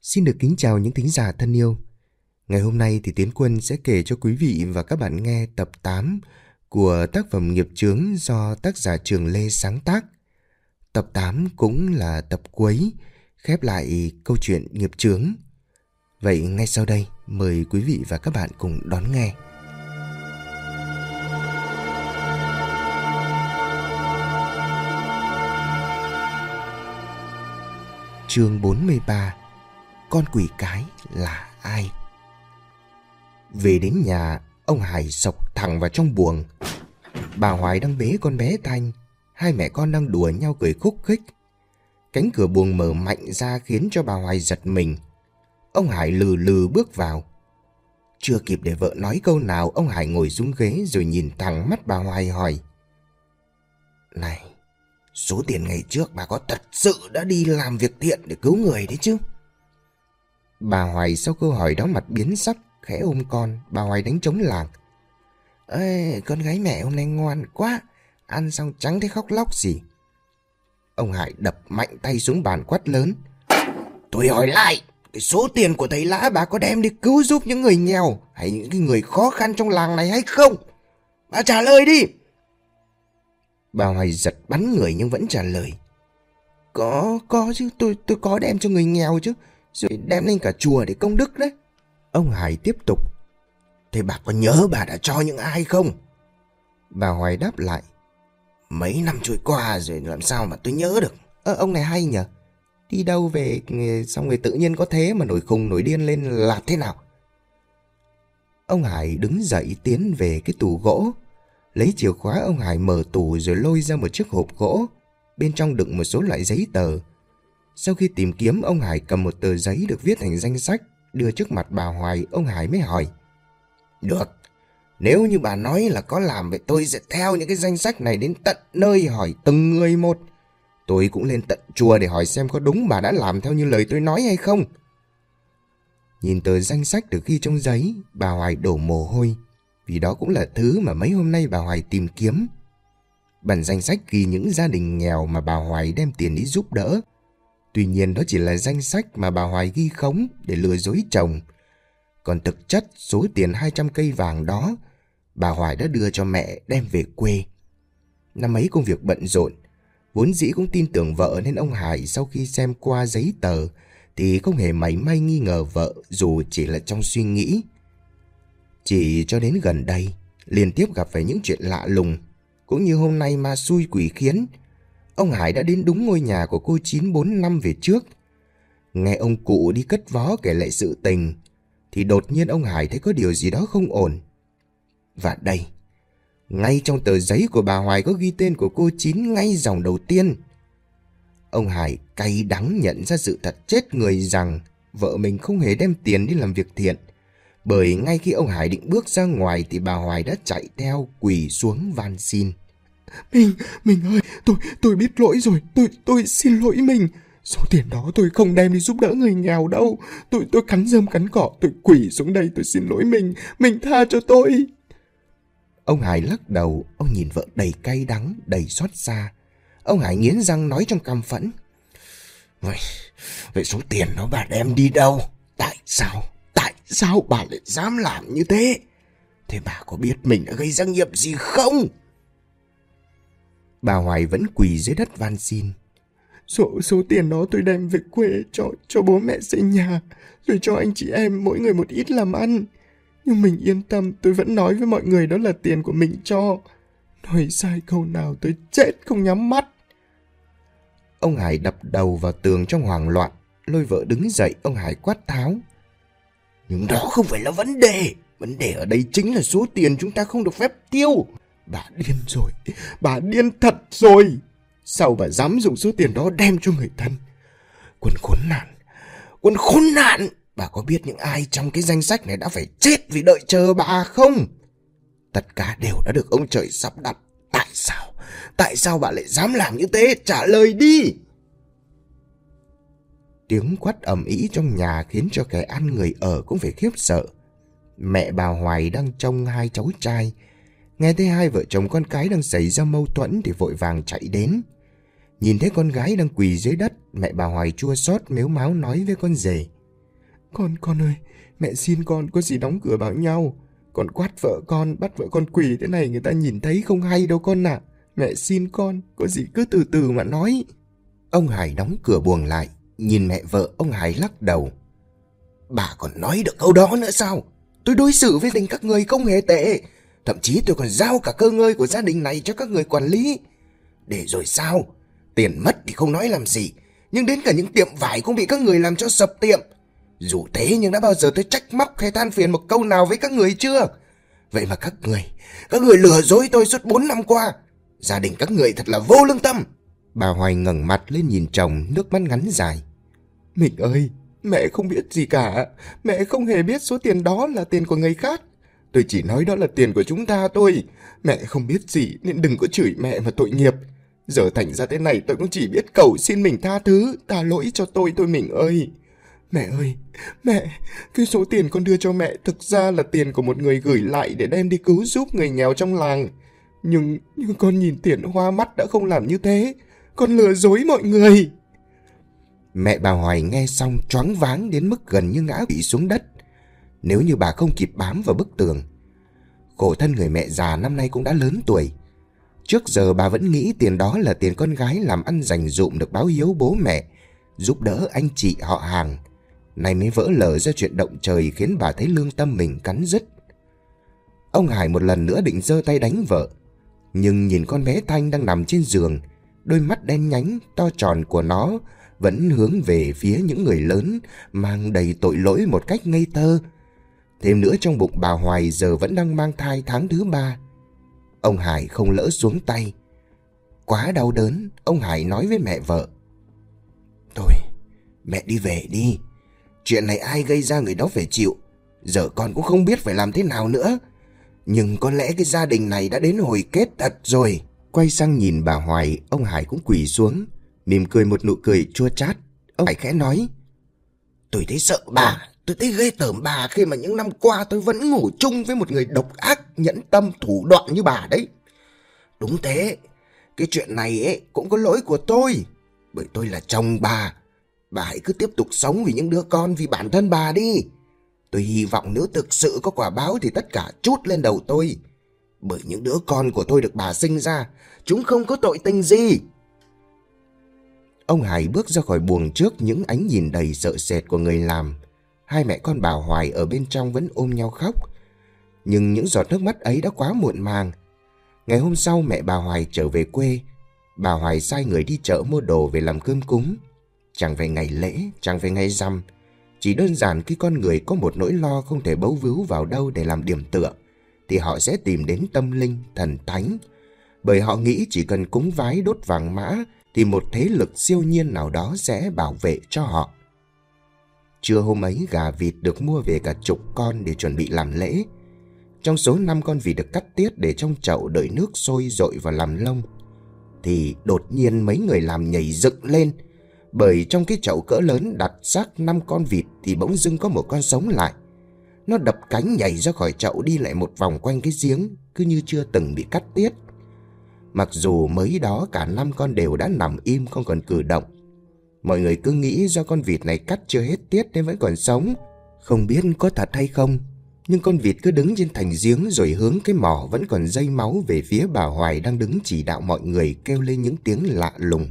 Xin được kính chào những thính giả thân yêu. Ngày hôm nay thì Tiến Quân sẽ kể cho quý vị và các bạn nghe tập 8 của tác phẩm Nghiệp Chướng do tác giả Trường Lê sáng tác. Tập 8 cũng là tập cuối, khép lại câu chuyện Nghiệp Chướng. Vậy ngay sau đây, mời quý vị và các bạn cùng đón nghe. Chương 43. Con quỷ cái là ai? Về đến nhà, ông Hải xộc thẳng vào trong buồng. Bà Hoài đang bế con bé Thanh, hai mẹ con đang đùa nhau cười khúc khích. Cánh cửa buồng mở mạnh ra khiến cho bà Hoài giật mình. Ông Hải lừ lừ bước vào. Chưa kịp để vợ nói câu nào, ông Hải ngồi xuống ghế rồi nhìn thẳng mắt bà Hoài hỏi: "Này, số tiền ngày trước bà có thật sự đã đi làm việc thiện để cứu người đấy chứ?" Bà Hoài sau câu hỏi đó mặt biến sắc, khẽ ôm con. Bà Hoài đánh trống lảng: "Ê, con gái mẹ hôm nay ngoan quá, ăn xong chẳng thấy khóc lóc gì." Ông Hải đập mạnh tay xuống bàn quát lớn: "Tôi hỏi lại, cái số tiền của thầy Lã bà có đem đi cứu giúp những người nghèo hay những cái người khó khăn trong làng này hay không? Bà trả lời đi." Bà Hoài giật bắn người nhưng vẫn trả lời: Có chứ, tôi có đem cho người nghèo chứ, rồi đem lên cả chùa để công đức đấy." Ông Hải tiếp tục: "Thế bà có nhớ bà đã cho những ai không?" Bà Hoài đáp lại: "Mấy năm trôi qua rồi làm sao mà tôi nhớ được." Ông này hay nhờ. Đi đâu về xong rồi tự nhiên có thế mà nổi khùng nổi điên lên là thế nào? Ông Hải đứng dậy tiến về cái tủ gỗ. Lấy chìa khóa, ông Hải mở tủ rồi lôi ra một chiếc hộp gỗ. Bên trong đựng một số loại giấy tờ. Sau khi tìm kiếm, ông Hải cầm một tờ giấy được viết thành danh sách, đưa trước mặt bà Hoài. Ông Hải mới hỏi: "Được, nếu như bà nói là có làm vậy, tôi sẽ theo những cái danh sách này đến tận nơi hỏi từng người một. Tôi cũng lên tận chùa để hỏi xem có đúng bà đã làm theo như lời tôi nói hay không." Nhìn tờ danh sách được ghi trong giấy, bà Hoài đổ mồ hôi, vì đó cũng là thứ mà mấy hôm nay bà Hoài tìm kiếm. Bản danh sách ghi những gia đình nghèo mà bà Hoài đem tiền đi giúp đỡ. Tuy nhiên đó chỉ là danh sách mà bà Hoài ghi khống để lừa dối chồng. Còn thực chất số tiền 200 cây vàng đó bà Hoài đã đưa cho mẹ đem về quê. Năm ấy công việc bận rộn, vốn dĩ cũng tin tưởng vợ, nên ông Hải sau khi xem qua giấy tờ thì không hề mảy may nghi ngờ vợ, dù chỉ là trong suy nghĩ. Chỉ cho đến gần đây, liên tiếp gặp phải những chuyện lạ lùng, cũng như hôm nay ma xui quỷ khiến, ông Hải đã đến đúng ngôi nhà của cô Chín 4 năm về trước. Nghe ông cụ đi cất vó kể lại sự tình, thì đột nhiên ông Hải thấy có điều gì đó không ổn. Và đây, ngay trong tờ giấy của bà Hoài có ghi tên của cô Chín ngay dòng đầu tiên. Ông Hải cay đắng nhận ra sự thật chết người rằng vợ mình không hề đem tiền đi làm việc thiện. Bởi ngay khi ông Hải định bước ra ngoài thì bà Hoài đã chạy theo, quỳ xuống van xin: Mình ơi, tôi biết lỗi rồi, tôi xin lỗi mình. Số tiền đó tôi không đem đi giúp đỡ người nghèo đâu. Tôi cắn rơm cắn cỏ, tôi quỳ xuống đây, tôi xin lỗi mình tha cho tôi." Ông Hải lắc đầu, ông nhìn vợ đầy cay đắng, đầy xót xa. Ông Hải nghiến răng nói trong căm phẫn: Vậy số tiền đó bà đem đi đâu? Tại sao bà lại dám làm như thế? Thế bà có biết mình đã gây ra nghiệp gì không? Bà Hoài vẫn quỳ dưới đất van xin: Số tiền đó tôi đem về quê cho bố mẹ xây nhà, rồi cho anh chị em mỗi người một ít làm ăn. Nhưng mình yên tâm, tôi vẫn nói với mọi người đó là tiền của mình cho. Nói sai câu nào tôi chết không nhắm mắt." Ông Hải đập đầu vào tường trong hoảng loạn, lôi vợ đứng dậy. Ông Hải quát tháo: "Nhưng đó không phải là vấn đề. Vấn đề ở đây chính là số tiền chúng ta không được phép tiêu. Bà điên rồi, bà điên thật rồi. Sao bà dám dùng số tiền đó đem cho người thân? Quân khốn nạn, bà có biết những ai trong cái danh sách này đã phải chết vì đợi chờ bà không? Tất cả đều đã được ông trời sắp đặt. Tại sao bà lại dám làm như thế? Trả lời đi." Tiếng quát ầm ĩ trong nhà khiến cho kẻ ăn người ở cũng phải khiếp sợ. Mẹ bà Hoài đang trông hai cháu trai, nghe thấy hai vợ chồng con cái đang xảy ra mâu thuẫn thì vội vàng chạy đến. Nhìn thấy con gái đang quỳ dưới đất, mẹ bà Hoài chua xót mếu máo nói với con rể: Con ơi, mẹ xin con, có gì đóng cửa bảo nhau. Con quát vợ con, bắt vợ con quỳ thế này người ta nhìn thấy không hay đâu con ạ. Mẹ xin con, có gì cứ từ từ mà nói. Ông Hải đóng cửa buồng lại, nhìn mẹ vợ, ông Hải lắc đầu. Bà còn nói được câu đó nữa sao? Tôi đối xử với tình các người không hề tệ. Thậm chí tôi còn giao cả cơ ngơi của gia đình này cho các người quản lý. Để rồi sao? Tiền mất thì không nói làm gì, nhưng đến cả những tiệm vải cũng bị các người làm cho sập tiệm. Dù thế nhưng đã bao giờ tôi trách móc hay than phiền một câu nào với các người chưa? Vậy mà các người lừa dối tôi suốt 4 năm qua. Gia đình các người thật là vô lương tâm. Bà Hoài ngẩng mặt lên nhìn chồng, nước mắt ngắn dài. Mình ơi, mẹ không biết gì cả. Mẹ không hề biết số tiền đó là tiền của người khác. Tôi chỉ nói đó là tiền của chúng ta thôi. Mẹ không biết gì nên đừng có chửi mẹ mà tội nghiệp. Giờ thành ra thế này tôi cũng chỉ biết cầu xin mình tha thứ, tha lỗi cho tôi thôi mình ơi. Mẹ ơi, mẹ, cái số tiền con đưa cho mẹ thực ra là tiền của một người gửi lại để đem đi cứu giúp người nghèo trong làng. Nhưng con nhìn tiền hoa mắt đã không làm như thế. Con lừa dối mọi người. Mẹ bà Hoài nghe xong choáng váng đến mức gần như ngã quỵ xuống đất. Nếu như bà không kịp bám vào bức tường. Khổ thân người mẹ già năm nay cũng đã lớn tuổi. Trước giờ bà vẫn nghĩ tiền đó là tiền con gái làm ăn dành dụm được báo hiếu bố mẹ, giúp đỡ anh chị họ hàng. Nay mới vỡ lở ra chuyện động trời khiến bà thấy lương tâm mình cắn rứt. Ông Hải một lần nữa định giơ tay đánh vợ. Nhưng nhìn con bé Thanh đang nằm trên giường, đôi mắt đen nhánh to tròn của nó vẫn hướng về phía những người lớn mang đầy tội lỗi một cách ngây thơ. Thêm nữa trong bụng bà Hoài giờ vẫn đang mang thai tháng thứ 3. Ông Hải không lỡ xuống tay. Quá đau đớn, ông Hải nói với mẹ vợ. Thôi, mẹ đi về đi. Chuyện này ai gây ra người đó phải chịu. Giờ con cũng không biết phải làm thế nào nữa. Nhưng có lẽ cái gia đình này đã đến hồi kết thật rồi. Quay sang nhìn bà Hoài, ông Hải cũng quỳ xuống, mỉm cười một nụ cười chua chát. Ông Hải khẽ nói. Tôi thấy sợ bà, tôi thấy ghê tởm bà khi mà những năm qua tôi vẫn ngủ chung với một người độc ác, nhẫn tâm, thủ đoạn như bà đấy. Đúng thế, cái chuyện này ấy cũng có lỗi của tôi. Bởi tôi là chồng bà hãy cứ tiếp tục sống vì những đứa con, vì bản thân bà đi. Tôi hy vọng nếu thực sự có quả báo thì tất cả trút lên đầu tôi. Bởi những đứa con của tôi được bà sinh ra, chúng không có tội tình gì. Ông Hải bước ra khỏi buồng trước những ánh nhìn đầy sợ sệt của người làm. Hai mẹ con bà Hoài ở bên trong vẫn ôm nhau khóc. Nhưng những giọt nước mắt ấy đã quá muộn màng. Ngày hôm sau mẹ bà Hoài trở về quê. Bà Hoài sai người đi chợ mua đồ về làm cơm cúng. Chẳng về ngày lễ, chẳng về ngày rằm. Chỉ đơn giản khi con người có một nỗi lo không thể bấu víu vào đâu để làm điểm tựa, thì họ sẽ tìm đến tâm linh, thần thánh. Bởi họ nghĩ chỉ cần cúng vái đốt vàng mã thì một thế lực siêu nhiên nào đó sẽ bảo vệ cho họ. Trưa hôm ấy gà vịt được mua về cả chục con để chuẩn bị làm lễ. Trong số 5 con vịt được cắt tiết để trong chậu đợi nước sôi dội vào làm lông, thì đột nhiên mấy người làm nhảy dựng lên. Bởi trong cái chậu cỡ lớn đặt xác 5 con vịt thì bỗng dưng có một con sống lại. Nó đập cánh nhảy ra khỏi chậu đi lại một vòng quanh cái giếng, cứ như chưa từng bị cắt tiết. Mặc dù mới đó cả 5 con đều đã nằm im không còn cử động. Mọi người cứ nghĩ do con vịt này cắt chưa hết tiết nên vẫn còn sống. Không biết có thật hay không, nhưng con vịt cứ đứng trên thành giếng rồi hướng cái mỏ vẫn còn dây máu về phía bà Hoài đang đứng chỉ đạo mọi người, kêu lên những tiếng lạ lùng.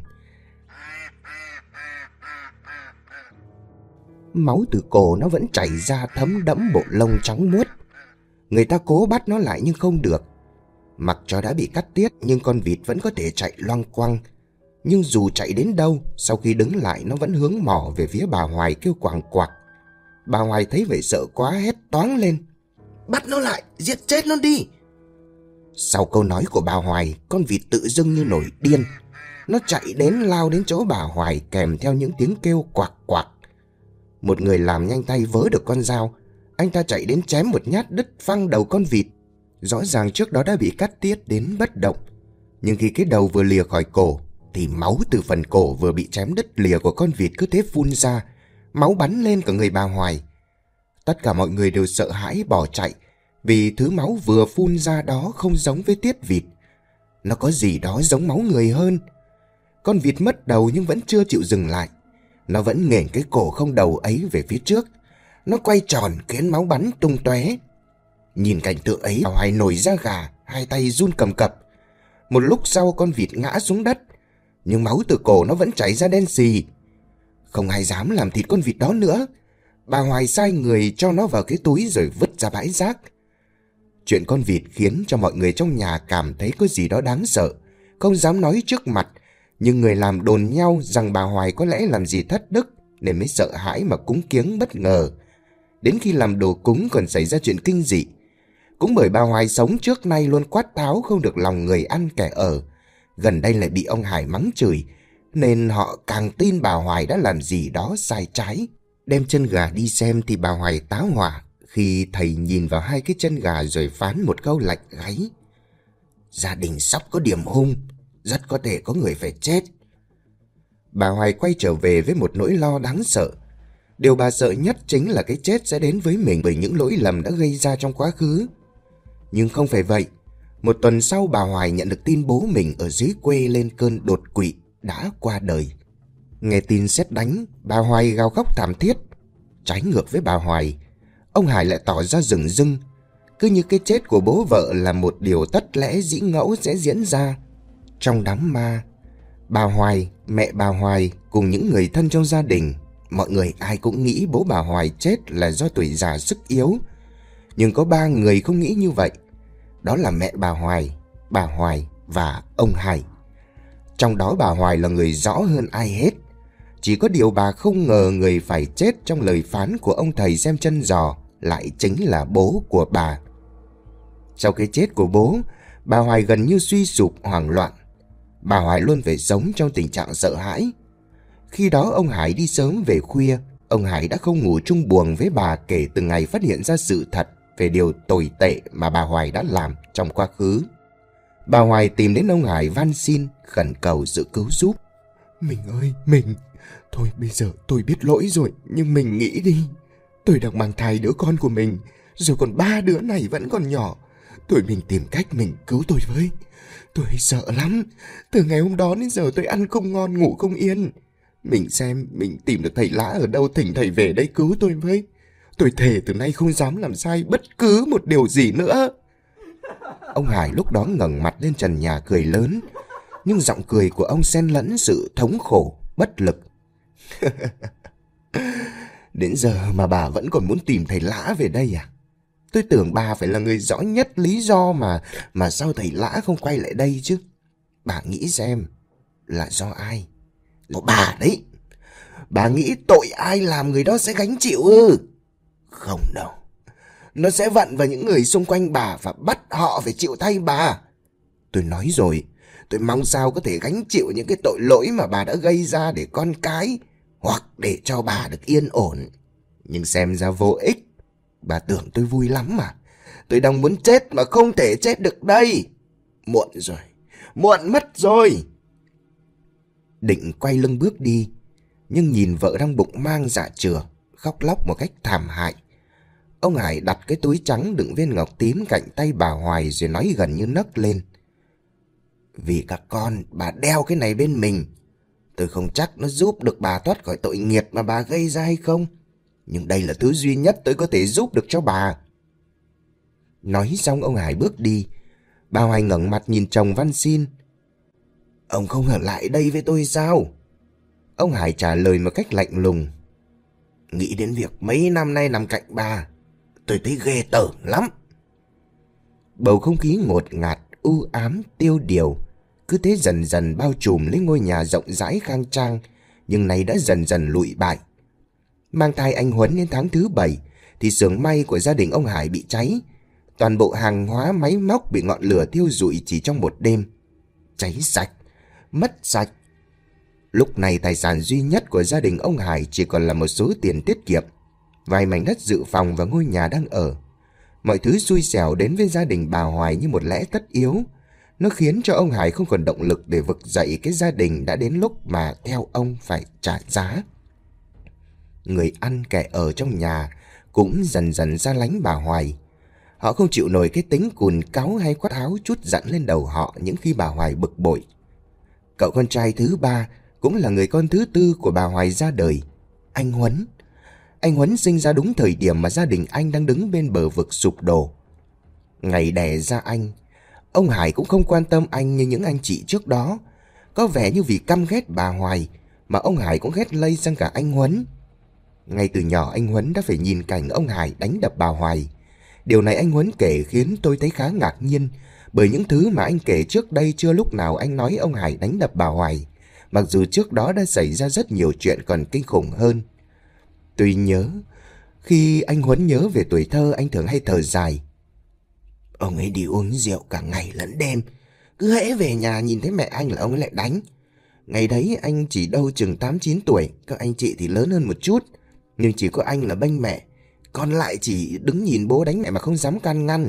Máu từ cổ nó vẫn chảy ra thấm đẫm bộ lông trắng muốt. Người ta cố bắt nó lại nhưng không được. Mặc cho đã bị cắt tiết nhưng con vịt vẫn có thể chạy loang quăng. Nhưng dù chạy đến đâu, sau khi đứng lại nó vẫn hướng mỏ về phía bà Hoài kêu quàng quạc. Bà Hoài thấy vậy sợ quá hét toáng lên. Bắt nó lại, giết chết nó đi. Sau câu nói của bà Hoài, con vịt tự dưng như nổi điên. Nó chạy đến lao đến chỗ bà Hoài kèm theo những tiếng kêu quạc quạc. Một người làm nhanh tay vớ được con dao. Anh ta chạy đến chém một nhát đứt phăng đầu con vịt. Rõ ràng trước đó đã bị cắt tiết đến bất động. Nhưng khi cái đầu vừa lìa khỏi cổ thì máu từ phần cổ vừa bị chém đứt lìa của con vịt cứ thế phun ra. Máu bắn lên cả người bà Hoài. Tất cả mọi người đều sợ hãi bỏ chạy, vì thứ máu vừa phun ra đó không giống với tiết vịt. Nó có gì đó giống máu người hơn. Con vịt mất đầu nhưng vẫn chưa chịu dừng lại. Nó vẫn nghển cái cổ không đầu ấy về phía trước. Nó quay tròn khiến máu bắn tung tóe. Nhìn cảnh tượng ấy, bà Hoài nổi da gà, hai tay run cầm cập. Một lúc sau con vịt ngã xuống đất, nhưng máu từ cổ nó vẫn chảy ra đen xì. Không ai dám làm thịt con vịt đó nữa. Bà Hoài sai người cho nó vào cái túi rồi vứt ra bãi rác. Chuyện con vịt khiến cho mọi người trong nhà cảm thấy có gì đó đáng sợ, không dám nói trước mặt, nhưng người làm đồn nhau rằng bà Hoài có lẽ làm gì thất đức nên mới sợ hãi mà cúng kiếng bất ngờ. Đến khi làm đồ cúng còn xảy ra chuyện kinh dị. Cũng bởi bà Hoài sống trước nay luôn quát tháo không được lòng người ăn kẻ ở, gần đây lại bị ông Hải mắng chửi, nên họ càng tin bà Hoài đã làm gì đó sai trái. Đem chân gà đi xem thì bà Hoài táo hỏa khi thầy nhìn vào hai cái chân gà rồi phán một câu lạnh gáy: gia đình sắp có điểm hung, rất có thể có người phải chết. Bà Hoài quay trở về với một nỗi lo đáng sợ. Điều bà sợ nhất chính là cái chết sẽ đến với mình bởi những lỗi lầm đã gây ra trong quá khứ. Nhưng không phải vậy. Một tuần sau, bà Hoài nhận được tin bố mình ở dưới quê lên cơn đột quỵ đã qua đời. Nghe tin sét đánh, bà Hoài gào khóc thảm thiết. Trái ngược với bà Hoài, ông Hải lại tỏ ra rừng rưng, cứ như cái chết của bố vợ là một điều tất lẽ dĩ ngẫu sẽ diễn ra. Trong đám ma, bà Hoài, mẹ bà Hoài cùng những người thân trong gia đình, mọi người ai cũng nghĩ bố bà Hoài chết là do tuổi già sức yếu. Nhưng có 3 người không nghĩ như vậy. Đó là mẹ bà Hoài và ông Hải. Trong đó bà Hoài là người rõ hơn ai hết. Chỉ có điều bà không ngờ người phải chết trong lời phán của ông thầy xem chân giò lại chính là bố của bà. Sau cái chết của bố, bà Hoài gần như suy sụp hoảng loạn. Bà Hoài luôn phải sống trong tình trạng sợ hãi. Khi đó ông Hải đi sớm về khuya, ông Hải đã không ngủ chung buồng với bà kể từ ngày phát hiện ra sự thật về điều tồi tệ mà bà Hoài đã làm trong quá khứ. Bà Hoài tìm đến ông Hải van xin, khẩn cầu sự cứu giúp. Mình ơi, mình, thôi bây giờ tôi biết lỗi rồi, nhưng mình nghĩ đi. Tôi đang mang thai đứa con của mình, rồi còn 3 đứa này vẫn còn nhỏ. Tụi mình tìm cách mình cứu tôi với. Tôi sợ lắm, từ ngày hôm đó đến giờ tôi ăn không ngon ngủ không yên. Mình xem mình tìm được thầy Lã ở đâu, thỉnh thầy về đây cứu tôi với. Tôi thề từ nay không dám làm sai bất cứ một điều gì nữa. Ông Hải lúc đó ngẩng mặt lên trần nhà cười lớn, nhưng giọng cười của ông xen lẫn sự thống khổ, bất lực. Đến giờ mà bà vẫn còn muốn tìm thầy Lã về đây à? Tôi tưởng bà phải là người rõ nhất lý do mà sao thầy Lã không quay lại đây chứ. Bà nghĩ xem, là do ai? Do bà đấy. Bà nghĩ tội ai làm người đó sẽ gánh chịu ư? Không đâu. Nó sẽ vặn vào những người xung quanh bà và bắt họ phải chịu thay bà. Tôi nói rồi, tôi mong sao có thể gánh chịu những cái tội lỗi mà bà đã gây ra để con cái, hoặc để cho bà được yên ổn. Nhưng xem ra vô ích. Bà tưởng tôi vui lắm mà. Tôi đang muốn chết mà không thể chết được đây. Muộn rồi, muộn mất rồi. Định quay lưng bước đi, nhưng nhìn vợ đang bụng mang dạ chửa, khóc lóc một cách thảm hại. Ông Hải đặt cái túi trắng đựng viên ngọc tím cạnh tay bà Hoài rồi nói gần như nấc lên: vì các con, bà đeo cái này bên mình. Tôi không chắc nó giúp được bà thoát khỏi tội nghiệp mà bà gây ra hay không, nhưng đây là thứ duy nhất tôi có thể giúp được cho bà. Nói xong ông Hải bước đi. Bà Hoài ngẩng mặt nhìn chồng van xin: ông không ở lại đây với tôi sao? Ông Hải trả lời một cách lạnh lùng: nghĩ đến việc mấy năm nay nằm cạnh bà, tôi thấy ghê tởm lắm. Bầu không khí ngột ngạt, u ám, tiêu điều cứ thế dần dần bao trùm lấy ngôi nhà rộng rãi khang trang, nhưng nay đã dần dần lụi bại. Mang thai anh Huấn đến tháng thứ 7 thì xưởng may của gia đình ông Hải bị cháy. Toàn bộ hàng hóa máy móc bị ngọn lửa thiêu rụi chỉ trong một đêm. Cháy sạch, mất sạch. Lúc này tài sản duy nhất của gia đình ông Hải chỉ còn là một số tiền tiết kiệm, vài mảnh đất dự phòng và ngôi nhà đang ở. Mọi thứ xui xẻo đến với gia đình bà Hoài như một lẽ tất yếu. Nó khiến cho ông Hải không còn động lực để vực dậy cái gia đình đã đến lúc mà theo ông phải trả giá. Người ăn kẻ ở trong nhà cũng dần dần xa lánh bà Hoài. Họ không chịu nổi cái tính cùn cáu hay quát tháo trút giận lên đầu họ những khi bà Hoài bực bội. Cậu con trai thứ 3 cũng là người con thứ 4 của bà Hoài ra đời, anh Huấn. Anh Huấn sinh ra đúng thời điểm mà gia đình anh đang đứng bên bờ vực sụp đổ. Ngày đẻ ra anh, ông Hải cũng không quan tâm anh như những anh chị trước đó. Có vẻ như vì căm ghét bà Hoài mà ông Hải cũng ghét lây sang cả anh Huấn. Ngay từ nhỏ anh Huấn đã phải nhìn cảnh ông Hải đánh đập bà Hoài. Điều này anh Huấn kể khiến tôi thấy khá ngạc nhiên, bởi những thứ mà anh kể trước đây chưa lúc nào anh nói ông Hải đánh đập bà Hoài, mặc dù trước đó đã xảy ra rất nhiều chuyện còn kinh khủng hơn. Tôi nhớ, khi anh Huấn nhớ về tuổi thơ, anh thường hay thở dài. Ông ấy đi uống rượu cả ngày lẫn đêm, cứ hễ về nhà nhìn thấy mẹ anh là ông ấy lại đánh. Ngày đấy anh chỉ đâu chừng 8-9 tuổi, các anh chị thì lớn hơn một chút, nhưng chỉ có anh là bênh mẹ, còn lại chỉ đứng nhìn bố đánh mẹ mà không dám can ngăn.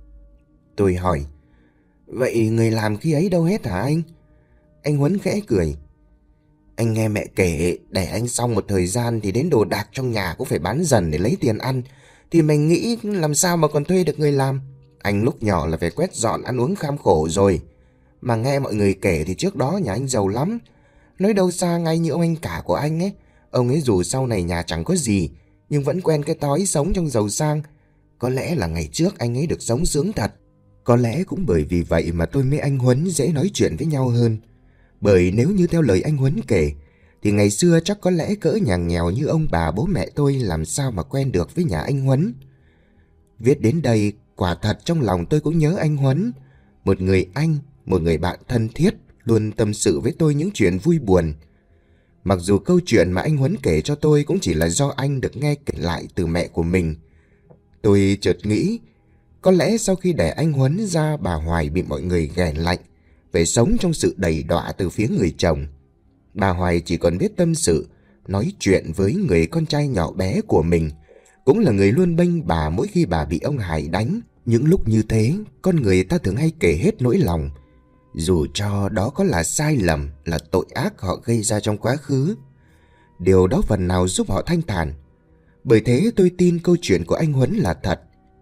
Tôi hỏi, vậy người làm khi ấy đâu hết hả anh? Anh Huấn khẽ cười. Anh nghe mẹ kể, để anh xong một thời gian thì đến đồ đạc trong nhà cũng phải bán dần để lấy tiền ăn, thì mình nghĩ làm sao mà còn thuê được người làm. Anh lúc nhỏ là phải quét dọn ăn uống kham khổ rồi. Mà nghe mọi người kể thì trước đó nhà anh giàu lắm. Nói đâu xa ngay như ông anh cả của anh ấy. Ông ấy dù sau này nhà chẳng có gì, nhưng vẫn quen cái thói sống trong giàu sang. Có lẽ là ngày trước anh ấy được sống sướng thật. Có lẽ cũng bởi vì vậy mà tôi với anh Huấn dễ nói chuyện với nhau hơn. Bởi nếu như theo lời anh Huấn kể, thì ngày xưa chắc có lẽ cỡ nhà nghèo như ông bà bố mẹ tôi làm sao mà quen được với nhà anh Huấn. Viết đến đây, quả thật trong lòng tôi cũng nhớ anh Huấn. Một người anh, một người bạn thân thiết, luôn tâm sự với tôi những chuyện vui buồn. Mặc dù câu chuyện mà anh Huấn kể cho tôi cũng chỉ là do anh được nghe kể lại từ mẹ của mình. Tôi chợt nghĩ, có lẽ sau khi đẻ anh Huấn ra, bà Hoài bị mọi người ghẻ lạnh, phải sống trong sự đầy đọa từ phía người chồng. Bà Hoài chỉ còn biết tâm sự, nói chuyện với người con trai nhỏ bé của mình, cũng là người luôn bênh bà mỗi khi bà bị ông Hải đánh. Những lúc như thế, con người ta thường hay kể hết nỗi lòng, dù cho đó có là sai lầm, là tội ác họ gây ra trong quá khứ. Điều đó phần nào giúp họ thanh thản. Bởi thế tôi tin câu chuyện của anh Huấn là thật.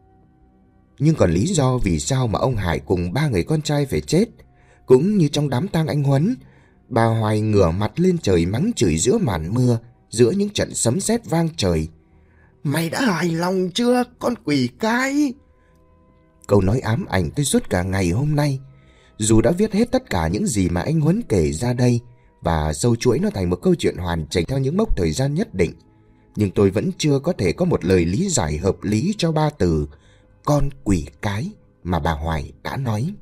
Nhưng còn lý do vì sao mà ông Hải cùng 3 người con trai phải chết, cũng như trong đám tang anh Huấn, bà Hoài ngửa mặt lên trời mắng chửi giữa màn mưa, giữa những trận sấm sét vang trời. Mày đã hài lòng chưa, con quỷ cái? Câu nói ám ảnh tôi suốt cả ngày hôm nay. Dù đã viết hết tất cả những gì mà anh Huấn kể ra đây và sâu chuỗi nó thành một câu chuyện hoàn chỉnh theo những mốc thời gian nhất định, nhưng tôi vẫn chưa có thể có một lời lý giải hợp lý cho 3 từ con quỷ cái mà bà Hoài đã nói.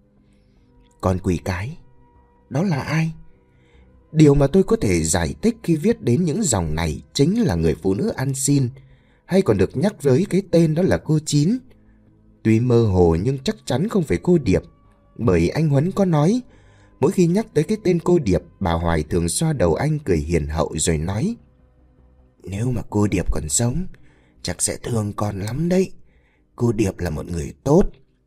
Con quỷ cái? Đó là ai? Điều mà tôi có thể giải thích khi viết đến những dòng này chính là người phụ nữ ăn xin, hay còn được nhắc với cái tên đó là cô Chín. Tuy mơ hồ nhưng chắc chắn không phải cô Điệp, bởi anh Huấn có nói, mỗi khi nhắc tới cái tên cô Điệp, bà Hoài thường xoa đầu anh cười hiền hậu rồi nói, nếu mà cô Điệp còn sống, chắc sẽ thương con lắm đấy. Cô Điệp là một người tốt.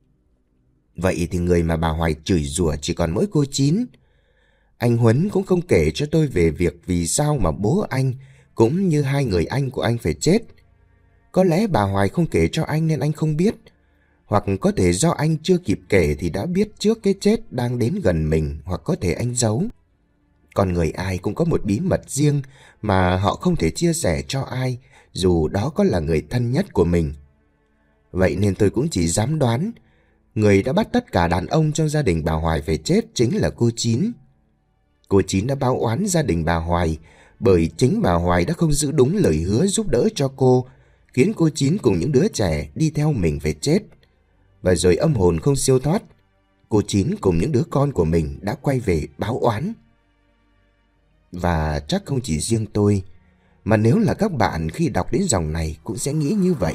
Vậy thì người mà bà Hoài chửi rủa chỉ còn mỗi cô Chín. Anh Huấn cũng không kể cho tôi về việc vì sao mà bố anh cũng như 2 người anh của anh phải chết. Có lẽ bà Hoài không kể cho anh nên anh không biết, hoặc có thể do anh chưa kịp kể thì đã biết trước cái chết đang đến gần mình, hoặc có thể anh giấu. Con người ai cũng có một bí mật riêng mà họ không thể chia sẻ cho ai, dù đó có là người thân nhất của mình. Vậy nên tôi cũng chỉ dám đoán, người đã bắt tất cả đàn ông trong gia đình bà Hoài phải chết chính là cô Chín. Cô Chín đã báo oán gia đình bà Hoài bởi chính bà Hoài đã không giữ đúng lời hứa giúp đỡ cho cô, khiến cô Chín cùng những đứa trẻ đi theo mình phải chết. Và rồi âm hồn không siêu thoát, cô Chín cùng những đứa con của mình đã quay về báo oán. Và chắc không chỉ riêng tôi, mà nếu là các bạn khi đọc đến dòng này cũng sẽ nghĩ như vậy.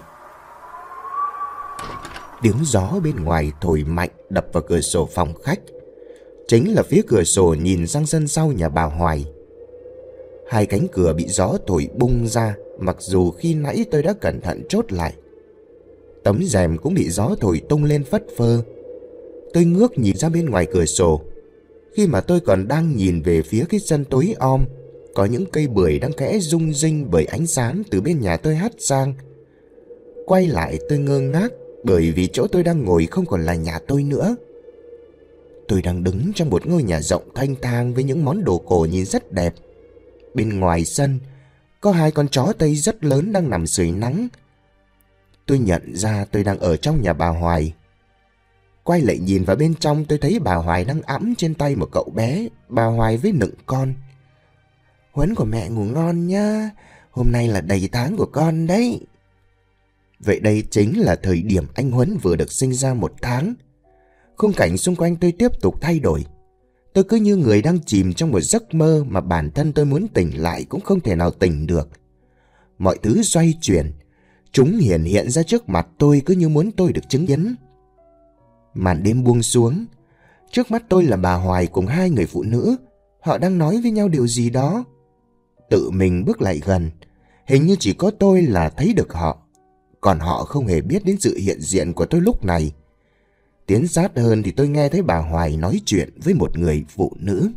Tiếng gió bên ngoài thổi mạnh đập vào cửa sổ phòng khách, chính là phía cửa sổ nhìn sang sân sau nhà bà Hoài. 2 cánh cửa bị gió thổi bung ra, mặc dù khi nãy tôi đã cẩn thận chốt lại. Tấm rèm cũng bị gió thổi tung lên phất phơ. Tôi ngước nhìn ra bên ngoài cửa sổ. Khi mà tôi còn đang nhìn về phía cái sân tối om, có những cây bưởi đang khẽ rung rinh bởi ánh sáng từ bên nhà tôi hắt sang. Quay lại tôi ngơ ngác, bởi vì chỗ tôi đang ngồi không còn là nhà tôi nữa. Tôi đang đứng trong một ngôi nhà rộng thanh thang với những món đồ cổ nhìn rất đẹp. Bên ngoài sân có 2 con chó Tây rất lớn đang nằm dưới nắng. Tôi nhận ra tôi đang ở trong nhà bà Hoài. Quay lại nhìn vào bên trong, tôi thấy bà Hoài đang ẵm trên tay một cậu bé. Bà Hoài với nựng con. Huấn của mẹ ngủ ngon nhá, hôm nay là đầy tháng của con đấy. Vậy đây chính là thời điểm anh Huấn vừa được sinh ra 1 tháng. Khung cảnh xung quanh tôi tiếp tục thay đổi. Tôi cứ như người đang chìm trong một giấc mơ mà bản thân tôi muốn tỉnh lại cũng không thể nào tỉnh được. Mọi thứ xoay chuyển, chúng hiện ra trước mặt tôi cứ như muốn tôi được chứng kiến. Màn đêm buông xuống, trước mắt tôi là bà Hoài cùng 2 người phụ nữ. Họ đang nói với nhau điều gì đó. Tự mình bước lại gần, hình như chỉ có tôi là thấy được họ, còn họ không hề biết đến sự hiện diện của tôi lúc này. Tiến sát hơn thì tôi nghe thấy bà Hoài nói chuyện với một người phụ nữ.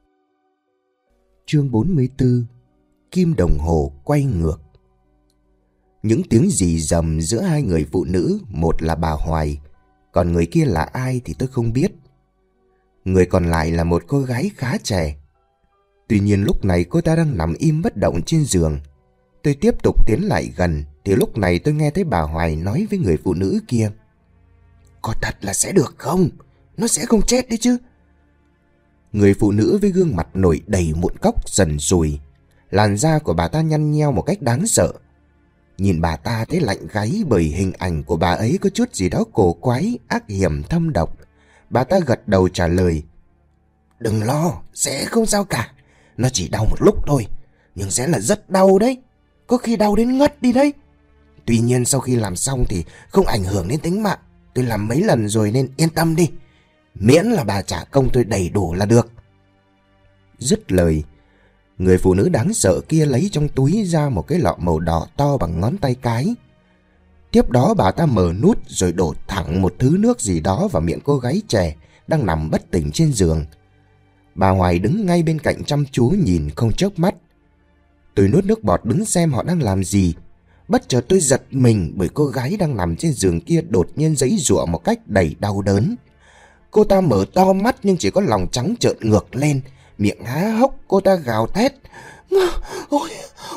Chương 44. Kim đồng hồ quay ngược. Những tiếng rì rầm giữa 2 người phụ nữ, một là bà Hoài, còn người kia là ai thì tôi không biết. Người còn lại là một cô gái khá trẻ. Tuy nhiên lúc này cô ta đang nằm im bất động trên giường. Tôi tiếp tục tiến lại gần thì lúc này tôi nghe thấy bà Hoài nói với người phụ nữ kia. Có thật là sẽ được không? Nó sẽ không chết đấy chứ? Người phụ nữ với gương mặt nổi đầy mụn cóc dần sùi. Làn da của bà ta nhăn nheo một cách đáng sợ. Nhìn bà ta thấy lạnh gáy bởi hình ảnh của bà ấy có chút gì đó cổ quái, ác hiểm, thâm độc. Bà ta gật đầu trả lời. Đừng lo, sẽ không sao cả. Nó chỉ đau một lúc thôi, nhưng sẽ là rất đau đấy. Có khi đau đến ngất đi đấy. Tuy nhiên sau khi làm xong thì không ảnh hưởng đến tính mạng. Tôi làm mấy lần rồi nên yên tâm đi. Miễn là bà trả công tôi đầy đủ là được. Dứt lời, người phụ nữ đáng sợ kia lấy trong túi ra một cái lọ màu đỏ to bằng ngón tay cái. Tiếp đó bà ta mở nút rồi đổ thẳng một thứ nước gì đó vào miệng cô gái trẻ đang nằm bất tỉnh trên giường. Bà Hoài đứng ngay bên cạnh chăm chú nhìn không chớp mắt. Tôi nuốt nước bọt đứng xem họ đang làm gì. Bất chợt tôi giật mình bởi cô gái đang nằm trên giường kia đột nhiên giãy giụa một cách đầy đau đớn. Cô ta mở to mắt nhưng chỉ có lòng trắng trợn ngược lên, miệng há hốc, cô ta gào thét. Ôi,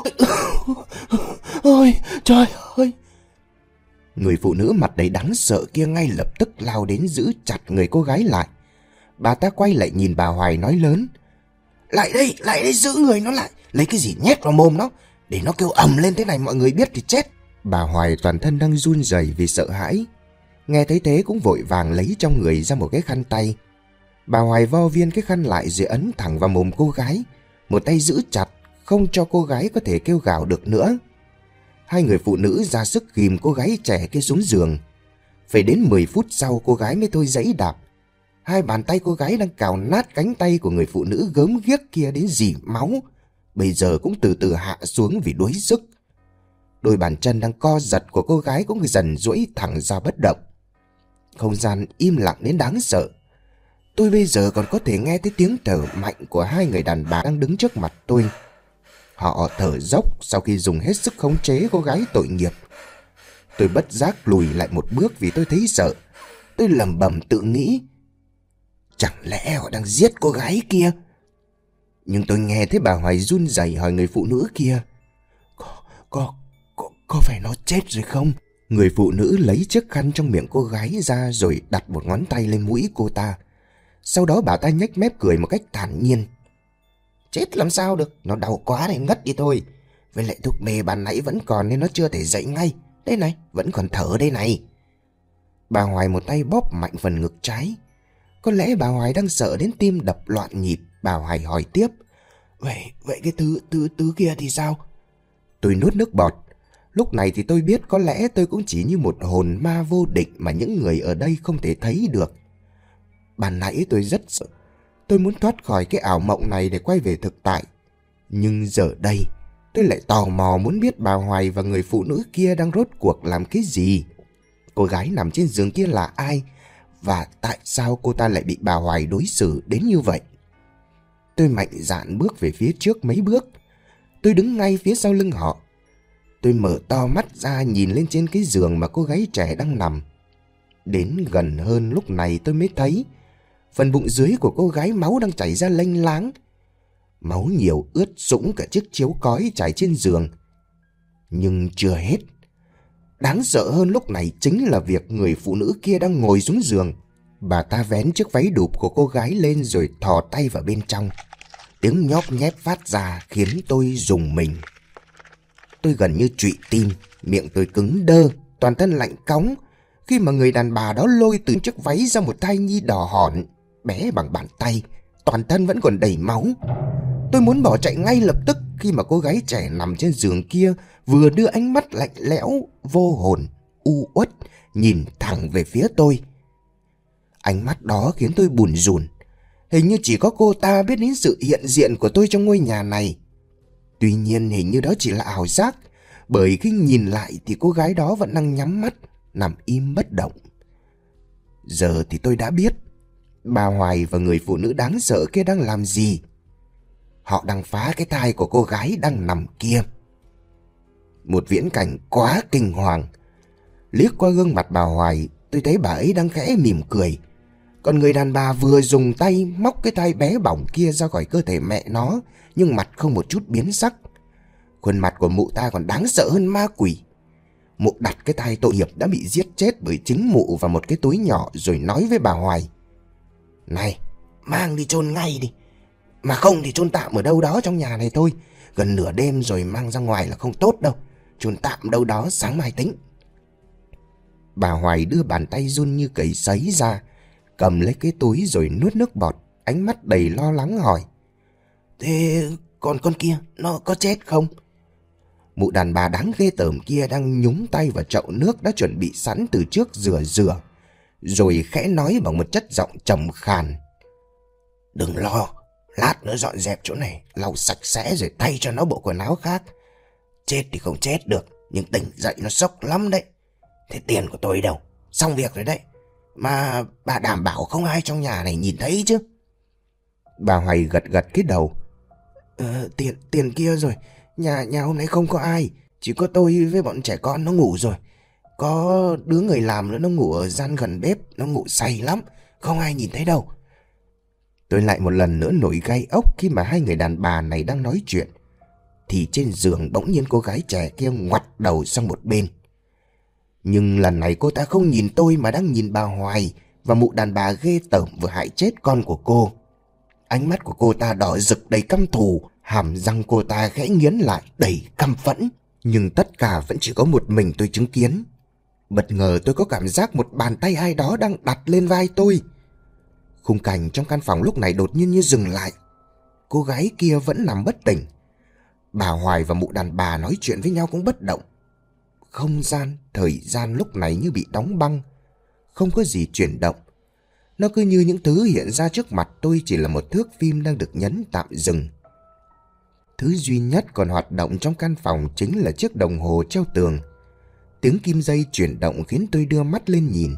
ôi, trời ơi! Người phụ nữ mặt đầy đáng sợ kia ngay lập tức lao đến giữ chặt người cô gái lại. Bà ta quay lại nhìn bà Hoài nói lớn. Lại đây, giữ người nó lại, lấy cái gì nhét vào mồm nó, để nó kêu ầm lên thế này mọi người biết thì chết. Bà Hoài toàn thân đang run rẩy vì sợ hãi. Nghe thấy thế cũng vội vàng lấy trong người ra một cái khăn tay. Bà Hoài vo viên cái khăn lại rồi ấn thẳng vào mồm cô gái, một tay giữ chặt, không cho cô gái có thể kêu gào được nữa. 2 người phụ nữ ra sức ghìm cô gái trẻ kia xuống giường. Phải đến 10 phút sau cô gái mới thôi giãy đạp. 2 bàn tay cô gái đang cào nát cánh tay của người phụ nữ gớm ghiếc kia đến rỉ máu, bây giờ cũng từ từ hạ xuống vì đuối sức. Đôi bàn chân đang co giật của cô gái cũng dần duỗi thẳng ra bất động. Không gian im lặng đến đáng sợ. Tôi bây giờ còn có thể nghe thấy tiếng thở mạnh của 2 người đàn bà đang đứng trước mặt tôi. Họ thở dốc sau khi dùng hết sức khống chế cô gái tội nghiệp. Tôi bất giác lùi lại một bước vì tôi thấy sợ. Tôi lẩm bẩm tự nghĩ, chẳng lẽ họ đang giết cô gái kia? Nhưng tôi nghe thấy bà Hoài run rẩy hỏi người phụ nữ kia. Có phải nó chết rồi không? Người phụ nữ lấy chiếc khăn trong miệng cô gái ra rồi đặt một ngón tay lên mũi cô ta. Sau đó bà ta nhếch mép cười một cách thản nhiên. Chết làm sao được, nó đau quá để ngất đi thôi. Với lại thuốc mê ban nãy vẫn còn nên nó chưa thể dậy ngay. Đây này, vẫn còn thở đây này. Bà Hoài một tay bóp mạnh phần ngực trái. Có lẽ bà Hoài đang sợ đến tim đập loạn nhịp. Bà Hoài hỏi tiếp. Vậy cái thứ kia thì sao? Tôi nuốt nước bọt. Lúc này thì tôi biết có lẽ tôi cũng chỉ như một hồn ma vô định mà những người ở đây không thể thấy được. Ban nãy tôi rất sợ. Tôi muốn thoát khỏi cái ảo mộng này để quay về thực tại. Nhưng giờ đây, tôi lại tò mò muốn biết bà Hoài và người phụ nữ kia đang rốt cuộc làm cái gì. Cô gái nằm trên giường kia là ai? Và tại sao cô ta lại bị bà Hoài đối xử đến như vậy? Tôi mạnh dạn bước về phía trước mấy bước. Tôi đứng ngay phía sau lưng họ. Tôi mở to mắt ra nhìn lên trên cái giường mà cô gái trẻ đang nằm. Đến gần hơn lúc này tôi mới thấy phần bụng dưới của cô gái máu đang chảy ra lênh láng. Máu nhiều ướt sũng cả chiếc chiếu cói trải trên giường. Nhưng chưa hết. Đáng sợ hơn lúc này chính là việc người phụ nữ kia đang ngồi xuống giường. Bà ta vén chiếc váy đụp của cô gái lên rồi thò tay vào bên trong. Tiếng nhóp nhép phát ra khiến tôi rùng mình. Tôi gần như trụy tim, miệng tôi cứng đơ, toàn thân lạnh cóng khi mà người đàn bà đó lôi từ chiếc váy ra một thai nhi đỏ hòn, bé bằng bàn tay, toàn thân vẫn còn đầy máu. Tôi muốn bỏ chạy ngay lập tức khi mà cô gái trẻ nằm trên giường kia vừa đưa ánh mắt lạnh lẽo, vô hồn, u uất nhìn thẳng về phía tôi. Ánh mắt đó khiến tôi bủn rủn. Hình như chỉ có cô ta biết đến sự hiện diện của tôi trong ngôi nhà này. Tuy nhiên hình như đó chỉ là ảo giác, bởi khi nhìn lại thì cô gái đó vẫn đang nhắm mắt, nằm im bất động. Giờ thì tôi đã biết bà Hoài và người phụ nữ đáng sợ kia đang làm gì. Họ đang phá cái thai của cô gái đang nằm kia. Một viễn cảnh quá kinh hoàng. Liếc qua gương mặt bà Hoài, tôi thấy bà ấy đang khẽ mỉm cười. Còn người đàn bà vừa dùng tay móc cái thai bé bỏng kia ra khỏi cơ thể mẹ nó, nhưng mặt không một chút biến sắc. Khuôn mặt của mụ ta còn đáng sợ hơn ma quỷ. Mụ đặt cái thai tội nghiệp đã bị giết chết bởi chính mụ vào một cái túi nhỏ rồi nói với bà Hoài: "Này, mang đi chôn ngay đi. Mà không thì chôn tạm ở đâu đó trong nhà này thôi. Gần nửa đêm rồi mang ra ngoài là không tốt đâu. Chôn tạm đâu đó sáng mai tính." Bà Hoài đưa bàn tay run như cầy sấy ra, cầm lấy cái túi rồi nuốt nước bọt, ánh mắt đầy lo lắng hỏi: "Thế còn con kia nó có chết không?" Mụ đàn bà đáng ghê tởm kia đang nhúng tay vào chậu nước đã chuẩn bị sẵn từ trước rửa, rồi khẽ nói bằng một chất giọng trầm khàn: "Đừng lo, lát nữa dọn dẹp chỗ này, lau sạch sẽ rồi thay cho nó bộ quần áo khác. Chết thì không chết được, nhưng tỉnh dậy nó sốc lắm đấy. Thế tiền của tôi đâu? Xong việc rồi đấy. Mà bà đảm bảo không ai trong nhà này nhìn thấy chứ?" Bà Hoài gật gật cái đầu. Tiền kia rồi. Nhà hôm nay không có ai. Chỉ có tôi với bọn trẻ con nó ngủ rồi. Có đứa người làm nữa nó ngủ ở gian gần bếp. Nó ngủ say lắm. Không ai nhìn thấy đâu. Tôi lại một lần nữa nổi gai ốc khi mà hai người đàn bà này đang nói chuyện. Thì trên giường bỗng nhiên cô gái trẻ kia ngoặt đầu sang một bên. Nhưng lần này cô ta không nhìn tôi mà đang nhìn bà Hoài và mụ đàn bà ghê tởm vừa hại chết con của cô. Ánh mắt của cô ta đỏ rực đầy căm thù, hàm răng cô ta khẽ nghiến lại đầy căm phẫn. Nhưng tất cả vẫn chỉ có một mình tôi chứng kiến. Bất ngờ tôi có cảm giác một bàn tay ai đó đang đặt lên vai tôi. Khung cảnh trong căn phòng lúc này đột nhiên như dừng lại. Cô gái kia vẫn nằm bất tỉnh. Bà Hoài và mụ đàn bà nói chuyện với nhau cũng bất động. Không gian, thời gian lúc này như bị đóng băng. Không có gì chuyển động. Nó cứ như những thứ hiện ra trước mặt tôi chỉ là một thước phim đang được nhấn tạm dừng. Thứ duy nhất còn hoạt động trong căn phòng chính là chiếc đồng hồ treo tường. Tiếng kim dây chuyển động khiến tôi đưa mắt lên nhìn.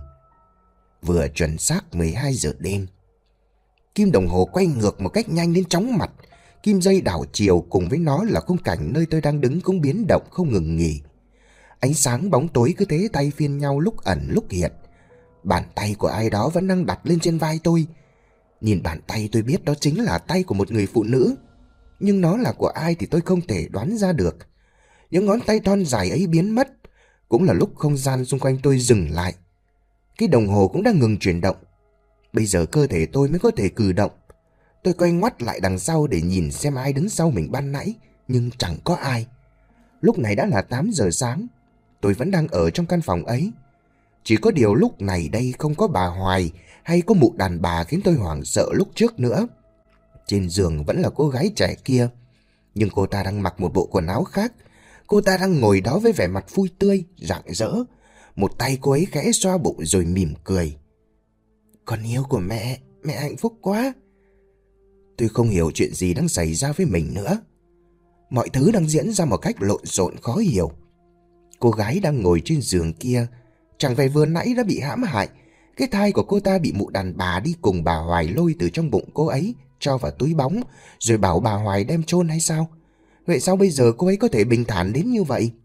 Vừa chuẩn xác 12 giờ đêm. Kim đồng hồ quay ngược một cách nhanh đến chóng mặt. Kim dây đảo chiều cùng với nó là khung cảnh nơi tôi đang đứng cũng biến động không ngừng nghỉ. Ánh sáng bóng tối cứ thế tay phiên nhau lúc ẩn lúc hiện. Bàn tay của ai đó vẫn đang đặt lên trên vai tôi. Nhìn bàn tay tôi biết đó chính là tay của một người phụ nữ. Nhưng nó là của ai thì tôi không thể đoán ra được. Những ngón tay thon dài ấy biến mất. Cũng là lúc không gian xung quanh tôi dừng lại. Cái đồng hồ cũng đang ngừng chuyển động. Bây giờ cơ thể tôi mới có thể cử động. Tôi quay ngoắt lại đằng sau để nhìn xem ai đứng sau mình ban nãy. Nhưng chẳng có ai. Lúc này đã là 8 giờ sáng. Tôi vẫn đang ở trong căn phòng ấy. Chỉ có điều lúc này đây không có bà Hoài hay có mụ đàn bà khiến tôi hoảng sợ lúc trước nữa. Trên giường vẫn là cô gái trẻ kia. Nhưng cô ta đang mặc một bộ quần áo khác. Cô ta đang ngồi đó với vẻ mặt vui tươi, rạng rỡ. Một tay cô ấy khẽ xoa bụng rồi mỉm cười. "Con yêu của mẹ, mẹ hạnh phúc quá." Tôi không hiểu chuyện gì đang xảy ra với mình nữa. Mọi thứ đang diễn ra một cách lộn xộn khó hiểu. Cô gái đang ngồi trên giường kia chẳng phải vừa nãy đã bị hãm hại. Cái thai của cô ta bị mụ đàn bà đi cùng bà Hoài lôi từ trong bụng cô ấy cho vào túi bóng rồi bảo bà Hoài đem chôn hay sao? Vậy sao bây giờ cô ấy có thể bình thản đến như vậy?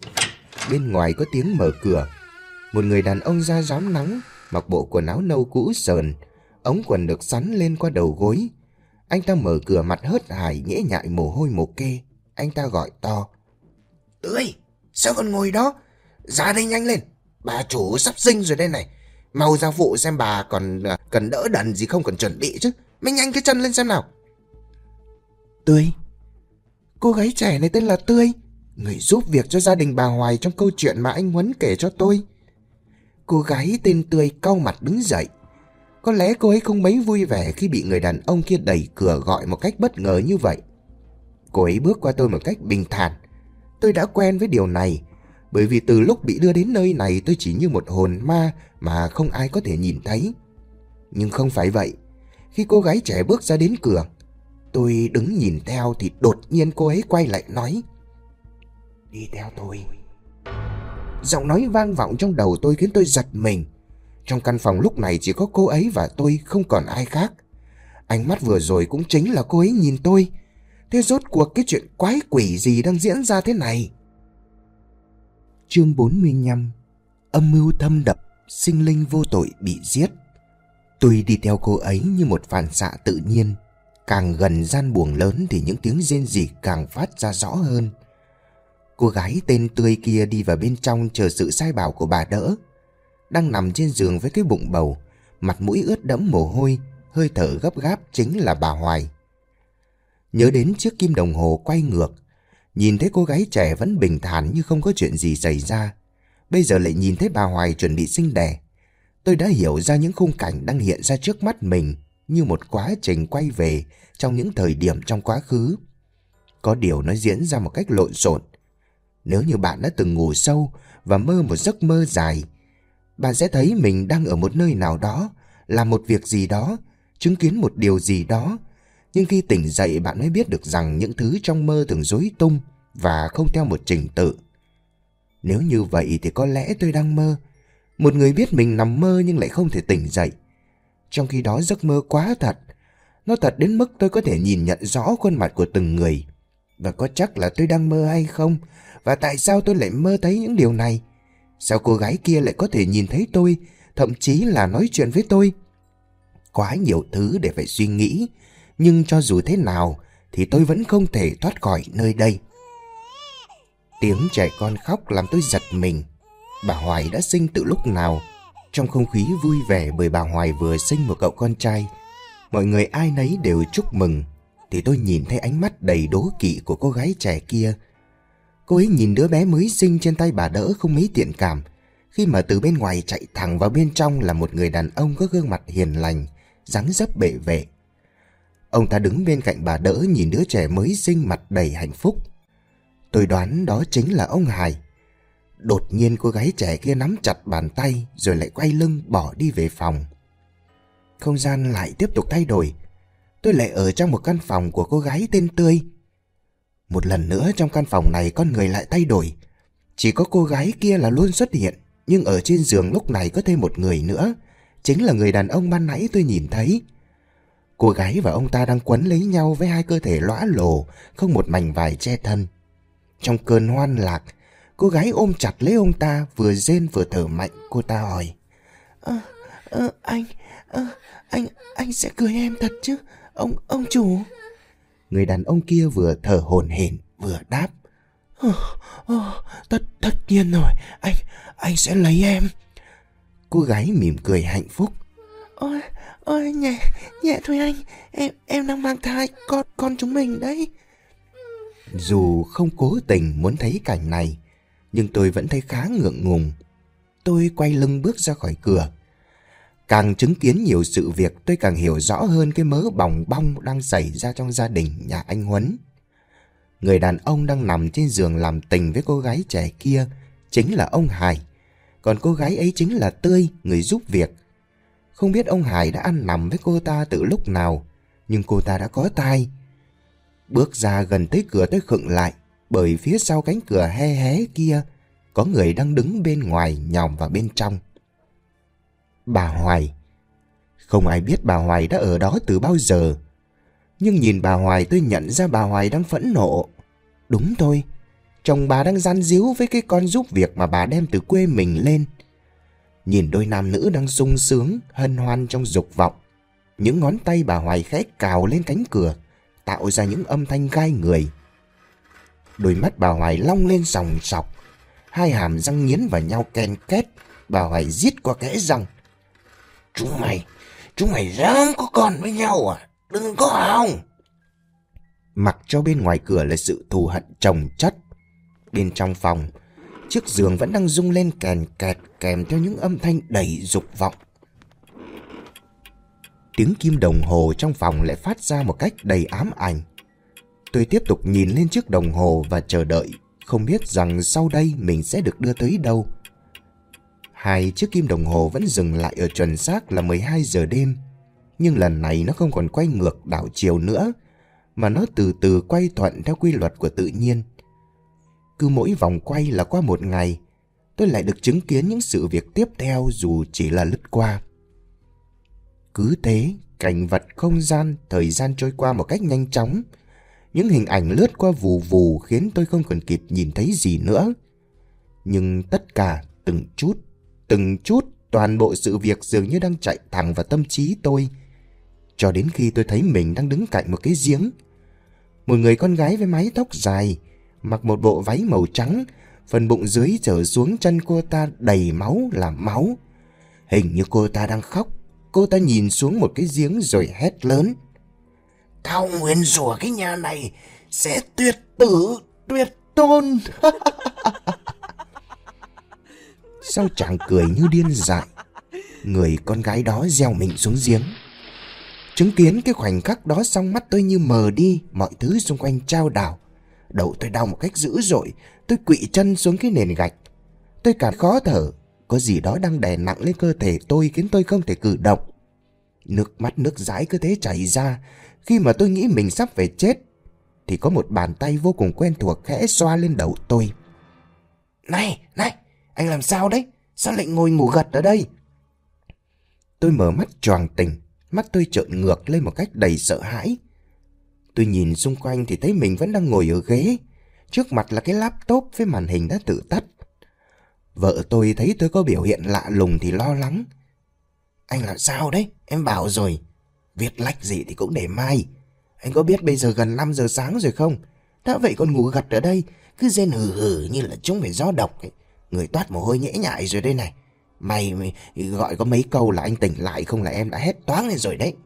Bên ngoài có tiếng mở cửa. Một người đàn ông da rám nắng, mặc bộ quần áo nâu cũ sờn, ống quần được xắn lên qua đầu gối. Anh ta mở cửa mặt hớt hải nhễ nhại mồ hôi mồ kê. Anh ta gọi to: Tươi, sao còn ngồi đó? Ra đây nhanh lên, bà chủ sắp sinh rồi đây này. Mau ra phụ xem bà còn cần đỡ đần gì không, cần chuẩn bị chứ. Mày nhanh cái chân lên xem nào. Tươi? Cô gái trẻ này tên là Tươi, người giúp việc cho gia đình bà Hoài trong câu chuyện mà anh Huấn kể cho tôi. Cô gái tên Tươi cau mặt đứng dậy. Có lẽ cô ấy không mấy vui vẻ khi bị người đàn ông kia đẩy cửa gọi một cách bất ngờ như vậy. Cô ấy bước qua tôi một cách bình thản. Tôi đã quen với điều này, bởi vì từ lúc bị đưa đến nơi này tôi chỉ như một hồn ma mà không ai có thể nhìn thấy. Nhưng không phải vậy. Khi cô gái trẻ bước ra đến cửa, tôi đứng nhìn theo thì đột nhiên cô ấy quay lại nói: Đi theo tôi. Giọng nói vang vọng trong đầu tôi khiến tôi giật mình. Trong căn phòng lúc này chỉ có cô ấy và tôi, không còn ai khác. Ánh mắt vừa rồi cũng chính là cô ấy nhìn tôi. Thế rốt cuộc cái chuyện quái quỷ gì đang diễn ra thế này? Chương 45. Âm mưu thâm độc, sinh linh vô tội bị giết. Tôi đi theo cô ấy như một phản xạ tự nhiên. Càng gần gian buồng lớn thì những tiếng rên rỉ càng phát ra rõ hơn. Cô gái tên Tươi kia đi vào bên trong chờ sự sai bảo của bà đỡ. Đang nằm trên giường với cái bụng bầu, mặt mũi ướt đẫm mồ hôi, hơi thở gấp gáp chính là bà Hoài. Nhớ đến chiếc kim đồng hồ quay ngược, nhìn thấy cô gái trẻ vẫn bình thản như không có chuyện gì xảy ra, bây giờ lại nhìn thấy bà Hoài chuẩn bị sinh đẻ. Tôi đã hiểu ra những khung cảnh đang hiện ra trước mắt mình như một quá trình quay về trong những thời điểm trong quá khứ. Có điều nó diễn ra một cách lộn xộn. Nếu như bạn đã từng ngủ sâu và mơ một giấc mơ dài, bạn sẽ thấy mình đang ở một nơi nào đó, làm một việc gì đó, chứng kiến một điều gì đó. Nhưng khi tỉnh dậy bạn mới biết được rằng những thứ trong mơ thường rối tung và không theo một trình tự. Nếu như vậy thì có lẽ tôi đang mơ. Một người biết mình nằm mơ nhưng lại không thể tỉnh dậy. Trong khi đó giấc mơ quá thật. Nó thật đến mức tôi có thể nhìn nhận rõ khuôn mặt của từng người. Và có chắc là tôi đang mơ hay không? Và tại sao tôi lại mơ thấy những điều này? Sao cô gái kia lại có thể nhìn thấy tôi, thậm chí là nói chuyện với tôi? Quá nhiều thứ để phải suy nghĩ. Nhưng cho dù thế nào thì tôi vẫn không thể thoát khỏi nơi đây. Tiếng trẻ con khóc làm tôi giật mình. Bà Hoài đã sinh từ lúc nào? Trong không khí vui vẻ bởi bà Hoài vừa sinh một cậu con trai, mọi người ai nấy đều chúc mừng, thì tôi nhìn thấy ánh mắt đầy đố kỵ của cô gái trẻ kia. Cô ấy nhìn đứa bé mới sinh trên tay bà đỡ không mấy thiện cảm, khi mà từ bên ngoài chạy thẳng vào bên trong là một người đàn ông có gương mặt hiền lành, dáng dấp bệ vệ. Ông ta đứng bên cạnh bà đỡ nhìn đứa trẻ mới sinh mặt đầy hạnh phúc. Tôi đoán đó chính là ông Hải. Đột nhiên cô gái trẻ kia nắm chặt bàn tay rồi lại quay lưng bỏ đi về phòng. Không gian lại tiếp tục thay đổi. Tôi lại ở trong một căn phòng của cô gái tên Tươi. Một lần nữa trong căn phòng này con người lại thay đổi. Chỉ có cô gái kia là luôn xuất hiện, nhưng ở trên giường lúc này có thêm một người nữa, chính là người đàn ông ban nãy tôi nhìn thấy. Cô gái và ông ta đang quấn lấy nhau với hai cơ thể lõa lồ, không một mảnh vải che thân. Trong cơn hoan lạc, cô gái ôm chặt lấy ông ta, vừa rên vừa thở mạnh. Cô ta hỏi: Anh sẽ cưới em thật chứ, ông chủ? Người đàn ông kia vừa thở hổn hển vừa đáp: Tất nhiên rồi, anh sẽ lấy em. Cô gái mỉm cười hạnh phúc. Ôi nhẹ thôi anh, em đang mang thai con chúng mình đấy. Dù không cố tình muốn thấy cảnh này, nhưng tôi vẫn thấy khá ngượng ngùng. Tôi quay lưng bước ra khỏi cửa. Càng chứng kiến nhiều sự việc, tôi càng hiểu rõ hơn cái mớ bòng bong đang xảy ra trong gia đình nhà anh Huấn. Người đàn ông đang nằm trên giường làm tình với cô gái trẻ kia chính là ông Hải, còn cô gái ấy chính là Tươi, người giúp việc. Không biết ông Hải đã ăn nằm với cô ta từ lúc nào, nhưng cô ta đã có thai. Bước ra gần tới cửa tôi khựng lại, bởi phía sau cánh cửa hé hé kia có người đang đứng bên ngoài nhòm vào bên trong. Bà Hoài. Không ai biết bà Hoài đã ở đó từ bao giờ. Nhưng nhìn bà Hoài tôi nhận ra bà Hoài đang phẫn nộ. Đúng thôi, chồng bà đang gian díu với cái con giúp việc mà bà đem từ quê mình lên. Nhìn đôi nam nữ đang sung sướng, hân hoan trong dục vọng, Những ngón tay bà Hoài khẽ cào lên cánh cửa, tạo ra những âm thanh gai người. Đôi mắt bà Hoài long lên sòng sọc, hai hàm răng nghiến vào nhau ken két. Bà Hoài rít qua kẽ răng: Chúng mày dám có con với nhau à? Đừng có hòng! Mặc cho bên ngoài cửa là sự thù hận chồng chất. Bên trong phòng, chiếc giường vẫn đang rung lên kèn kẹt, kèm theo những âm thanh đầy dục vọng. Tiếng kim đồng hồ trong phòng lại phát ra một cách đầy ám ảnh. Tôi tiếp tục nhìn lên chiếc đồng hồ và chờ đợi, không biết rằng sau đây mình sẽ được đưa tới đâu. Hai chiếc kim đồng hồ vẫn dừng lại ở chuẩn xác là 12 giờ đêm. Nhưng lần này nó không còn quay ngược đảo chiều nữa, mà nó từ từ quay thuận theo quy luật của tự nhiên. Cứ mỗi vòng quay là qua một ngày, tôi lại được chứng kiến những sự việc tiếp theo dù chỉ là lướt qua. Cứ thế, cảnh vật, không gian, thời gian trôi qua một cách nhanh chóng. Những hình ảnh lướt qua vù vù khiến tôi không còn kịp nhìn thấy gì nữa. Nhưng tất cả từng chút, toàn bộ sự việc dường như đang chạy thẳng vào tâm trí tôi. Cho đến khi tôi thấy mình đang đứng cạnh một cái giếng. Một người con gái với mái tóc dài, mặc một bộ váy màu trắng, phần bụng dưới trở xuống chân cô ta đầy máu là máu. Hình như cô ta đang khóc. Cô ta nhìn xuống một cái giếng rồi hét lớn: Tao nguyền rủa cái nhà này sẽ tuyệt tử, tuyệt tôn. Sau chàng cười như điên dại, người con gái đó gieo mình xuống giếng. Chứng kiến cái khoảnh khắc đó xong, mắt tôi như mờ đi, mọi thứ xung quanh chao đảo. Đầu tôi đau một cách dữ dội, tôi quỵ chân xuống cái nền gạch. Tôi càng khó thở, có gì đó đang đè nặng lên cơ thể tôi khiến tôi không thể cử động. Nước mắt nước dãi cứ thế chảy ra. Khi mà tôi nghĩ mình sắp phải chết, thì có một bàn tay vô cùng quen thuộc khẽ xoa lên đầu tôi. Này, anh làm sao đấy? Sao lại ngồi ngủ gật ở đây? Tôi mở mắt choàng tỉnh, mắt tôi trợn ngược lên một cách đầy sợ hãi. Tôi nhìn xung quanh thì thấy mình vẫn đang ngồi ở ghế. Trước mặt là cái laptop với màn hình đã tự tắt. Vợ tôi thấy tôi có biểu hiện lạ lùng thì lo lắng. Anh làm sao đấy? Em bảo rồi, viết lách gì thì cũng để mai. Anh có biết bây giờ gần 5 giờ sáng rồi không? Đã vậy còn ngủ gật ở đây, cứ rên hừ hừ như là chúng phải gió độc ấy. Người toát mồ hôi nhễ nhại rồi đây này. Mày gọi có mấy câu là anh tỉnh lại, không là em đã hét toáng lên rồi đấy.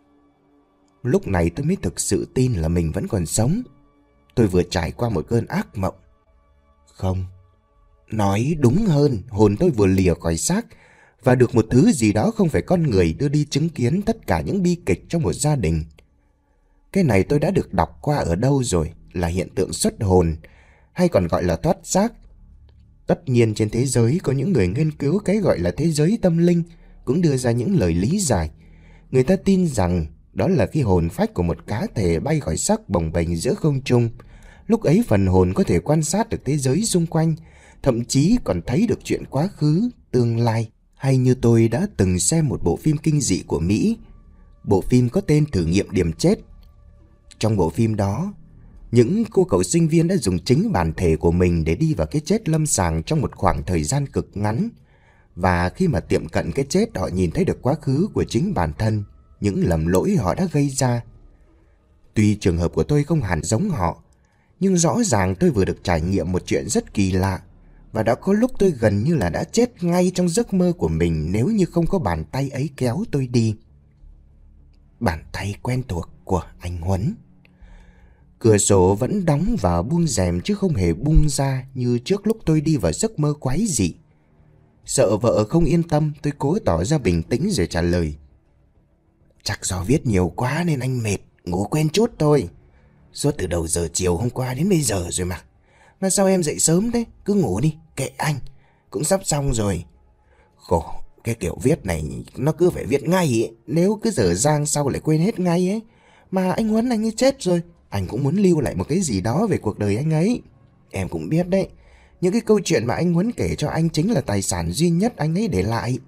Lúc này tôi mới thực sự tin là mình vẫn còn sống. Tôi vừa trải qua một cơn ác mộng. Không, nói đúng hơn, hồn tôi vừa lìa khỏi xác và được một thứ gì đó không phải con người đưa đi chứng kiến tất cả những bi kịch trong một gia đình. Cái này tôi đã được đọc qua ở đâu rồi, là hiện tượng xuất hồn, hay còn gọi là thoát xác. Tất nhiên trên thế giới có những người nghiên cứu cái gọi là thế giới tâm linh cũng đưa ra những lời lý giải. Người ta tin rằng đó là khi hồn phách của một cá thể bay khỏi xác bồng bềnh giữa không trung. Lúc ấy phần hồn có thể quan sát được thế giới xung quanh, thậm chí còn thấy được chuyện quá khứ, tương lai. Hay như tôi đã từng xem một bộ phim kinh dị của Mỹ. Bộ phim có tên Thử nghiệm điểm chết. Trong bộ phim đó, những cô cậu sinh viên đã dùng chính bản thể của mình để đi vào cái chết lâm sàng trong một khoảng thời gian cực ngắn. Và khi mà tiệm cận cái chết, họ nhìn thấy được quá khứ của chính bản thân, những lầm lỗi họ đã gây ra. Tuy trường hợp của tôi không hẳn giống họ, nhưng rõ ràng tôi vừa được trải nghiệm một chuyện rất kỳ lạ. Và đã có lúc tôi gần như là đã chết ngay trong giấc mơ của mình nếu như không có bàn tay ấy kéo tôi đi. Bàn tay quen thuộc của anh Huấn. Cửa sổ vẫn đóng và buông rèm chứ không hề bung ra như trước lúc tôi đi vào giấc mơ quái dị. Sợ vợ không yên tâm, tôi cố tỏ ra bình tĩnh rồi trả lời. Chắc do viết nhiều quá nên anh mệt, ngủ quên chút thôi. Suốt từ đầu giờ chiều hôm qua đến bây giờ rồi mà. Mà sao em dậy sớm thế? Cứ ngủ đi, kệ anh. Cũng sắp xong rồi. Khổ, cái kiểu viết này nó cứ phải viết ngay ấy. Nếu cứ dở dang sau lại quên hết ngay ấy. Mà anh Huấn anh ấy chết rồi, anh cũng muốn lưu lại một cái gì đó về cuộc đời anh ấy. Em cũng biết đấy, những cái câu chuyện mà anh Huấn kể cho anh chính là tài sản duy nhất anh ấy để lại.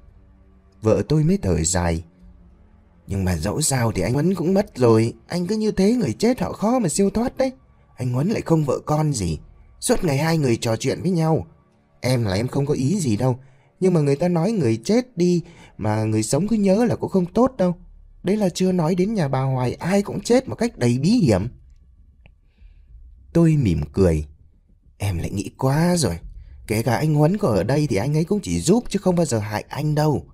Vợ tôi mới thở dài. Nhưng mà dẫu sao thì anh Huấn cũng mất rồi. Anh cứ như thế người chết họ khó mà siêu thoát đấy. Anh Huấn lại không vợ con gì, suốt ngày hai người trò chuyện với nhau. Em là em không có ý gì đâu, nhưng mà người ta nói người chết đi mà người sống cứ nhớ là cũng không tốt đâu. Đấy là chưa nói đến nhà bà Hoài ai cũng chết một cách đầy bí hiểm. Tôi mỉm cười. Em lại nghĩ quá rồi. Kể cả anh Huấn có ở đây thì anh ấy cũng chỉ giúp chứ không bao giờ hại anh đâu.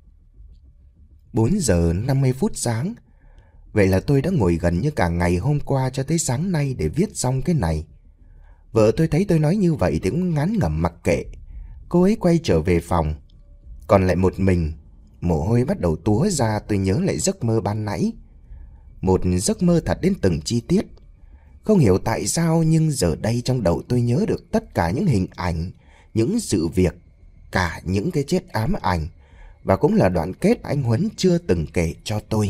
4 giờ 50 phút sáng. Vậy là tôi đã ngồi gần như cả ngày hôm qua cho tới sáng nay để viết xong cái này. Vợ tôi thấy tôi nói như vậy thì cũng ngán ngẩm mặc kệ. Cô ấy quay trở về phòng. Còn lại một mình, mồ hôi bắt đầu túa ra. Tôi nhớ lại giấc mơ ban nãy. Một giấc mơ thật đến từng chi tiết. Không hiểu tại sao nhưng giờ đây trong đầu tôi nhớ được tất cả những hình ảnh, những sự việc, cả những cái chết ám ảnh. Và cũng là đoạn kết anh Huấn chưa từng kể cho tôi.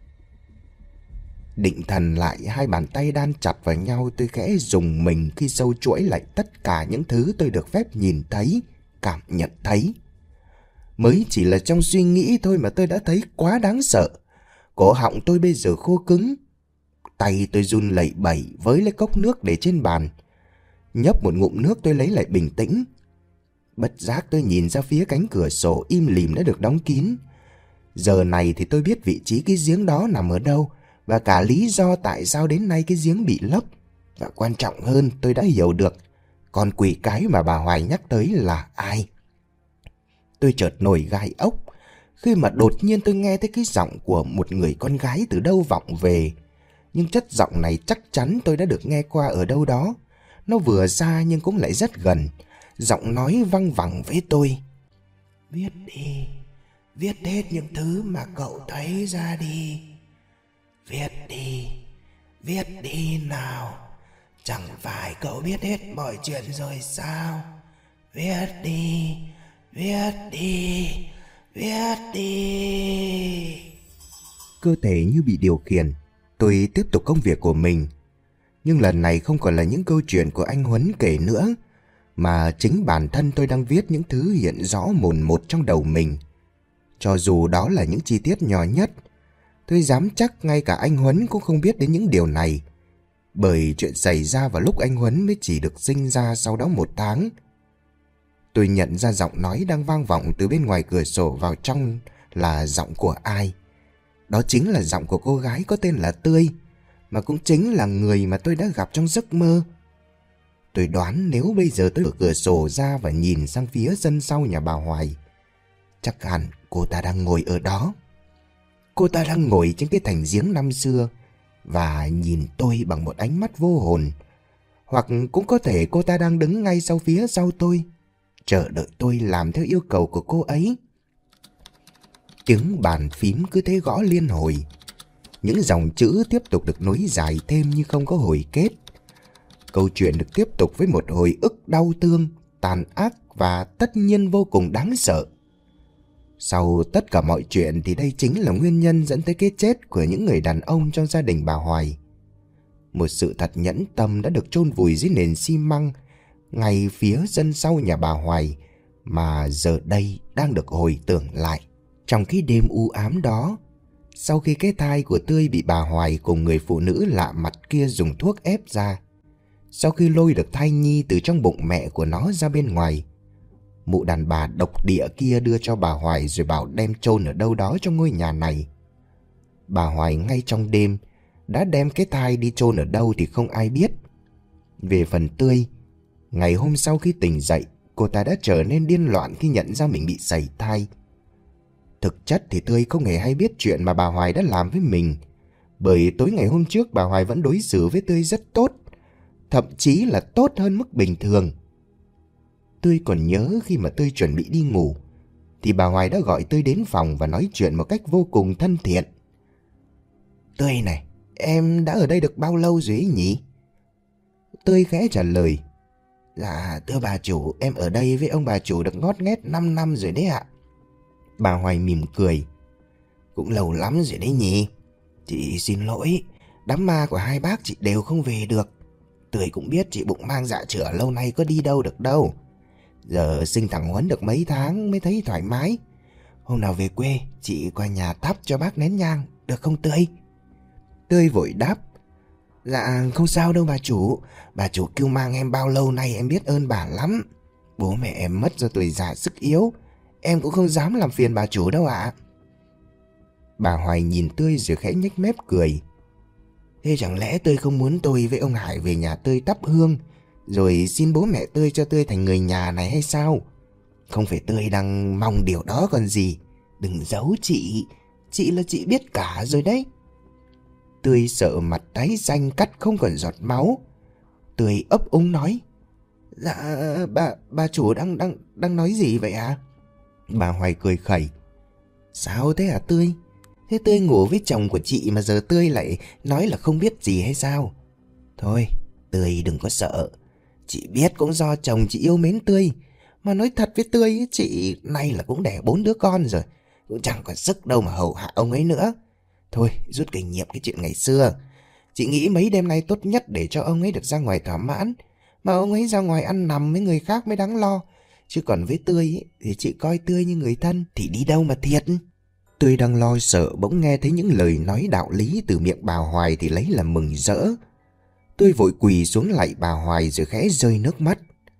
Định thần lại, hai bàn tay đan chặt vào nhau, tôi khẽ rùng mình khi sâu chuỗi lại tất cả những thứ tôi được phép nhìn thấy, cảm nhận thấy. Mới chỉ là trong suy nghĩ thôi mà tôi đã thấy quá đáng sợ. Cổ họng tôi bây giờ khô cứng. Tay tôi run lẩy bẩy với lấy cốc nước để trên bàn. Nhấp một ngụm nước tôi lấy lại bình tĩnh. Bất giác tôi nhìn ra phía cánh cửa sổ im lìm đã được đóng kín. Giờ này thì tôi biết vị trí cái giếng đó nằm ở đâu và cả lý do tại sao đến nay cái giếng bị lấp. Và quan trọng hơn, tôi đã hiểu được con quỷ cái mà bà Hoài nhắc tới là ai. Tôi chợt nổi gai ốc khi mà đột nhiên tôi nghe thấy cái giọng của một người con gái từ đâu vọng về. Nhưng chất giọng này chắc chắn tôi đã được nghe qua ở đâu đó. Nó vừa xa nhưng cũng lại rất gần. Giọng nói văng vẳng với tôi. Viết đi, viết hết những thứ mà cậu thấy ra đi. Viết đi nào. Chẳng phải cậu biết hết mọi chuyện rồi sao? Viết đi, viết đi, viết đi. Cơ thể như bị điều khiển. Tôi tiếp tục công việc của mình. Nhưng lần này không còn là những câu chuyện của anh Huấn kể nữa, mà chính bản thân tôi đang viết những thứ hiện rõ mồn một trong đầu mình. Cho dù đó là những chi tiết nhỏ nhất, tôi dám chắc ngay cả anh Huấn cũng không biết đến những điều này. Bởi chuyện xảy ra vào lúc anh Huấn mới chỉ được sinh ra sau đó 1 tháng. Tôi nhận ra giọng nói đang vang vọng từ bên ngoài cửa sổ vào trong là giọng của ai. Đó chính là giọng của cô gái có tên là Tươi, mà cũng chính là người mà tôi đã gặp trong giấc mơ. Tôi đoán nếu bây giờ tôi mở cửa sổ ra và nhìn sang phía sân sau nhà bà Hoài, chắc hẳn cô ta đang ngồi ở đó. Cô ta đang ngồi trên cái thành giếng năm xưa và nhìn tôi bằng một ánh mắt vô hồn. Hoặc cũng có thể cô ta đang đứng ngay sau phía sau tôi, chờ đợi tôi làm theo yêu cầu của cô ấy. Tiếng bàn phím cứ thế gõ liên hồi. Những dòng chữ tiếp tục được nối dài thêm như không có hồi kết. Câu chuyện được tiếp tục với một hồi ức đau thương, tàn ác và tất nhiên vô cùng đáng sợ. Sau tất cả mọi chuyện thì đây chính là nguyên nhân dẫn tới cái chết của những người đàn ông trong gia đình bà Hoài. Một sự thật nhẫn tâm đã được chôn vùi dưới nền xi măng ngay phía sân sau nhà bà Hoài, mà giờ đây đang được hồi tưởng lại. Trong cái đêm u ám đó, sau khi cái thai của Tươi bị bà Hoài cùng người phụ nữ lạ mặt kia dùng thuốc ép ra, sau khi lôi được thai nhi từ trong bụng mẹ của nó ra bên ngoài, mụ đàn bà độc địa kia đưa cho bà Hoài rồi bảo đem chôn ở đâu đó trong ngôi nhà này. Bà Hoài ngay trong đêm đã đem cái thai đi chôn ở đâu thì không ai biết. Về phần Tươi, ngày hôm sau khi tỉnh dậy, cô ta đã trở nên điên loạn khi nhận ra mình bị sảy thai. Thực chất thì Tươi không hề hay biết chuyện mà bà Hoài đã làm với mình, bởi tối ngày hôm trước bà Hoài vẫn đối xử với Tươi rất tốt, thậm chí là tốt hơn mức bình thường. Tươi còn nhớ khi mà Tươi chuẩn bị đi ngủ thì bà Hoài đã gọi Tươi đến phòng và nói chuyện một cách vô cùng thân thiện. Tươi này, em đã ở đây được bao lâu rồi ấy nhỉ? Tươi khẽ trả lời. Dạ thưa bà chủ, em ở đây với ông bà chủ được ngót nghét 5 năm rồi đấy ạ. Bà Hoài mỉm cười. Cũng lâu lắm rồi đấy nhỉ. Chị xin lỗi, đám ma của hai bác chị đều không về được. Tươi cũng biết chị bụng mang dạ chửa lâu nay có đi đâu được đâu. Giờ sinh thằng Huấn được mấy tháng mới thấy thoải mái. Hôm nào về quê chị qua nhà thắp cho bác nén nhang, được không Tươi? Tươi vội đáp. Dạ không sao đâu bà chủ. Bà chủ kêu mang em bao lâu nay em biết ơn bà lắm. Bố mẹ em mất do tuổi già sức yếu, em cũng không dám làm phiền bà chủ đâu ạ. Bà Hoài nhìn Tươi rồi khẽ nhếch mép cười. Thế chẳng lẽ Tươi không muốn tôi với ông Hải về nhà Tươi thắp hương, rồi xin bố mẹ Tươi cho Tươi thành người nhà này hay sao? Không phải Tươi đang mong điều đó còn gì. Đừng giấu chị là chị biết cả rồi đấy. Tươi sợ mặt tái xanh cắt không còn giọt máu. Tươi ấp úng nói. Dạ bà chủ đang nói gì vậy ạ? Bà Hoài cười khẩy. Sao thế hả Tươi? Thế Tươi ngủ với chồng của chị mà giờ Tươi lại nói là không biết gì hay sao? Thôi Tươi đừng có sợ. Chị biết cũng do chồng chị yêu mến Tươi. Mà nói thật với Tươi, chị nay là cũng đẻ 4 đứa con rồi, cũng chẳng còn sức đâu mà hầu hạ ông ấy nữa. Thôi rút kinh nghiệm cái chuyện ngày xưa. Chị nghĩ mấy đêm nay tốt nhất để cho ông ấy được ra ngoài thỏa mãn. Mà ông ấy ra ngoài ăn nằm với người khác mới đáng lo. Chứ còn với Tươi ấy, thì chị coi Tươi như người thân thì đi đâu mà thiệt. Tươi đang lo sợ bỗng nghe thấy những lời nói đạo lý từ miệng bà Hoài thì lấy làm mừng rỡ. Tươi vội quỳ xuống lạy bà Hoài rồi khẽ rơi nước mắt.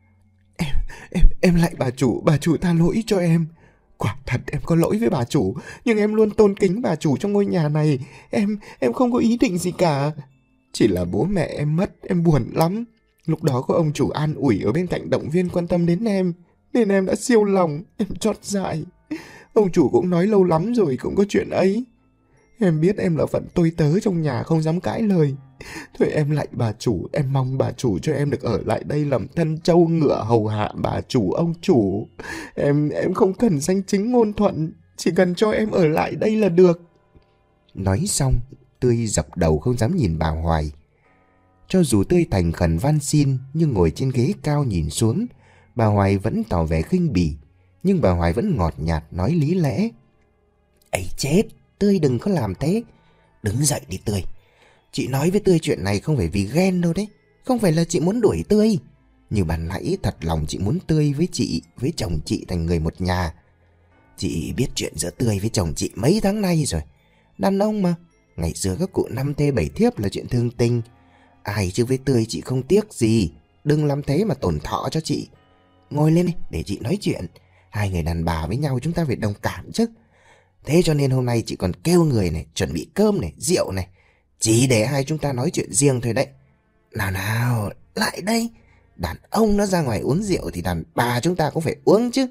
Em lạy bà chủ tha lỗi cho em. Quả thật em có lỗi với bà chủ, nhưng em luôn tôn kính bà chủ trong ngôi nhà này. Em không có ý định gì cả. Chỉ là bố mẹ em mất, em buồn lắm. Lúc đó có ông chủ an ủi ở bên cạnh động viên quan tâm đến em, nên em đã siêu lòng, em trót dại. Ông chủ cũng nói lâu lắm rồi cũng có chuyện ấy. Em biết em là phận tôi tớ trong nhà không dám cãi lời. Thôi em lạy bà chủ, em mong bà chủ cho em được ở lại đây làm thân trâu ngựa hầu hạ bà chủ ông chủ. Em không cần danh chính ngôn thuận, chỉ cần cho em ở lại đây là được. Nói xong, Tươi dập đầu không dám nhìn bà Hoài. Cho dù Tươi thành khẩn van xin, nhưng ngồi trên ghế cao nhìn xuống, bà Hoài vẫn tỏ vẻ khinh bỉ. Nhưng bà Hoài vẫn ngọt nhạt nói lý lẽ. Ấy chết, Tươi đừng có làm thế. Đứng dậy đi Tươi. Chị nói với Tươi chuyện này không phải vì ghen đâu đấy. Không phải là chị muốn đuổi Tươi. Như ban nãy thật lòng chị muốn Tươi với chị, với chồng chị thành người một nhà. Chị biết chuyện giữa Tươi với chồng chị mấy tháng nay rồi. Đàn ông mà, ngày xưa các cụ 5 thê 7 thiếp là chuyện thương tình. Ai chứ với Tươi chị không tiếc gì. Đừng làm thế mà tổn thọ cho chị. Ngồi lên đi để chị nói chuyện. Hai người đàn bà với nhau chúng ta phải đồng cảm chứ. Thế cho nên hôm nay chị còn kêu người này chuẩn bị cơm này, rượu này, chỉ để hai chúng ta nói chuyện riêng thôi đấy. Nào, lại đây. Đàn ông nó ra ngoài uống rượu thì đàn bà chúng ta cũng phải uống chứ.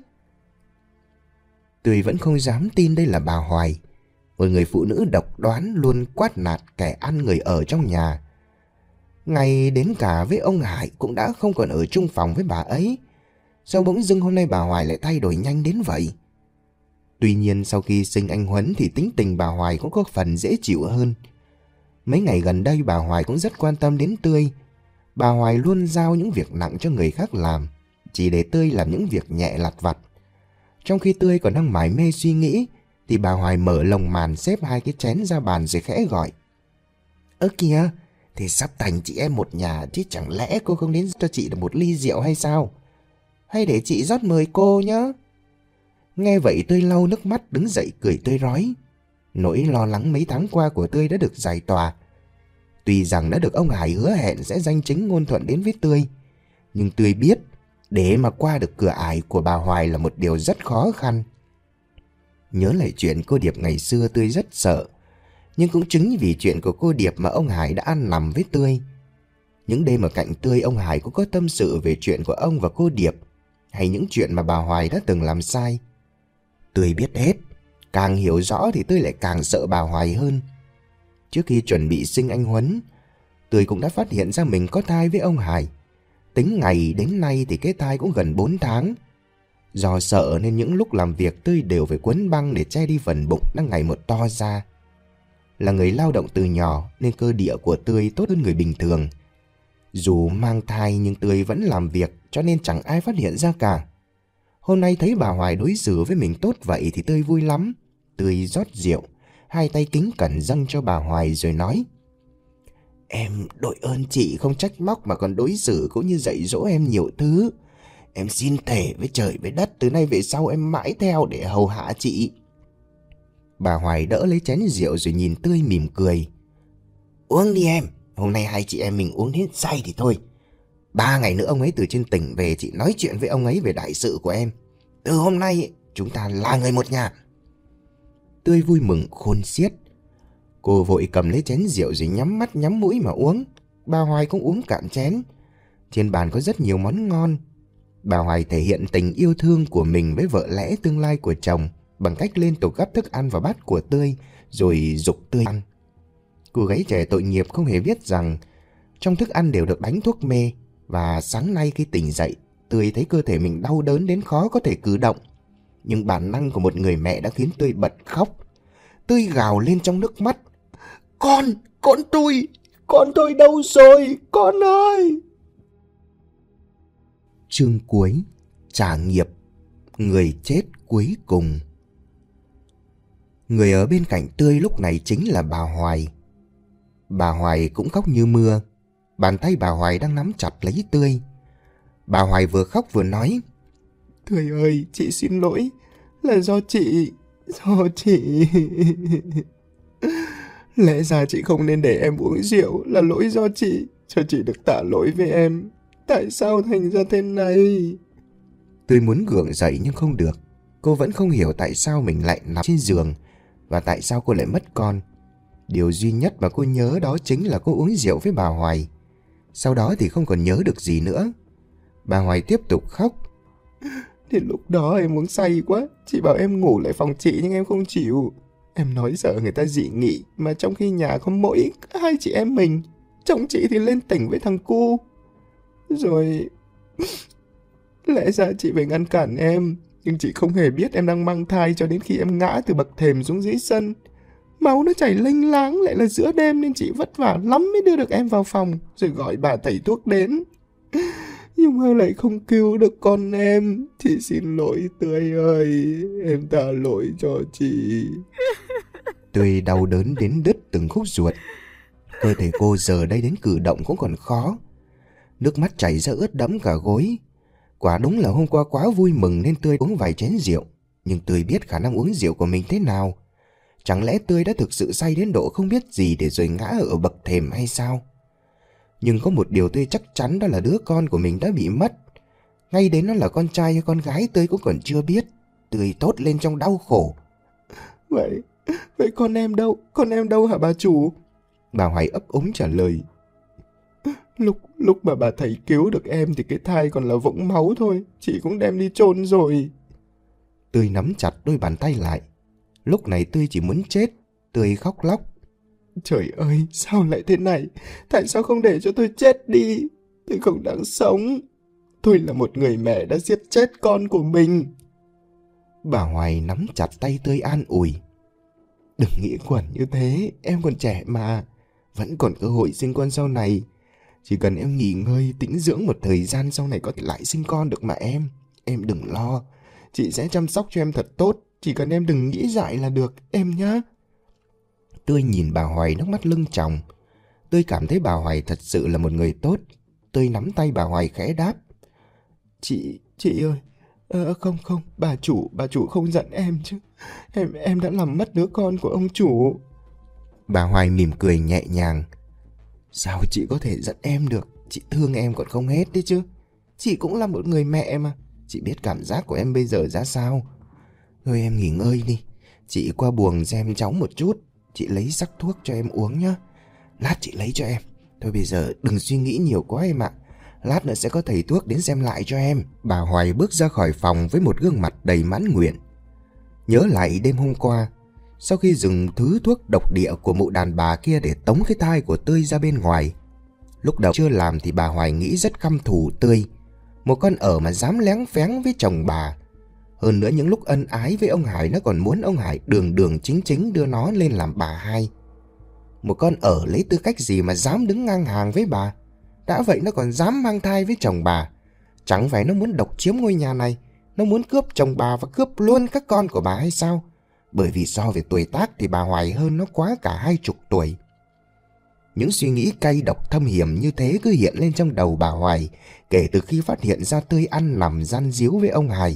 Tươi vẫn không dám tin đây là bà Hoài, một người phụ nữ độc đoán luôn quát nạt kẻ ăn người ở trong nhà. Ngày đến cả với ông Hải cũng đã không còn ở chung phòng với bà ấy. Sao bỗng dưng hôm nay bà Hoài lại thay đổi nhanh đến vậy? Tuy nhiên sau khi sinh anh Huấn thì tính tình bà Hoài cũng có phần dễ chịu hơn. Mấy ngày gần đây bà Hoài cũng rất quan tâm đến Tươi. Bà Hoài luôn giao những việc nặng cho người khác làm, chỉ để Tươi làm những việc nhẹ lặt vặt. Trong khi Tươi còn đang mải mê suy nghĩ thì bà Hoài mở lồng màn xếp hai cái chén ra bàn rồi khẽ gọi. Ơ kìa, thì sắp thành chị em một nhà chứ chẳng lẽ cô không đến cho chị được một ly rượu hay sao? Hay để chị rót mời cô nhá. Nghe vậy Tươi lau nước mắt đứng dậy cười tươi rói. Nỗi lo lắng mấy tháng qua của Tươi đã được giải tỏa. Tuy rằng đã được ông Hải hứa hẹn sẽ danh chính ngôn thuận đến với Tươi, nhưng Tươi biết để mà qua được cửa ải của bà Hoài là một điều rất khó khăn. Nhớ lại chuyện cô Điệp ngày xưa Tươi rất sợ. Nhưng cũng chính vì chuyện của cô Điệp mà ông Hải đã ăn nằm với Tươi. Những đêm ở cạnh Tươi, ông Hải cũng có tâm sự về chuyện của ông và cô Điệp, hay những chuyện mà bà Hoài đã từng làm sai. Tươi biết hết. Càng hiểu rõ thì Tươi lại càng sợ bà Hoài hơn. Trước khi chuẩn bị sinh anh Huấn, Tươi cũng đã phát hiện ra mình có thai với ông Hải. Tính ngày đến nay thì cái thai cũng gần 4 tháng. Do sợ nên những lúc làm việc Tươi đều phải quấn băng để che đi phần bụng đang ngày một to ra. Là người lao động từ nhỏ nên cơ địa của Tươi tốt hơn người bình thường. Dù mang thai nhưng Tươi vẫn làm việc cho nên chẳng ai phát hiện ra cả. Hôm nay thấy bà Hoài đối xử với mình tốt vậy thì Tươi vui lắm. Tươi rót rượu, hai tay kính cẩn dâng cho bà Hoài rồi nói. Em đội ơn chị không trách móc mà còn đối xử cũng như dạy dỗ em nhiều thứ. Em xin thề với trời với đất từ nay về sau em mãi theo để hầu hạ chị. Bà Hoài đỡ lấy chén rượu rồi nhìn Tươi mỉm cười. Uống đi em, hôm nay hai chị em mình uống đến say thì thôi. 3 ngày nữa ông ấy từ trên tỉnh về, chị nói chuyện với ông ấy về đại sự của em. Từ hôm nay chúng ta là người một nhà. Tươi vui mừng khôn xiết. Cô vội cầm lấy chén rượu rồi nhắm mắt nhắm mũi mà uống. Bà Hoài cũng uống cạn chén. Trên bàn có rất nhiều món ngon. Bà Hoài thể hiện tình yêu thương của mình với vợ lẽ tương lai của chồng bằng cách liên tục gắp thức ăn vào bát của Tươi rồi giục Tươi ăn. Cô gái trẻ tội nghiệp không hề biết rằng trong thức ăn đều được đánh thuốc mê, và sáng nay khi tỉnh dậy, Tươi thấy cơ thể mình đau đớn đến khó có thể cử động. Nhưng bản năng của một người mẹ đã khiến Tươi bật khóc. Tươi gào lên trong nước mắt. Con tôi đâu rồi, con ơi! Chương cuối, trả nghiệp, người chết cuối cùng. Người ở bên cạnh Tươi lúc này chính là bà Hoài. Bà Hoài cũng khóc như mưa. Bàn tay bà Hoài đang nắm chặt lấy Tươi. Bà Hoài vừa khóc vừa nói: Tươi ơi, chị xin lỗi. Là do chị. Lẽ ra chị không nên để em uống rượu, là lỗi do chị. Cho chị được tạ lỗi với em. Tại sao thành ra thế này? Tươi muốn gượng dậy nhưng không được. Cô vẫn không hiểu tại sao mình lại nằm trên giường và tại sao cô lại mất con. Điều duy nhất mà cô nhớ đó chính là cô uống rượu với bà Hoài. Sau đó thì không còn nhớ được gì nữa. Bà Hoài tiếp tục khóc. Thì lúc đó em uống say quá. Chị bảo em ngủ lại phòng chị nhưng em không chịu. Em nói sợ người ta dị nghị, mà trong khi nhà có mỗi hai chị em mình. Chồng chị thì lên tỉnh với thằng cu. Rồi lẽ ra chị phải ngăn cản em, nhưng chị không hề biết em đang mang thai cho đến khi em ngã từ bậc thềm xuống dưới sân. Máu nó chảy lênh láng, lại là giữa đêm nên chị vất vả lắm mới đưa được em vào phòng, rồi gọi bà thầy thuốc đến. Nhưng mà lại không cứu được con em. Chị xin lỗi Tươi ơi, em tạ lỗi cho chị. Tươi đau đớn đến đứt từng khúc ruột. Cơ thể cô giờ đây đến cử động cũng còn khó. Nước mắt chảy ra ướt đẫm cả gối. Quả đúng là hôm qua quá vui mừng nên Tươi uống vài chén rượu. Nhưng Tươi biết khả năng uống rượu của mình thế nào. Chẳng lẽ Tươi đã thực sự say đến độ không biết gì để rồi ngã ở bậc thềm hay sao? Nhưng có một điều Tươi chắc chắn, đó là đứa con của mình đã bị mất. Ngay đến nó là con trai hay con gái Tươi cũng còn chưa biết. Tươi thốt lên trong đau khổ. Vậy con em đâu? Con em đâu hả bà chủ? Bà Hoài ấp úng trả lời. Lúc mà bà thầy cứu được em thì cái thai còn là vũng máu thôi. Chị cũng đem đi chôn rồi. Tươi nắm chặt đôi bàn tay lại. Lúc này Tươi chỉ muốn chết. Tươi khóc lóc. Trời ơi, sao lại thế này? Tại sao không để cho tôi chết đi? Tôi không đáng sống. Tôi là một người mẹ đã giết chết con của mình. Bà Hoài nắm chặt tay Tươi an ủi. Đừng nghĩ quẩn như thế, em còn trẻ mà. Vẫn còn cơ hội sinh con sau này. Chỉ cần em nghỉ ngơi, tĩnh dưỡng một thời gian, sau này có thể lại sinh con được mà em. Em đừng lo. Chị sẽ chăm sóc cho em thật tốt. Chỉ cần em đừng nghĩ dại là được, em nhá. Tươi nhìn bà Hoài nước mắt lưng tròng. Tươi cảm thấy bà Hoài thật sự là một người tốt. Tươi nắm tay bà Hoài khẽ đáp. Chị ơi. Không, bà chủ không giận em chứ. Em đã làm mất đứa con của ông chủ. Bà Hoài mỉm cười nhẹ nhàng. Sao chị có thể giận em được? Chị thương em còn không hết đấy chứ. Chị cũng là một người mẹ mà. Chị biết cảm giác của em bây giờ ra sao. Thôi em nghỉ ngơi đi. Chị qua buồng xem cháu một chút. Chị lấy sắc thuốc cho em uống nhá. Lát chị lấy cho em. Thôi bây giờ đừng suy nghĩ nhiều quá em ạ. Lát nữa sẽ có thầy thuốc đến xem lại cho em. Bà Hoài bước ra khỏi phòng với một gương mặt đầy mãn nguyện. Nhớ lại đêm hôm qua, sau khi dùng thứ thuốc độc địa của mụ đàn bà kia để tống cái thai của Tươi ra bên ngoài. Lúc đầu chưa làm thì bà Hoài nghĩ rất căm thù Tươi. Một con ở mà dám léng phéng với chồng bà. Hơn nữa những lúc ân ái với ông Hải, nó còn muốn ông Hải đường chính đưa nó lên làm bà hai. Một con ở lấy tư cách gì mà dám đứng ngang hàng với bà? Đã vậy nó còn dám mang thai với chồng bà. Chẳng phải nó muốn độc chiếm ngôi nhà này, nó muốn cướp chồng bà và cướp luôn các con của bà hay sao? Bởi vì so về tuổi tác thì bà Hoài hơn nó quá cả 20 tuổi. Những suy nghĩ cay độc thâm hiểm như thế cứ hiện lên trong đầu bà Hoài kể từ khi phát hiện ra Tươi ăn nằm ran díu với ông Hải.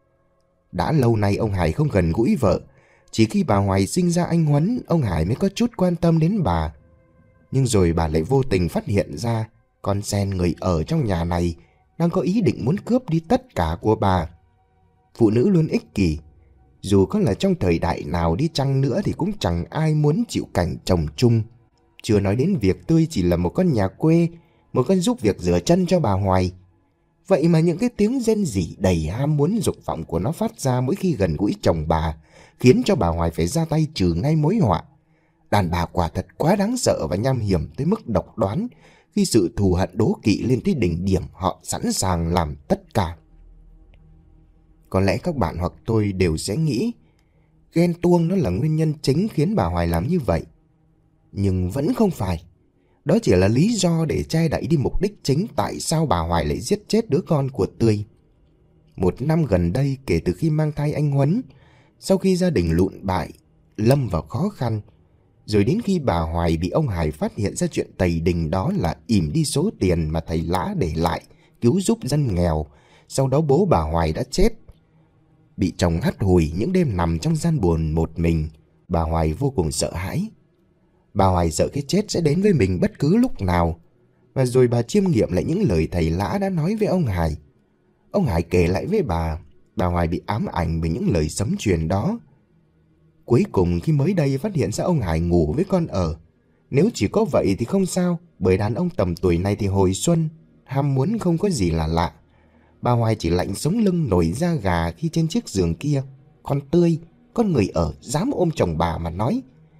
Đã lâu nay ông Hải không gần gũi vợ. Chỉ khi bà Hoài sinh ra anh Huấn, ông Hải mới có chút quan tâm đến bà. Nhưng rồi bà lại vô tình phát hiện ra con Sen, người ở trong nhà này, đang có ý định muốn cướp đi tất cả của bà. Phụ nữ luôn ích kỷ. Dù có là trong thời đại nào đi chăng nữa thì cũng chẳng ai muốn chịu cảnh chồng chung. Chưa nói đến việc Tươi chỉ là một con nhà quê, một con giúp việc rửa chân cho bà Hoài. Vậy mà những cái tiếng rên rỉ đầy ham muốn dục vọng của nó phát ra mỗi khi gần gũi chồng bà, khiến cho bà Hoài phải ra tay trừ ngay mối họa. Đàn bà quả thật quá đáng sợ và nham hiểm tới mức độc đoán. Khi sự thù hận đố kỵ lên tới đỉnh điểm, họ sẵn sàng làm tất cả. Có lẽ các bạn hoặc tôi đều sẽ nghĩ ghen tuông nó là nguyên nhân chính khiến bà Hoài làm như vậy. Nhưng vẫn không phải. Đó chỉ là lý do để che đậy đi mục đích chính tại sao bà Hoài lại giết chết đứa con của Tươi. 1 năm gần đây kể từ khi mang thai anh Huấn, sau khi gia đình lụn bại, lâm vào khó khăn, rồi đến khi bà Hoài bị ông Hải phát hiện ra chuyện tày đình, đó là ỉm đi số tiền mà thầy Lã để lại cứu giúp dân nghèo. Sau đó bố bà Hoài đã chết. Bị chồng hắt hủi những đêm nằm trong gian buồn một mình, bà Hoài vô cùng sợ hãi. Bà Hoài sợ cái chết sẽ đến với mình bất cứ lúc nào. Và rồi bà chiêm nghiệm lại những lời thầy Lã đã nói với ông Hải. Ông Hải kể lại với bà Hoài bị ám ảnh bởi những lời sấm truyền đó. Cuối cùng khi mới đây phát hiện ra ông Hải ngủ với con ở. Nếu chỉ có vậy thì không sao, bởi đàn ông tầm tuổi này thì hồi xuân, ham muốn không có gì là lạ. Bà Hoài chỉ lạnh sống lưng nổi da gà khi trên chiếc giường kia, con Tươi, con người ở, dám ôm chồng bà mà nói: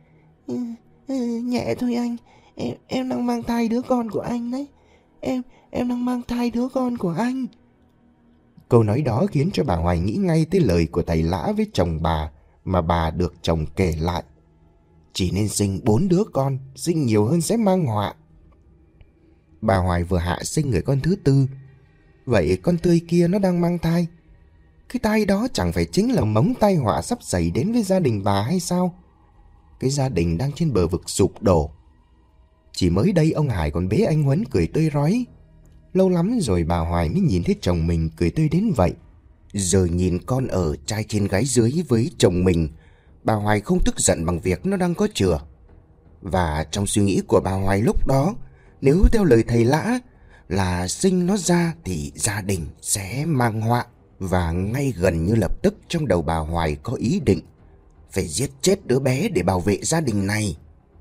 Nhẹ thôi anh, em đang mang thai đứa con của anh đấy. Em đang mang thai đứa con của anh. Câu nói đó khiến cho bà Hoài nghĩ ngay tới lời của thầy Lã với chồng bà mà bà được chồng kể lại. Chỉ nên sinh 4 đứa con, sinh nhiều hơn sẽ mang họa. Bà Hoài vừa hạ sinh người con thứ 4. Vậy con Tươi kia nó đang mang thai. Cái thai đó chẳng phải chính là mống tai họa sắp xảy đến với gia đình bà hay sao? Cái gia đình đang trên bờ vực sụp đổ. Chỉ mới đây ông Hải còn bế anh Huấn cười tươi rói. Lâu lắm rồi bà Hoài mới nhìn thấy chồng mình cười tươi đến vậy. Giờ nhìn con ở trai trên gái dưới với chồng mình, bà Hoài không tức giận bằng việc nó đang có chừa. Và trong suy nghĩ của bà Hoài lúc đó, nếu theo lời thầy Lã là sinh nó ra thì gia đình sẽ mang họa. Và ngay gần như lập tức trong đầu bà Hoài có ý định phải giết chết đứa bé để bảo vệ gia đình này.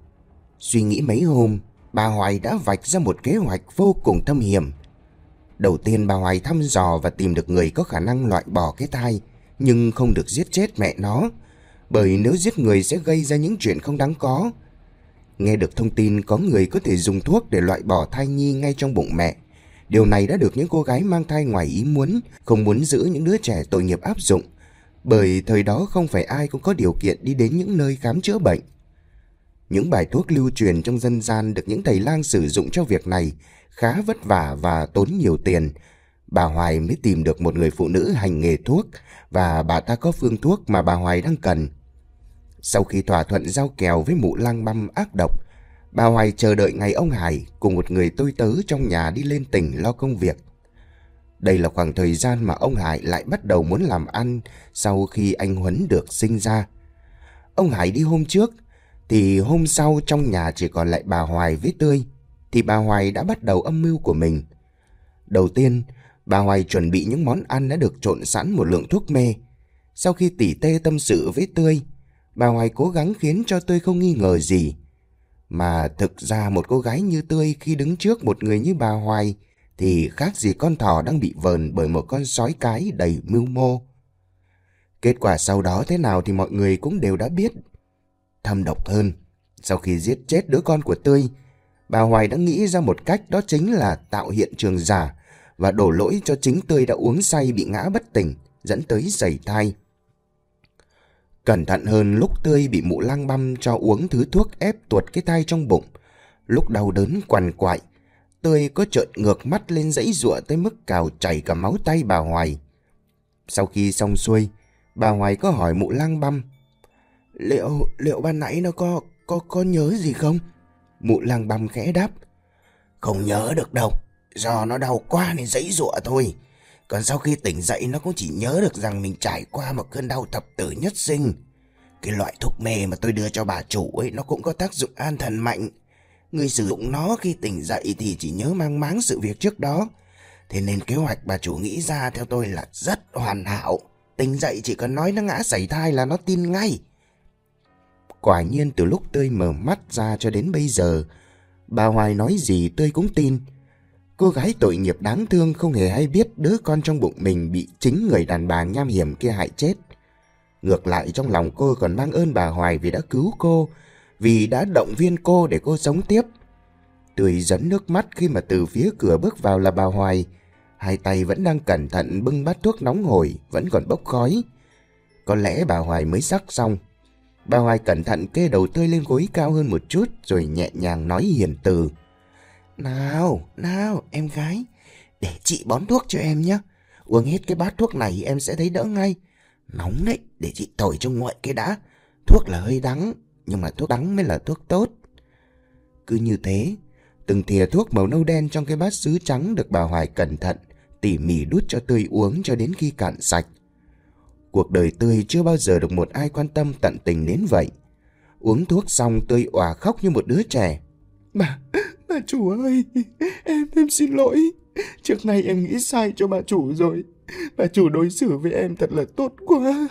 Suy nghĩ mấy hôm, bà Hoài đã vạch ra một kế hoạch vô cùng thâm hiểm. Đầu tiên bà Hoài thăm dò và tìm được người có khả năng loại bỏ cái thai, nhưng không được giết chết mẹ nó, bởi nếu giết người sẽ gây ra những chuyện không đáng có. Nghe được thông tin có người có thể dùng thuốc để loại bỏ thai nhi ngay trong bụng mẹ. Điều này đã được những cô gái mang thai ngoài ý muốn, không muốn giữ những đứa trẻ tội nghiệp áp dụng, bởi thời đó không phải ai cũng có điều kiện đi đến những nơi khám chữa bệnh. Những bài thuốc lưu truyền trong dân gian được những thầy lang sử dụng cho việc này khá vất vả và tốn nhiều tiền. Bà Hoài mới tìm được một người phụ nữ hành nghề thuốc và bà ta có phương thuốc mà bà Hoài đang cần. Sau khi thỏa thuận giao kèo với mụ lang băm ác độc, bà Hoài chờ đợi ngày ông Hải cùng một người tôi tớ trong nhà đi lên tỉnh lo công việc. Đây là khoảng thời gian mà ông Hải lại bắt đầu muốn làm ăn sau khi anh Huấn được sinh ra. Ông Hải đi hôm trước, thì hôm sau trong nhà chỉ còn lại bà Hoài với Tươi, thì bà Hoài đã bắt đầu âm mưu của mình. Đầu tiên, bà Hoài chuẩn bị những món ăn đã được trộn sẵn một lượng thuốc mê. Sau khi tỉ tê tâm sự với Tươi, bà Hoài cố gắng khiến cho Tươi không nghi ngờ gì. Mà thực ra một cô gái như Tươi khi đứng trước một người như bà Hoài thì khác gì con thỏ đang bị vờn bởi một con sói cái đầy mưu mô. Kết quả sau đó thế nào thì mọi người cũng đều đã biết. Thâm độc hơn, sau khi giết chết đứa con của Tươi, bà Hoài đã nghĩ ra một cách, đó chính là tạo hiện trường giả và đổ lỗi cho chính Tươi đã uống say bị ngã bất tỉnh, dẫn tới sảy thai. Cẩn thận hơn, lúc Tươi bị mụ lang băm cho uống thứ thuốc ép tuột cái thai trong bụng, lúc đau đớn quằn quại, Tươi có trợn ngược mắt lên giãy giụa tới mức cào chảy cả máu tay bà Hoài. Sau khi xong xuôi, bà Hoài có hỏi mụ lang băm: Liệu ban nãy nó có nhớ gì không? Mụ lang băm khẽ đáp: Không nhớ được đâu, do nó đau quá nên giãy giụa thôi. Còn sau khi tỉnh dậy nó cũng chỉ nhớ được rằng mình trải qua một cơn đau thập tử nhất sinh. Cái loại thuốc mê mà tôi đưa cho bà chủ ấy nó cũng có tác dụng an thần mạnh. Người sử dụng nó khi tỉnh dậy thì chỉ nhớ mang máng sự việc trước đó. Thế nên kế hoạch bà chủ nghĩ ra theo tôi là rất hoàn hảo. Tỉnh dậy chỉ cần nói nó ngã sảy thai là nó tin ngay. Quả nhiên từ lúc Tươi mở mắt ra cho đến bây giờ, bà Hoài nói gì Tươi cũng tin. Cô gái tội nghiệp đáng thương không hề hay biết đứa con trong bụng mình bị chính người đàn bà nham hiểm kia hại chết. Ngược lại trong lòng cô còn mang ơn bà Hoài vì đã cứu cô, vì đã động viên cô để cô sống tiếp. Tươi giẫn nước mắt khi mà từ phía cửa bước vào là bà Hoài. Hai tay vẫn đang cẩn thận bưng bát thuốc nóng hổi, vẫn còn bốc khói. Có lẽ bà Hoài mới sắc xong. Bà Hoài cẩn thận kê đầu Tươi lên gối cao hơn một chút rồi nhẹ nhàng nói hiền từ. Nào, em gái, để chị bón thuốc cho em nhé. Uống hết cái bát thuốc này em sẽ thấy đỡ ngay. Nóng đấy, để chị thổi cho nguội cái đã. Thuốc là hơi đắng, nhưng mà thuốc đắng mới là thuốc tốt. Cứ như thế, từng thìa thuốc màu nâu đen trong cái bát sứ trắng được bà Hoài cẩn thận, tỉ mỉ đút cho Tươi uống cho đến khi cạn sạch. Cuộc đời Tươi chưa bao giờ được một ai quan tâm tận tình đến vậy. Uống thuốc xong Tươi òa khóc như một đứa trẻ. Bà chủ ơi, em xin lỗi. Trước nay em nghĩ sai cho bà chủ rồi. Bà chủ đối xử với em thật là tốt quá.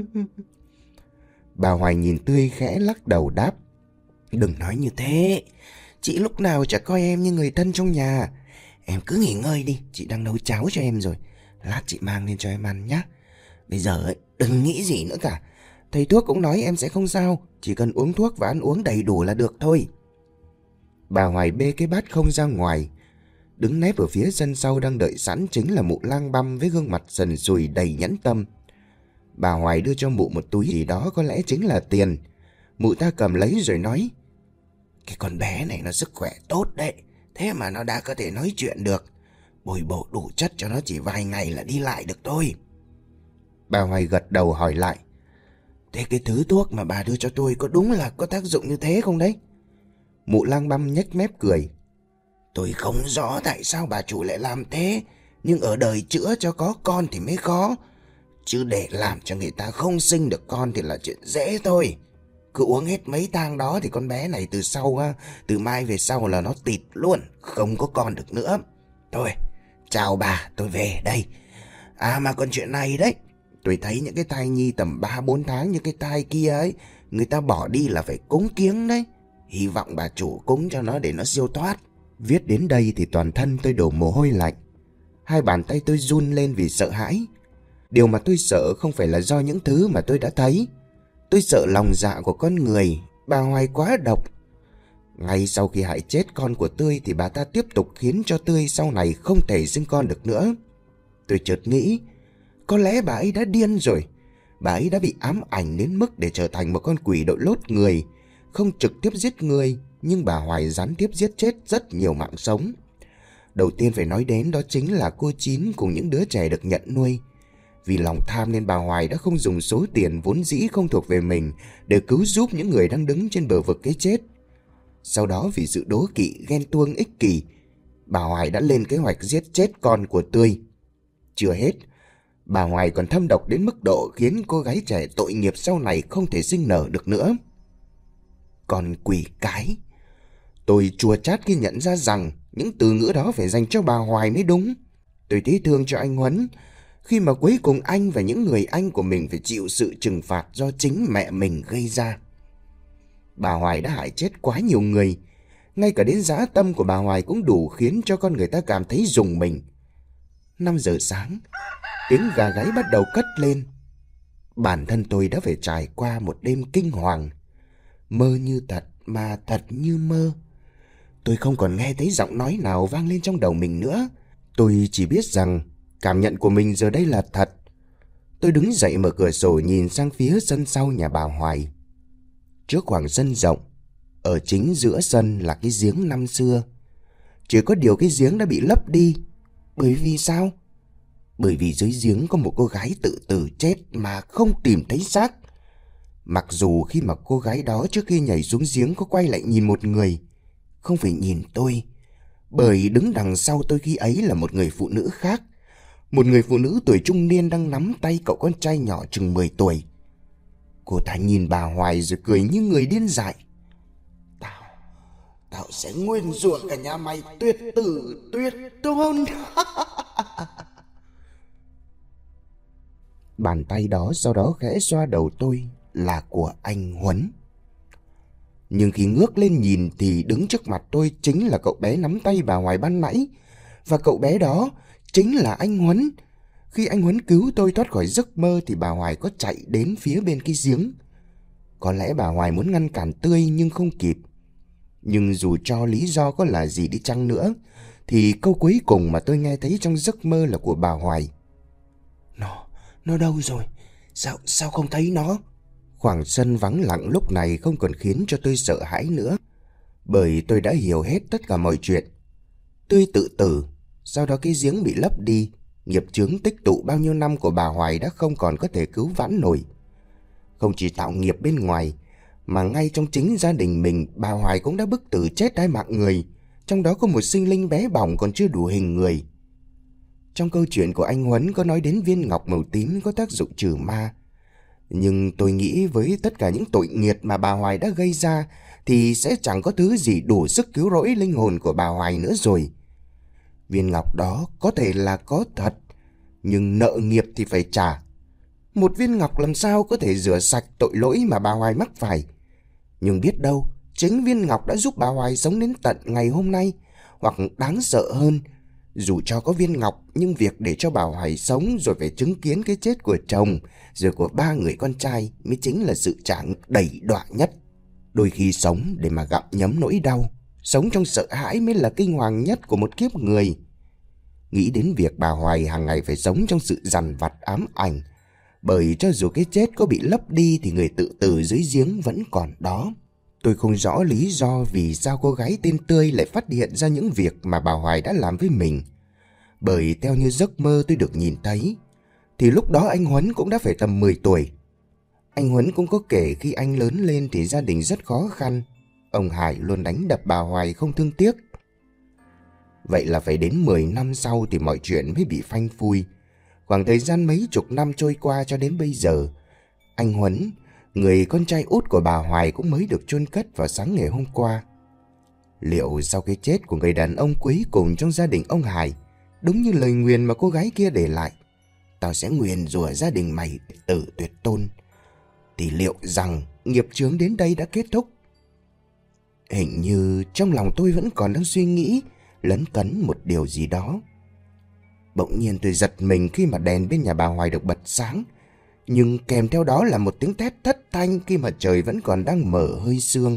Bà Hoài nhìn Tươi khẽ lắc đầu đáp. Đừng nói như thế. Chị lúc nào chả coi em như người thân trong nhà. Em cứ nghỉ ngơi đi, chị đang nấu cháo cho em rồi. Lát chị mang lên cho em ăn nhé. Bây giờ ấy, đừng nghĩ gì nữa cả. Thầy thuốc cũng nói em sẽ không sao. Chỉ cần uống thuốc và ăn uống đầy đủ là được thôi. Bà Hoài bê cái bát không ra ngoài. Đứng nép ở phía sân sau đang đợi sẵn chính là mụ Lang Băm với gương mặt sần sùi đầy nhẫn tâm. Bà Hoài đưa cho mụ một túi gì đó có lẽ chính là tiền. Mụ ta cầm lấy rồi nói. Cái con bé này nó sức khỏe tốt đấy. Thế mà nó đã có thể nói chuyện được. Bồi bổ đủ chất cho nó chỉ vài ngày là đi lại được thôi. Bà Hoài gật đầu hỏi lại. Thế cái thứ thuốc mà bà đưa cho tôi có đúng là có tác dụng như thế không đấy? Mụ Lang Băm nhếch mép cười. Tôi không rõ tại sao bà chủ lại làm thế. Nhưng ở đời chữa cho có con thì mới khó. Chứ để làm cho người ta không sinh được con thì là chuyện dễ thôi. Cứ uống hết mấy thang đó thì con bé này từ mai về sau là nó tịt luôn. Không có con được nữa. Thôi, chào bà, tôi về đây. À mà còn chuyện này đấy. Tôi thấy những cái thai nhi tầm 3-4 tháng như cái thai kia ấy, người ta bỏ đi là phải cúng kiếng đấy. Hy vọng bà chủ cúng cho nó để nó siêu thoát. Viết đến đây thì toàn thân tôi đổ mồ hôi lạnh. Hai bàn tay tôi run lên vì sợ hãi. Điều mà tôi sợ không phải là do những thứ mà tôi đã thấy. Tôi sợ lòng dạ của con người. Bà Hoài quá độc. Ngay sau khi hại chết con của Tươi thì bà ta tiếp tục khiến cho Tươi sau này không thể sinh con được nữa. Tôi chợt nghĩ, có lẽ bà ấy đã điên rồi. Bà ấy đã bị ám ảnh đến mức để trở thành một con quỷ đội lốt người. Không trực tiếp giết người, nhưng bà Hoài gián tiếp giết chết rất nhiều mạng sống. Đầu tiên phải nói đến đó chính là cô Chín cùng những đứa trẻ được nhận nuôi. Vì lòng tham nên bà Hoài đã không dùng số tiền vốn dĩ không thuộc về mình để cứu giúp những người đang đứng trên bờ vực cái chết. Sau đó vì sự đố kỵ, ghen tuông, ích kỷ, bà Hoài đã lên kế hoạch giết chết con của Tươi. Chưa hết, bà Hoài còn thâm độc đến mức độ khiến cô gái trẻ tội nghiệp sau này không thể sinh nở được nữa. Còn quỷ cái, tôi chua chát khi nhận ra rằng những từ ngữ đó phải dành cho bà Hoài mới đúng. Tôi thấy thương cho anh Huấn khi mà cuối cùng anh và những người anh của mình phải chịu sự trừng phạt do chính mẹ mình gây ra. Bà Hoài đã hại chết quá nhiều người. Ngay cả đến dã tâm của bà Hoài cũng đủ khiến cho con người ta cảm thấy rùng mình. 5 giờ sáng, tiếng gà gáy bắt đầu cất lên. Bản thân tôi đã phải trải qua một đêm kinh hoàng. Mơ như thật mà thật như mơ. Tôi không còn nghe thấy giọng nói nào vang lên trong đầu mình nữa. Tôi chỉ biết rằng cảm nhận của mình giờ đây là thật. Tôi đứng dậy mở cửa sổ nhìn sang phía sân sau nhà bà Hoài. Trước khoảng sân rộng, ở chính giữa sân là cái giếng năm xưa. Chỉ có điều cái giếng đã bị lấp đi. Bởi vì sao? Bởi vì dưới giếng có một cô gái tự tử chết mà không tìm thấy xác. Mặc dù khi mà cô gái đó trước khi nhảy xuống giếng có quay lại nhìn một người. Không phải nhìn tôi, bởi đứng đằng sau tôi khi ấy là một người phụ nữ khác. Một người phụ nữ tuổi trung niên đang nắm tay cậu con trai nhỏ chừng 10 tuổi. Cô ta nhìn bà Hoài rồi cười như người điên dại. Tao sẽ nguyên rủa cả nhà mày tuyệt tử tuyệt tôn. Bàn tay đó sau đó khẽ xoa đầu tôi là của anh Huấn. Nhưng khi ngước lên nhìn thì đứng trước mặt tôi chính là cậu bé nắm tay bà Hoài ban nãy. Và cậu bé đó chính là anh Huấn. Khi anh Huấn cứu tôi thoát khỏi giấc mơ thì bà Hoài có chạy đến phía bên cái giếng. Có lẽ bà Hoài muốn ngăn cản Tươi nhưng không kịp. Nhưng dù cho lý do có là gì đi chăng nữa thì câu cuối cùng mà tôi nghe thấy trong giấc mơ là của bà Hoài. Nó đâu rồi? Sao không thấy nó? Khoảng sân vắng lặng lúc này không còn khiến cho tôi sợ hãi nữa, bởi tôi đã hiểu hết tất cả mọi chuyện. Tươi tự tử, sau đó cái giếng bị lấp đi, nghiệp chướng tích tụ bao nhiêu năm của bà Hoài đã không còn có thể cứu vãn nổi. Không chỉ tạo nghiệp bên ngoài, mà ngay trong chính gia đình mình, bà Hoài cũng đã bức tử chết 2 mạng người, trong đó có một sinh linh bé bỏng còn chưa đủ hình người. Trong câu chuyện của anh Huấn có nói đến viên ngọc màu tím có tác dụng trừ ma. Nhưng tôi nghĩ với tất cả những tội nghiệt mà bà Hoài đã gây ra thì sẽ chẳng có thứ gì đủ sức cứu rỗi linh hồn của bà Hoài nữa rồi. Viên ngọc đó có thể là có thật, nhưng nợ nghiệp thì phải trả. Một viên ngọc làm sao có thể rửa sạch tội lỗi mà bà Hoài mắc phải. Nhưng biết đâu, chính viên ngọc đã giúp bà Hoài sống đến tận ngày hôm nay. Hoặc đáng sợ hơn, dù cho có viên ngọc, nhưng việc để cho bà Hoài sống rồi phải chứng kiến cái chết của chồng, rồi của 3 người con trai mới chính là sự trả đầy đọa nhất. Đôi khi sống để mà gặm nhấm nỗi đau, sống trong sợ hãi mới là kinh hoàng nhất của một kiếp người. Nghĩ đến việc bà Hoài hàng ngày phải sống trong sự dằn vặt ám ảnh, bởi cho dù cái chết có bị lấp đi thì người tự tử dưới giếng vẫn còn đó. Tôi không rõ lý do vì sao cô gái tên Tươi lại phát hiện ra những việc mà bà Hoài đã làm với mình. Bởi theo như giấc mơ tôi được nhìn thấy, thì lúc đó anh Huấn cũng đã phải tầm 10 tuổi. Anh Huấn cũng có kể khi anh lớn lên thì gia đình rất khó khăn. Ông Hải luôn đánh đập bà Hoài không thương tiếc. Vậy là phải đến 10 năm sau thì mọi chuyện mới bị phanh phui. Khoảng thời gian mấy chục năm trôi qua cho đến bây giờ, anh Huấn, người con trai út của bà Hoài, cũng mới được chôn cất vào sáng ngày hôm qua. Liệu sau cái chết của người đàn ông cuối cùng trong gia đình ông Hải, đúng như lời nguyền mà cô gái kia để lại, tao sẽ nguyền rủa gia đình mày tử tuyệt tôn, thì liệu rằng nghiệp chướng đến đây đã kết thúc? Hình như trong lòng tôi vẫn còn đang suy nghĩ lấn cấn một điều gì đó. Bỗng nhiên tôi giật mình khi mà đèn bên nhà bà Hoài được bật sáng, nhưng kèm theo đó là một tiếng thét thất thanh khi mà trời vẫn còn đang mở hơi sương.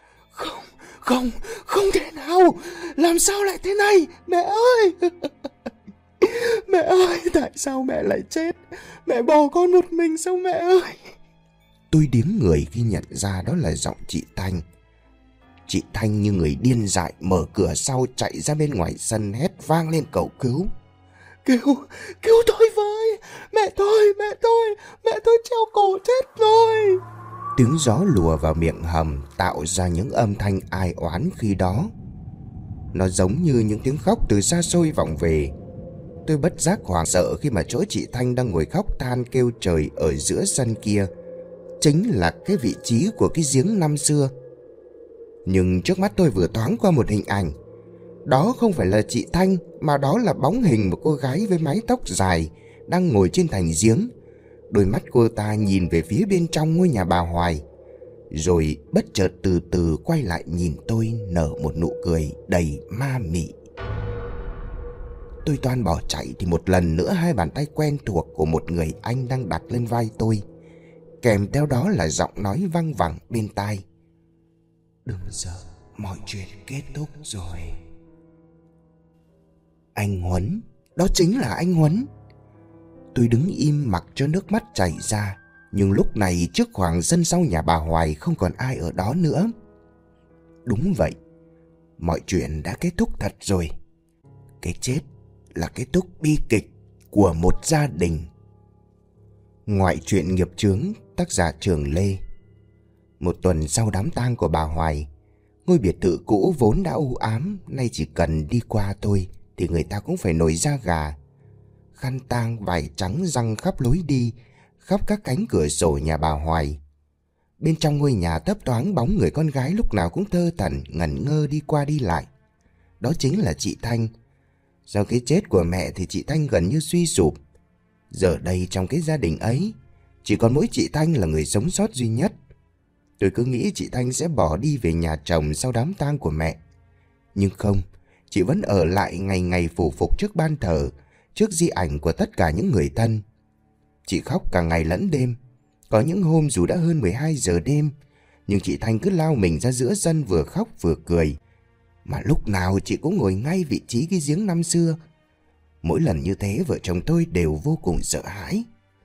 Không thể nào! Làm sao lại thế này? Mẹ ơi! Mẹ ơi, tại sao mẹ lại chết? Mẹ bỏ con một mình sao mẹ ơi? Tôi điếng người khi nhận ra đó là giọng chị Thanh. Chị Thanh như người điên dại mở cửa sau chạy ra bên ngoài sân hét vang lên cầu cứu. Cứu tôi với! Mẹ tôi treo cổ chết rồi! Tiếng gió lùa vào miệng hầm tạo ra những âm thanh ai oán khi đó. Nó giống như những tiếng khóc từ xa xôi vọng về. Tôi bất giác hoảng sợ khi mà chỗ chị Thanh đang ngồi khóc than kêu trời ở giữa sân kia chính là cái vị trí của cái giếng năm xưa. Nhưng trước mắt tôi vừa thoáng qua một hình ảnh. Đó không phải là chị Thanh, mà đó là bóng hình một cô gái với mái tóc dài đang ngồi trên thành giếng. Đôi mắt cô ta nhìn về phía bên trong ngôi nhà bà Hoài, rồi bất chợt từ từ quay lại nhìn tôi nở một nụ cười đầy ma mị. Tôi toan bỏ chạy thì một lần nữa 2 bàn tay quen thuộc của một người anh đang đặt lên vai tôi, kèm theo đó là giọng nói văng vẳng bên tai. Đừng sợ, mọi chuyện kết thúc rồi. Anh Huấn, đó chính là anh Huấn. Tôi đứng im mặc cho nước mắt chảy ra, nhưng lúc này trước khoảng sân sau nhà bà Hoài không còn ai ở đó nữa. Đúng vậy, mọi chuyện đã kết thúc thật rồi. Cái chết là kết thúc bi kịch của một gia đình. Ngoại truyện nghiệp chướng, tác giả Trường Lê. Một tuần sau đám tang của bà Hoài, ngôi biệt thự cũ vốn đã u ám, nay chỉ cần đi qua thôi thì người ta cũng phải nổi da gà. Khăn tang vải trắng răng khắp lối đi, khắp các cánh cửa sổ nhà bà Hoài. Bên trong ngôi nhà thấp thoáng bóng người con gái lúc nào cũng thơ thẩn ngẩn ngơ đi qua đi lại. Đó chính là chị Thanh. Sau cái chết của mẹ thì chị Thanh gần như suy sụp. Giờ đây trong cái gia đình ấy, chỉ còn mỗi chị Thanh là người sống sót duy nhất. Tôi cứ nghĩ chị Thanh sẽ bỏ đi về nhà chồng sau đám tang của mẹ. Nhưng không, chị vẫn ở lại ngày ngày phủ phục trước ban thờ, trước di ảnh của tất cả những người thân. Chị khóc cả ngày lẫn đêm. Có những hôm dù đã hơn 12 giờ đêm, nhưng chị Thanh cứ lao mình ra giữa sân vừa khóc vừa cười. Mà lúc nào chị cũng ngồi ngay vị trí cái giếng năm xưa. Mỗi lần như thế vợ chồng tôi đều vô cùng sợ hãi.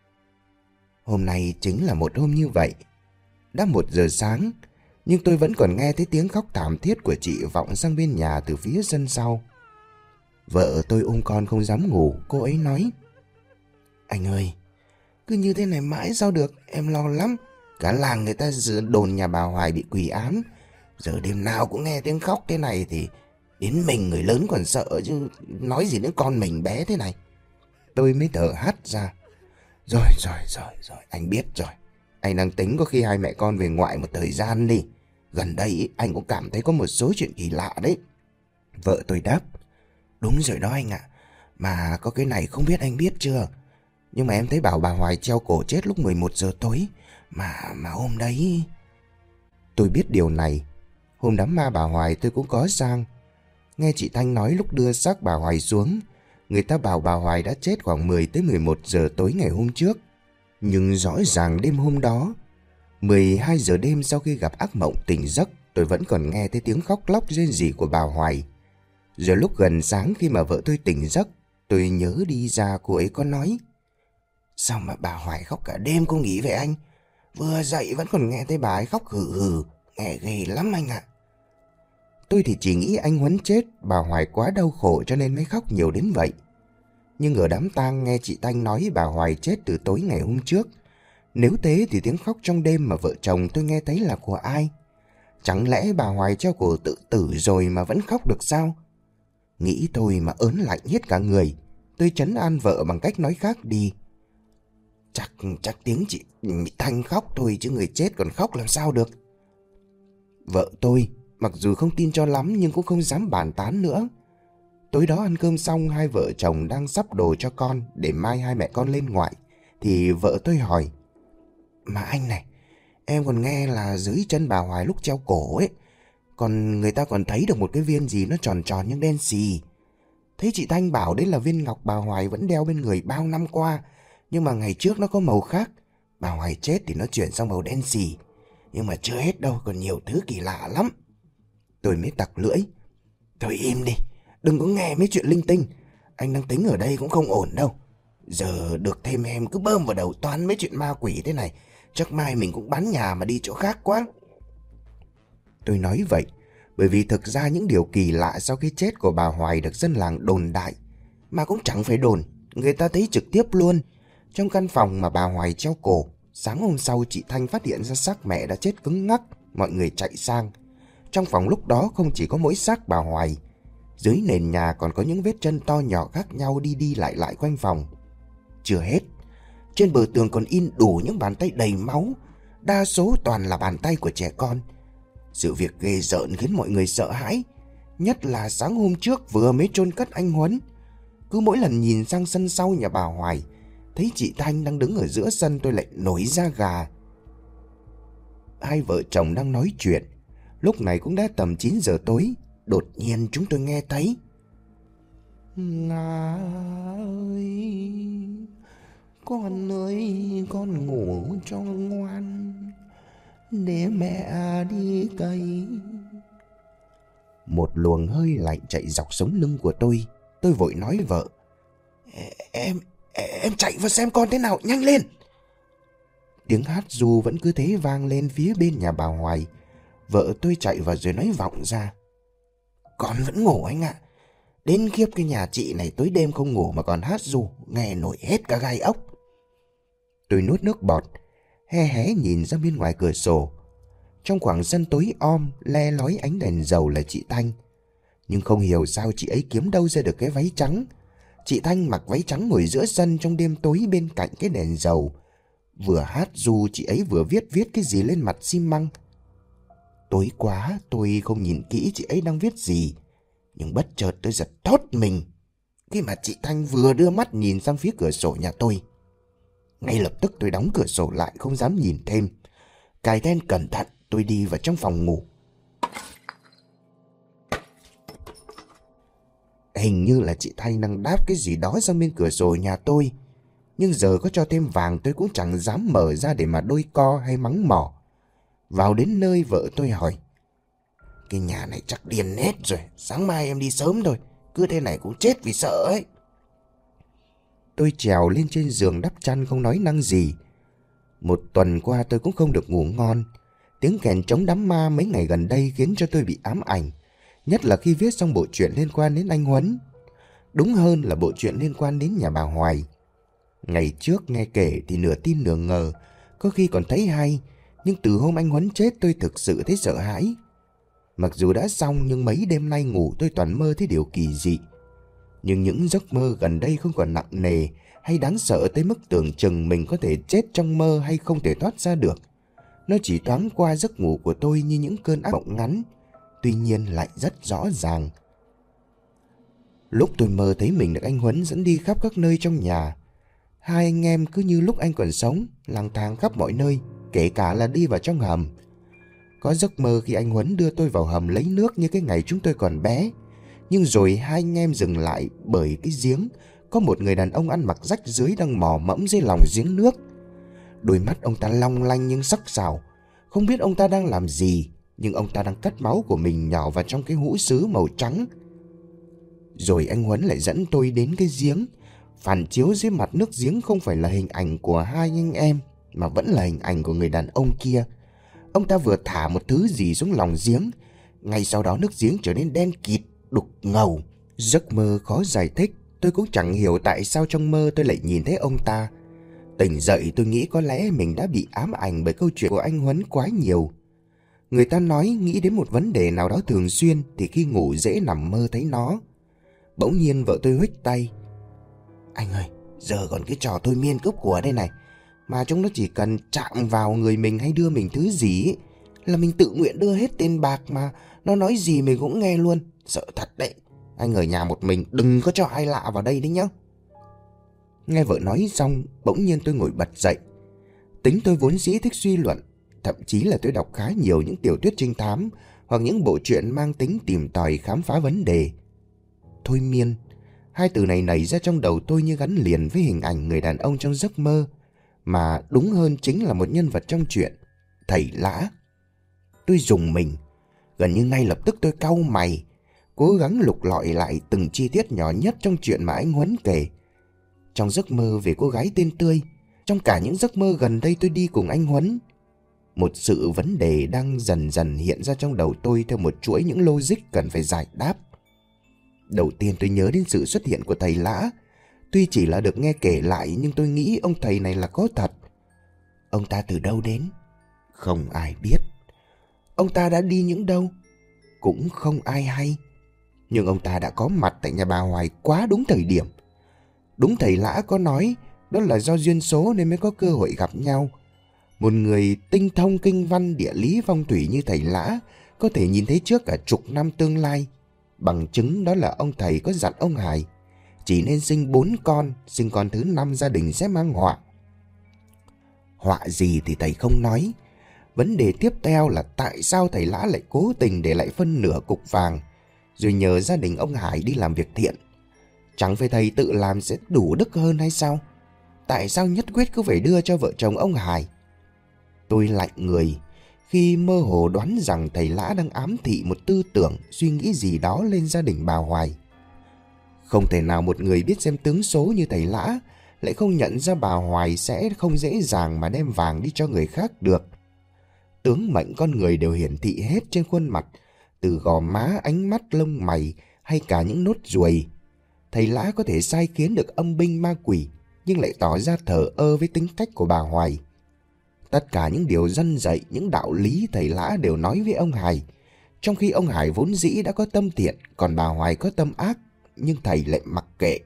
Hôm nay chính là một hôm như vậy. Đã 1 giờ sáng, nhưng tôi vẫn còn nghe thấy tiếng khóc thảm thiết của chị vọng sang bên nhà từ phía sân sau. Vợ tôi ôm con không dám ngủ, cô ấy nói: "Anh ơi, cứ như thế này mãi sao được, em lo lắm. Cả làng người ta đồn nhà bà Hoài bị quỷ ám. Giờ đêm nào cũng nghe tiếng khóc thế này thì đến mình người lớn còn sợ chứ nói gì đến con mình bé thế này." Tôi mới thở hắt ra: Rồi, anh biết rồi. Anh đang tính có khi hai mẹ con về ngoại một thời gian đi. Gần đây anh cũng cảm thấy có một số chuyện kỳ lạ đấy. Vợ tôi đáp: "Đúng rồi đó anh ạ. Mà có cái này không biết anh biết chưa? Nhưng mà em thấy bảo bà Hoài treo cổ chết lúc 11 giờ tối. Mà hôm đấy..." Tôi biết điều này. Hôm đám ma bà Hoài tôi cũng có sang. Nghe chị Thanh nói lúc đưa xác bà Hoài xuống, người ta bảo bà Hoài đã chết khoảng 10 tới 11 giờ tối ngày hôm trước. Nhưng rõ ràng đêm hôm đó, 12 giờ đêm sau khi gặp ác mộng tỉnh giấc, tôi vẫn còn nghe thấy tiếng khóc lóc rên rỉ của bà Hoài. Rồi lúc gần sáng khi mà vợ tôi tỉnh giấc, tôi nhớ đi ra cô ấy có nói: "Sao mà bà Hoài khóc cả đêm cô nghỉ vậy anh? Vừa dậy vẫn còn nghe thấy bà ấy khóc hừ hừ, nghe ghê lắm anh ạ." Tôi thì chỉ nghĩ anh Huấn chết, bà Hoài quá đau khổ cho nên mới khóc nhiều đến vậy. Nhưng ở đám tang nghe chị Thanh nói bà Hoài chết từ tối ngày hôm trước. Nếu thế thì tiếng khóc trong đêm mà vợ chồng tôi nghe thấy là của ai? Chẳng lẽ bà Hoài treo cổ tự tử rồi mà vẫn khóc được sao? Nghĩ thôi mà ớn lạnh hết cả người. Tôi trấn an vợ bằng cách nói khác đi: Chắc tiếng chị Thanh khóc thôi chứ người chết còn khóc làm sao được." Vợ tôi mặc dù không tin cho lắm nhưng cũng không dám bàn tán nữa. Tối đó ăn cơm xong, hai vợ chồng đang sắp đồ cho con để mai hai mẹ con lên ngoại, thì vợ tôi hỏi: "Mà anh này, em còn nghe là dưới chân bà Hoài lúc treo cổ ấy, còn người ta còn thấy được một cái viên gì nó tròn tròn nhưng đen xì. Thấy chị Thanh bảo đấy là viên ngọc bà Hoài vẫn đeo bên người bao năm qua, nhưng mà ngày trước nó có màu khác. Bà Hoài chết thì nó chuyển sang màu đen xì. Nhưng mà chưa hết đâu, còn nhiều thứ kỳ lạ lắm." Tôi mới tặc lưỡi: "Thôi im đi, đừng có nghe mấy chuyện linh tinh. Anh đang tính ở đây cũng không ổn đâu. Giờ được thêm em cứ bơm vào đầu toán mấy chuyện ma quỷ thế này, chắc mai mình cũng bán nhà mà đi chỗ khác quá." Tôi nói vậy bởi vì thực ra những điều kỳ lạ sau khi chết của bà Hoài được dân làng đồn đại. Mà cũng chẳng phải đồn, người ta thấy trực tiếp luôn. Trong căn phòng mà bà Hoài treo cổ, sáng hôm sau chị Thanh phát hiện ra xác mẹ đã chết cứng ngắc. Mọi người chạy sang. Trong phòng lúc đó không chỉ có mỗi xác bà Hoài, dưới nền nhà còn có những vết chân to nhỏ khác nhau đi đi lại lại quanh phòng. Chưa hết, trên bờ tường còn in đủ những bàn tay đầy máu, đa số toàn là bàn tay của trẻ con. Sự việc ghê rợn khiến mọi người sợ hãi, nhất là sáng hôm trước vừa mới chôn cất anh Huấn. Cứ mỗi lần nhìn sang sân sau nhà bà Hoài, thấy chị Thanh đang đứng ở giữa sân, tôi lại nổi da gà. Hai vợ chồng đang nói chuyện, lúc này cũng đã tầm 9 giờ tối. Đột nhiên chúng tôi nghe thấy: "Nga ơi, con ngủ cho ngoan, để mẹ đi cày." Một luồng hơi lạnh chạy dọc sống lưng của tôi. Tôi vội nói vợ: Em chạy vào xem con thế nào, nhanh lên." Tiếng hát ru vẫn cứ thế vang lên phía bên nhà bà Hoài. Vợ tôi chạy vào rồi nói vọng ra: "Con vẫn ngủ anh ạ. Đến khiếp cái nhà chị này tối đêm không ngủ mà còn hát ru, nghe nổi hết cả gai ốc." Tôi nuốt nước bọt, hé hé nhìn ra bên ngoài cửa sổ. Trong khoảng sân tối om, le lói ánh đèn dầu là chị Thanh. Nhưng không hiểu sao chị ấy kiếm đâu ra được cái váy trắng. Chị Thanh mặc váy trắng ngồi giữa sân trong đêm tối bên cạnh cái đèn dầu. Vừa hát ru chị ấy vừa viết cái gì lên mặt xi măng. Tối quá tôi không nhìn kỹ chị ấy đang viết gì, nhưng bất chợt tôi giật thót mình khi mà chị Thanh vừa đưa mắt nhìn sang phía cửa sổ nhà tôi. Ngay lập tức tôi đóng cửa sổ lại, không dám nhìn thêm. Cài then cẩn thận, tôi đi vào trong phòng ngủ. Hình như là chị Thanh đang đáp cái gì đó sang bên cửa sổ nhà tôi. Nhưng giờ có cho thêm vàng tôi cũng chẳng dám mở ra để mà đôi co hay mắng mỏ. Vào đến nơi vợ tôi hỏi: cái nhà này chắc điên hết rồi, sáng mai em đi sớm thôi, cứ thế này cũng chết vì sợ ấy. Tôi trèo lên trên giường đắp chăn không nói năng gì. Một tuần qua tôi cũng không được ngủ ngon. Tiếng kèn trống đám ma mấy ngày gần đây khiến cho tôi bị ám ảnh, nhất là khi viết xong bộ truyện liên quan đến anh Huấn. Đúng hơn là bộ truyện liên quan đến nhà bà Hoài. Ngày trước nghe kể thì nửa tin nửa ngờ, có khi còn thấy hay. Nhưng từ hôm anh Huấn chết tôi thực sự thấy sợ hãi. Mặc dù đã xong nhưng mấy đêm nay ngủ tôi toàn mơ thấy điều kỳ dị. Nhưng những giấc mơ gần đây không còn nặng nề hay đáng sợ tới mức tưởng chừng mình có thể chết trong mơ hay không thể thoát ra được. Nó chỉ thoáng qua giấc ngủ của tôi như những cơn ác mộng ngắn, tuy nhiên lại rất rõ ràng. Lúc tôi mơ thấy mình được anh Huấn dẫn đi khắp các nơi trong nhà. Hai anh em cứ như lúc anh còn sống, lang thang khắp mọi nơi, kể cả là đi vào trong hầm. Có giấc mơ khi anh Huấn đưa tôi vào hầm lấy nước như cái ngày chúng tôi còn bé. Nhưng rồi hai anh em dừng lại bởi cái giếng có một người đàn ông ăn mặc rách rưới đang mò mẫm dưới lòng giếng nước. Đôi mắt ông ta long lanh nhưng sắc sảo. Không biết ông ta đang làm gì, nhưng ông ta đang cắt máu của mình nhỏ vào trong cái hũ sứ màu trắng. Rồi anh Huấn lại dẫn tôi đến cái giếng. Phản chiếu dưới mặt nước giếng không phải là hình ảnh của hai anh em, mà vẫn là hình ảnh của người đàn ông kia. Ông ta vừa thả một thứ gì xuống lòng giếng, ngay sau đó nước giếng trở nên đen kịt, đục ngầu. Giấc mơ khó giải thích, tôi cũng chẳng hiểu tại sao trong mơ tôi lại nhìn thấy ông ta. Tỉnh dậy tôi nghĩ có lẽ mình đã bị ám ảnh bởi câu chuyện của anh Huấn quá nhiều. Người ta nói nghĩ đến một vấn đề nào đó thường xuyên thì khi ngủ dễ nằm mơ thấy nó. Bỗng nhiên vợ tôi huých tay: anh ơi, giờ còn cái trò thôi miên cướp của đây này. Mà chúng nó chỉ cần chạm vào người mình hay đưa mình thứ gì ấy, là mình tự nguyện đưa hết tiền bạc mà. Nó nói gì mình cũng nghe luôn. Sợ thật đấy. Anh ở nhà một mình, đừng có cho ai lạ vào đây đấy nhá. Nghe vợ nói xong, bỗng nhiên tôi ngồi bật dậy. Tính tôi vốn dĩ thích suy luận. Thậm chí là tôi đọc khá nhiều những tiểu thuyết trinh thám hoặc những bộ truyện mang tính tìm tòi khám phá vấn đề. Thôi miên, hai từ này nảy ra trong đầu tôi như gắn liền với hình ảnh người đàn ông trong giấc mơ, mà đúng hơn chính là một nhân vật trong truyện, thầy Lã. Tôi rùng mình. Gần như ngay lập tức tôi cau mày, cố gắng lục lọi lại từng chi tiết nhỏ nhất trong chuyện mà anh Huấn kể. Trong giấc mơ về cô gái tên Tươi, trong cả những giấc mơ gần đây tôi đi cùng anh Huấn, một sự vấn đề đang dần dần hiện ra trong đầu tôi theo một chuỗi những logic cần phải giải đáp. Đầu tiên tôi nhớ đến sự xuất hiện của thầy Lã. Tuy chỉ là được nghe kể lại nhưng tôi nghĩ ông thầy này là có thật. Ông ta từ đâu đến? Không ai biết. Ông ta đã đi những đâu? Cũng không ai hay. Nhưng ông ta đã có mặt tại nhà bà Hoài quá đúng thời điểm. Đúng, thầy Lã có nói đó là do duyên số nên mới có cơ hội gặp nhau. Một người tinh thông kinh văn địa lý phong thủy như thầy Lã có thể nhìn thấy trước cả chục năm tương lai. Bằng chứng đó là ông thầy có dặn ông Hải chỉ nên sinh 4 con, sinh con thứ 5 gia đình sẽ mang họa. Họa gì thì thầy không nói. Vấn đề tiếp theo là tại sao thầy Lã lại cố tình để lại phân nửa cục vàng rồi nhờ gia đình ông Hải đi làm việc thiện. Chẳng phải thầy tự làm sẽ đủ đức hơn hay sao? Tại sao nhất quyết cứ phải đưa cho vợ chồng ông Hải? Tôi lạnh người khi mơ hồ đoán rằng thầy Lã đang ám thị một tư tưởng, suy nghĩ gì đó lên gia đình bà Hoài. Không thể nào một người biết xem tướng số như thầy Lã lại không nhận ra bà Hoài sẽ không dễ dàng mà đem vàng đi cho người khác được. Tướng mệnh con người đều hiển thị hết trên khuôn mặt, từ gò má, ánh mắt, lông mày hay cả những nốt ruồi. Thầy Lã có thể sai khiến được âm binh ma quỷ nhưng lại tỏ ra thờ ơ với tính cách của bà Hoài. Tất cả những điều dân dạy, những đạo lý thầy Lã đều nói với ông Hải, trong khi ông Hải vốn dĩ đã có tâm thiện, còn bà Hoài có tâm ác, nhưng thầy lại mặc kệ.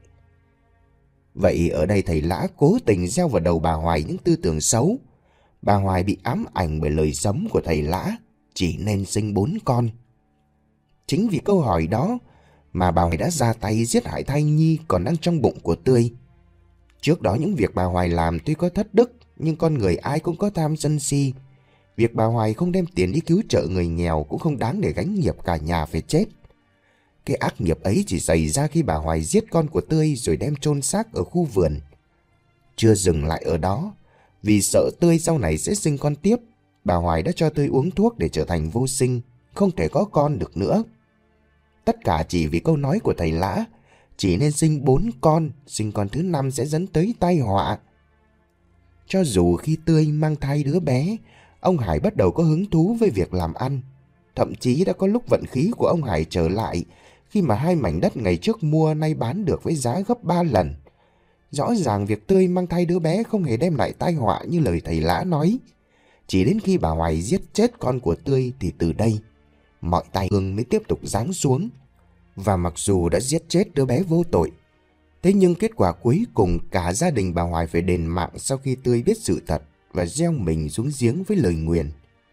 Vậy ở đây thầy Lã cố tình gieo vào đầu bà Hoài những tư tưởng xấu. Bà Hoài bị ám ảnh bởi lời sấm của thầy Lã, chỉ nên sinh 4 con. Chính vì câu hỏi đó mà bà Hoài đã ra tay giết hại thai nhi còn đang trong bụng của Tươi. Trước đó những việc bà Hoài làm tuy có thất đức, nhưng con người ai cũng có tham sân si. Việc bà Hoài không đem tiền đi cứu trợ người nghèo cũng không đáng để gánh nghiệp cả nhà phải chết. Cái ác nghiệp ấy chỉ xảy ra khi bà Hoài giết con của Tươi rồi đem chôn xác ở khu vườn. Chưa dừng lại ở đó, vì sợ Tươi sau này sẽ sinh con tiếp, bà Hoài đã cho Tươi uống thuốc để trở thành vô sinh, không thể có con được nữa. Tất cả chỉ vì câu nói của thầy Lã, chỉ nên sinh 4 con, sinh con thứ 5 sẽ dẫn tới tai họa. Cho dù khi Tươi mang thai đứa bé, ông Hải bắt đầu có hứng thú với việc làm ăn. Thậm chí đã có lúc vận khí của ông Hải trở lại khi mà 2 mảnh đất ngày trước mua nay bán được với giá gấp 3 lần. Rõ ràng việc Tươi mang thai đứa bé không hề đem lại tai họa như lời thầy Lã nói. Chỉ đến khi bà Hoài giết chết con của Tươi thì từ đây mọi tai ương mới tiếp tục giáng xuống. Và mặc dù đã giết chết đứa bé vô tội, thế nhưng kết quả cuối cùng cả gia đình bà Hoài phải đền mạng sau khi Tươi biết sự thật và gieo mình xuống giếng với lời nguyền: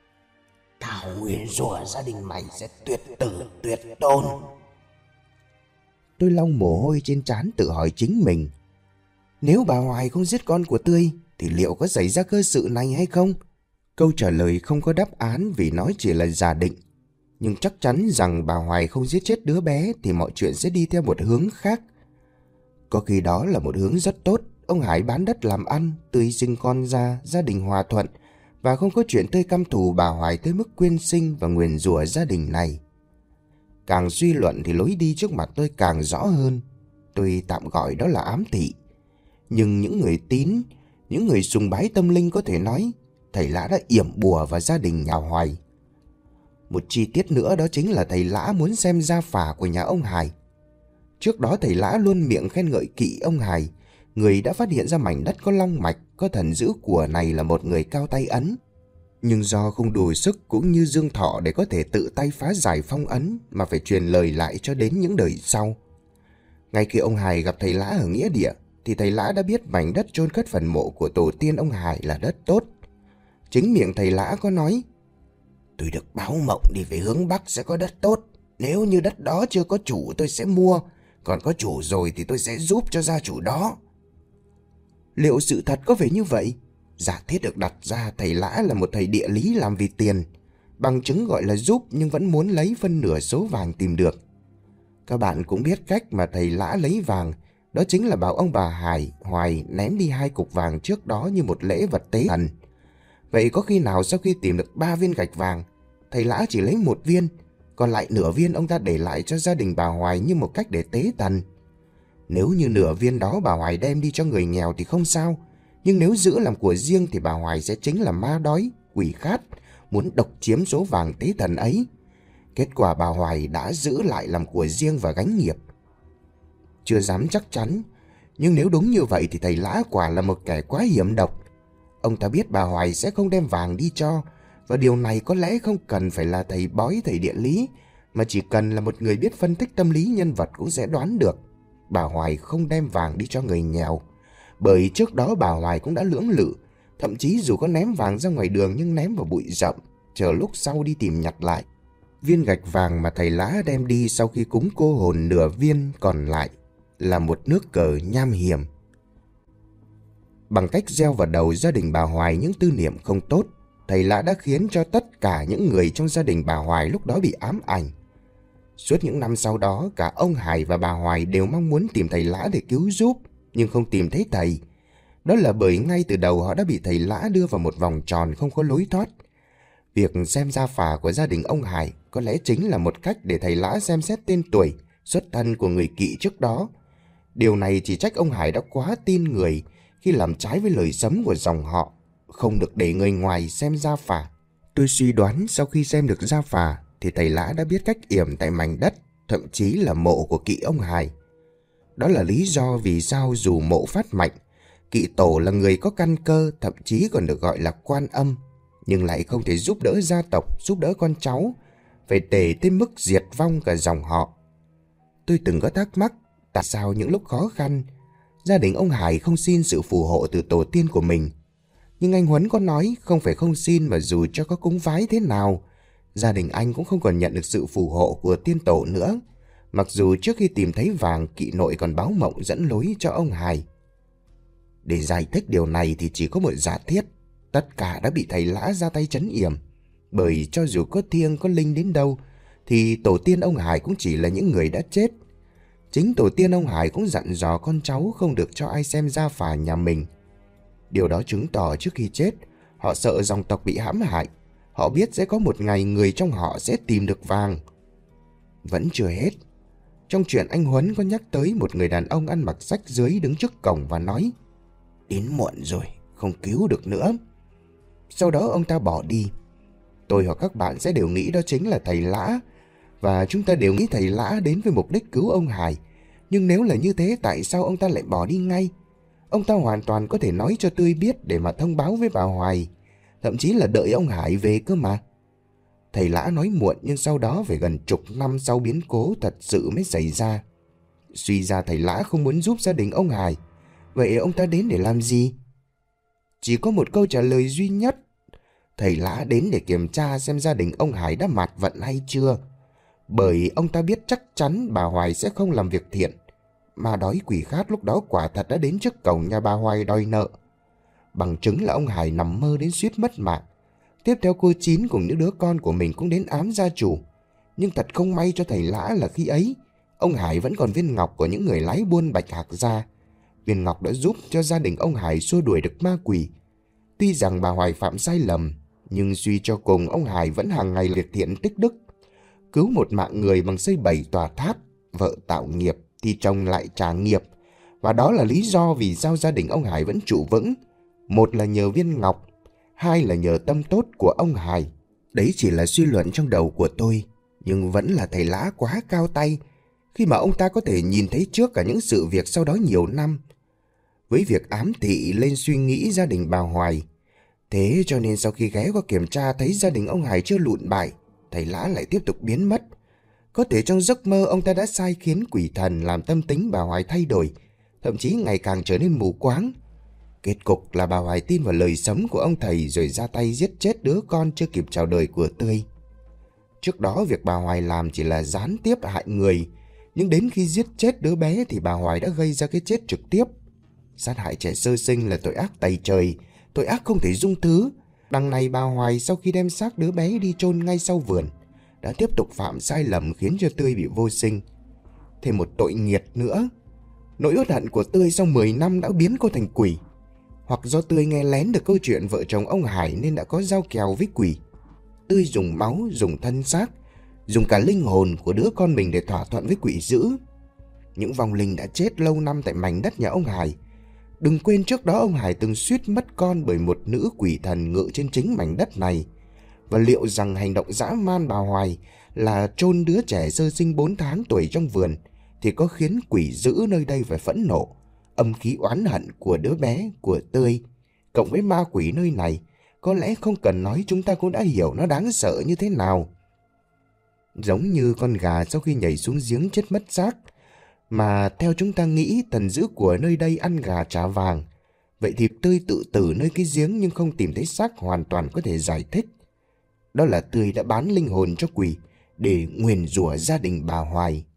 Tao nguyền rủa gia đình mày sẽ tuyệt tử tuyệt tôn. Tôi lau mồ hôi trên trán tự hỏi chính mình, nếu bà Hoài không giết con của Tươi thì liệu có xảy ra cơ sự này hay không? Câu trả lời không có đáp án vì nó chỉ là giả định. Nhưng chắc chắn rằng bà Hoài không giết chết đứa bé thì mọi chuyện sẽ đi theo một hướng khác. Có khi đó là một hướng rất tốt. Ông Hải bán đất làm ăn, Tươi sinh con ra, gia đình hòa thuận, và không có chuyện Tươi căm thù bà Hoài tới mức quyên sinh và nguyền rủa gia đình này. Càng suy luận thì lối đi trước mặt tôi càng rõ hơn. Tôi tạm gọi đó là ám thị. Nhưng những người tín, những người sùng bái tâm linh có thể nói thầy Lã đã yểm bùa vào gia đình nhà Hoài. Một chi tiết nữa đó chính là thầy Lã muốn xem gia phả của nhà ông Hải. Trước đó thầy Lã luôn miệng khen ngợi kỵ ông Hải, người đã phát hiện ra mảnh đất có long mạch, có thần giữ của này là một người cao tay ấn. Nhưng do không đủ sức cũng như dương thọ để có thể tự tay phá giải phong ấn mà phải truyền lời lại cho đến những đời sau. Ngay khi ông Hải gặp thầy Lã ở nghĩa địa thì thầy Lã đã biết mảnh đất chôn cất phần mộ của tổ tiên ông Hải là đất tốt. Chính miệng thầy Lã có nói: Tôi được báo mộng đi về hướng Bắc sẽ có đất tốt. Nếu như đất đó chưa có chủ tôi sẽ mua, còn có chủ rồi thì tôi sẽ giúp cho gia chủ đó. Liệu sự thật có vẻ như vậy? Giả thiết được đặt ra thầy Lã là một thầy địa lý làm vì tiền. Bằng chứng gọi là giúp nhưng vẫn muốn lấy phân nửa số vàng tìm được. Các bạn cũng biết cách mà thầy Lã lấy vàng, đó chính là bảo ông bà Hoài ném đi 2 cục vàng trước đó như một lễ vật tế thần. Vậy có khi nào sau khi tìm được 3 viên gạch vàng, thầy Lã chỉ lấy 1 viên, còn lại nửa viên ông ta để lại cho gia đình bà Hoài như một cách để tế thần? Nếu như nửa viên đó bà Hoài đem đi cho người nghèo thì không sao, nhưng nếu giữ làm của riêng thì bà Hoài sẽ chính là ma đói, quỷ khát, muốn độc chiếm số vàng tế thần ấy. Kết quả bà Hoài đã giữ lại làm của riêng và gánh nghiệp. Chưa dám chắc chắn, nhưng nếu đúng như vậy thì thầy Lã quả là một kẻ quá hiểm độc. Ông ta biết bà Hoài sẽ không đem vàng đi cho, và điều này có lẽ không cần phải là thầy bói, thầy địa lý, mà chỉ cần là một người biết phân tích tâm lý nhân vật cũng sẽ đoán được bà Hoài không đem vàng đi cho người nghèo. Bởi trước đó bà Hoài cũng đã lưỡng lự, thậm chí dù có ném vàng ra ngoài đường nhưng ném vào bụi rậm, chờ lúc sau đi tìm nhặt lại. Viên gạch vàng mà thầy Lã đem đi sau khi cúng cô hồn nửa viên còn lại là một nước cờ nham hiểm. Bằng cách gieo vào đầu gia đình bà Hoài những tư niệm không tốt, thầy Lã đã khiến cho tất cả những người trong gia đình bà Hoài lúc đó bị ám ảnh. Suốt những năm sau đó, cả ông Hải và bà Hoài đều mong muốn tìm thầy Lã để cứu giúp, nhưng không tìm thấy thầy. Đó là bởi ngay từ đầu họ đã bị thầy Lã đưa vào một vòng tròn không có lối thoát. Việc xem gia phả của gia đình ông Hải có lẽ chính là một cách để thầy Lã xem xét tên tuổi, xuất thân của người kỵ trước đó. Điều này chỉ trách ông Hải đã quá tin người khi làm trái với lời sấm của dòng họ, không được để người ngoài xem gia phả. Tôi suy đoán sau khi xem được gia phả thì thầy Lã đã biết cách yểm tại mảnh đất, thậm chí là mộ của kỵ ông Hải. Đó là lý do vì sao dù mộ phát mạnh, kỵ tổ là người có căn cơ, thậm chí còn được gọi là quan âm, nhưng lại không thể giúp đỡ gia tộc, giúp đỡ con cháu, phải tệ tới mức diệt vong cả dòng họ. Tôi từng có thắc mắc tại sao những lúc khó khăn, gia đình ông Hải không xin sự phù hộ từ tổ tiên của mình. Nhưng anh Huấn có nói không phải không xin mà dù cho có cúng vái thế nào, gia đình anh cũng không còn nhận được sự phù hộ của tiên tổ nữa. Mặc dù trước khi tìm thấy vàng, kỵ nội còn báo mộng dẫn lối cho ông Hải. Để giải thích điều này thì chỉ có một giả thiết. Tất cả đã bị thầy Lã ra tay trấn yểm. Bởi cho dù có thiêng có linh đến đâu thì tổ tiên ông Hải cũng chỉ là những người đã chết. Chính tổ tiên ông Hải cũng dặn dò con cháu không được cho ai xem gia phả nhà mình. Điều đó chứng tỏ trước khi chết, họ sợ dòng tộc bị hãm hại. Họ biết sẽ có một ngày người trong họ sẽ tìm được vàng. Vẫn chưa hết. Trong chuyện anh Huấn có nhắc tới một người đàn ông ăn mặc rách rưới đứng trước cổng và nói: "Đến muộn rồi, không cứu được nữa." Sau đó ông ta bỏ đi. Tôi hoặc các bạn sẽ đều nghĩ đó chính là thầy Lã. Và chúng ta đều nghĩ thầy Lã đến với mục đích cứu ông Hải. Nhưng nếu là như thế, tại sao ông ta lại bỏ đi ngay? Ông ta hoàn toàn có thể nói cho Tươi biết để mà thông báo với bà Hoài. Thậm chí là đợi ông Hải về cơ mà. Thầy Lã nói muộn, nhưng sau đó phải gần chục năm sau biến cố thật sự mới xảy ra. Suy ra thầy Lã không muốn giúp gia đình ông Hải. Vậy ông ta đến để làm gì? Chỉ có một câu trả lời duy nhất. Thầy Lã đến để kiểm tra xem gia đình ông Hải đã mạt vận hay chưa. Bởi ông ta biết chắc chắn bà Hoài sẽ không làm việc thiện. Ma đói quỷ khát lúc đó quả thật đã đến trước cổng nhà bà Hoài đòi nợ. Bằng chứng là ông Hải nằm mơ đến suýt mất mạng. Tiếp theo cô Chín cùng những đứa con của mình cũng đến ám gia chủ. Nhưng thật không may cho thầy Lã là khi ấy, ông Hải vẫn còn viên ngọc của những người lái buôn bạch hạc gia. Viên ngọc đã giúp cho gia đình ông Hải xua đuổi được ma quỷ. Tuy rằng bà Hoài phạm sai lầm, nhưng suy cho cùng ông Hải vẫn hàng ngày việc thiện tích đức. Cứu một mạng người bằng xây 7 tòa tháp, vợ tạo nghiệp thì chồng lại trả nghiệp. Và đó là lý do vì sao gia đình ông Hải vẫn trụ vững. Một là nhờ viên ngọc, hai là nhờ tâm tốt của ông Hải. Đấy chỉ là suy luận trong đầu của tôi, nhưng vẫn là thầy Lã quá cao tay khi mà ông ta có thể nhìn thấy trước cả những sự việc sau đó nhiều năm. Với việc ám thị lên suy nghĩ gia đình bà Hoài. Thế cho nên sau khi ghé qua kiểm tra thấy gia đình ông Hải chưa lụn bại, thầy Lã lại tiếp tục biến mất. Có thể trong giấc mơ ông ta đã sai khiến quỷ thần làm tâm tính bà Hoài thay đổi, thậm chí ngày càng trở nên mù quáng. Kết cục là bà Hoài tin vào lời sấm của ông thầy rồi ra tay giết chết đứa con chưa kịp chào đời của Tươi. Trước đó việc bà Hoài làm chỉ là gián tiếp hại người, nhưng đến khi giết chết đứa bé thì bà Hoài đã gây ra cái chết trực tiếp. Sát hại trẻ sơ sinh là tội ác tày trời, tội ác không thể dung thứ. Đằng này bà Hoài sau khi đem xác đứa bé đi chôn ngay sau vườn, đã tiếp tục phạm sai lầm khiến cho Tươi bị vô sinh. Thêm một tội nghiệt nữa. Nỗi uất hận của Tươi sau 10 năm đã biến cô thành quỷ. Hoặc do Tươi nghe lén được câu chuyện vợ chồng ông Hải nên đã có giao kèo với quỷ. Tươi dùng máu, dùng thân xác, dùng cả linh hồn của đứa con mình để thỏa thuận với quỷ dữ. Những vong linh đã chết lâu năm tại mảnh đất nhà ông Hải. Đừng quên trước đó ông Hải từng suýt mất con bởi một nữ quỷ thần ngự trên chính mảnh đất này. Và liệu rằng hành động dã man bà Hoài là chôn đứa trẻ sơ sinh 4 tháng tuổi trong vườn thì có khiến quỷ dữ nơi đây phải phẫn nộ. Âm khí oán hận của đứa bé, của Tươi, cộng với ma quỷ nơi này, có lẽ không cần nói chúng ta cũng đã hiểu nó đáng sợ như thế nào. Giống như con gà sau khi nhảy xuống giếng chết mất xác, mà theo chúng ta nghĩ thần dữ của nơi đây ăn gà trả vàng. Vậy thì Tươi tự tử nơi cái giếng nhưng không tìm thấy xác hoàn toàn có thể giải thích. Đó là Tươi đã bán linh hồn cho quỷ để nguyền rủa gia đình bà Hoài.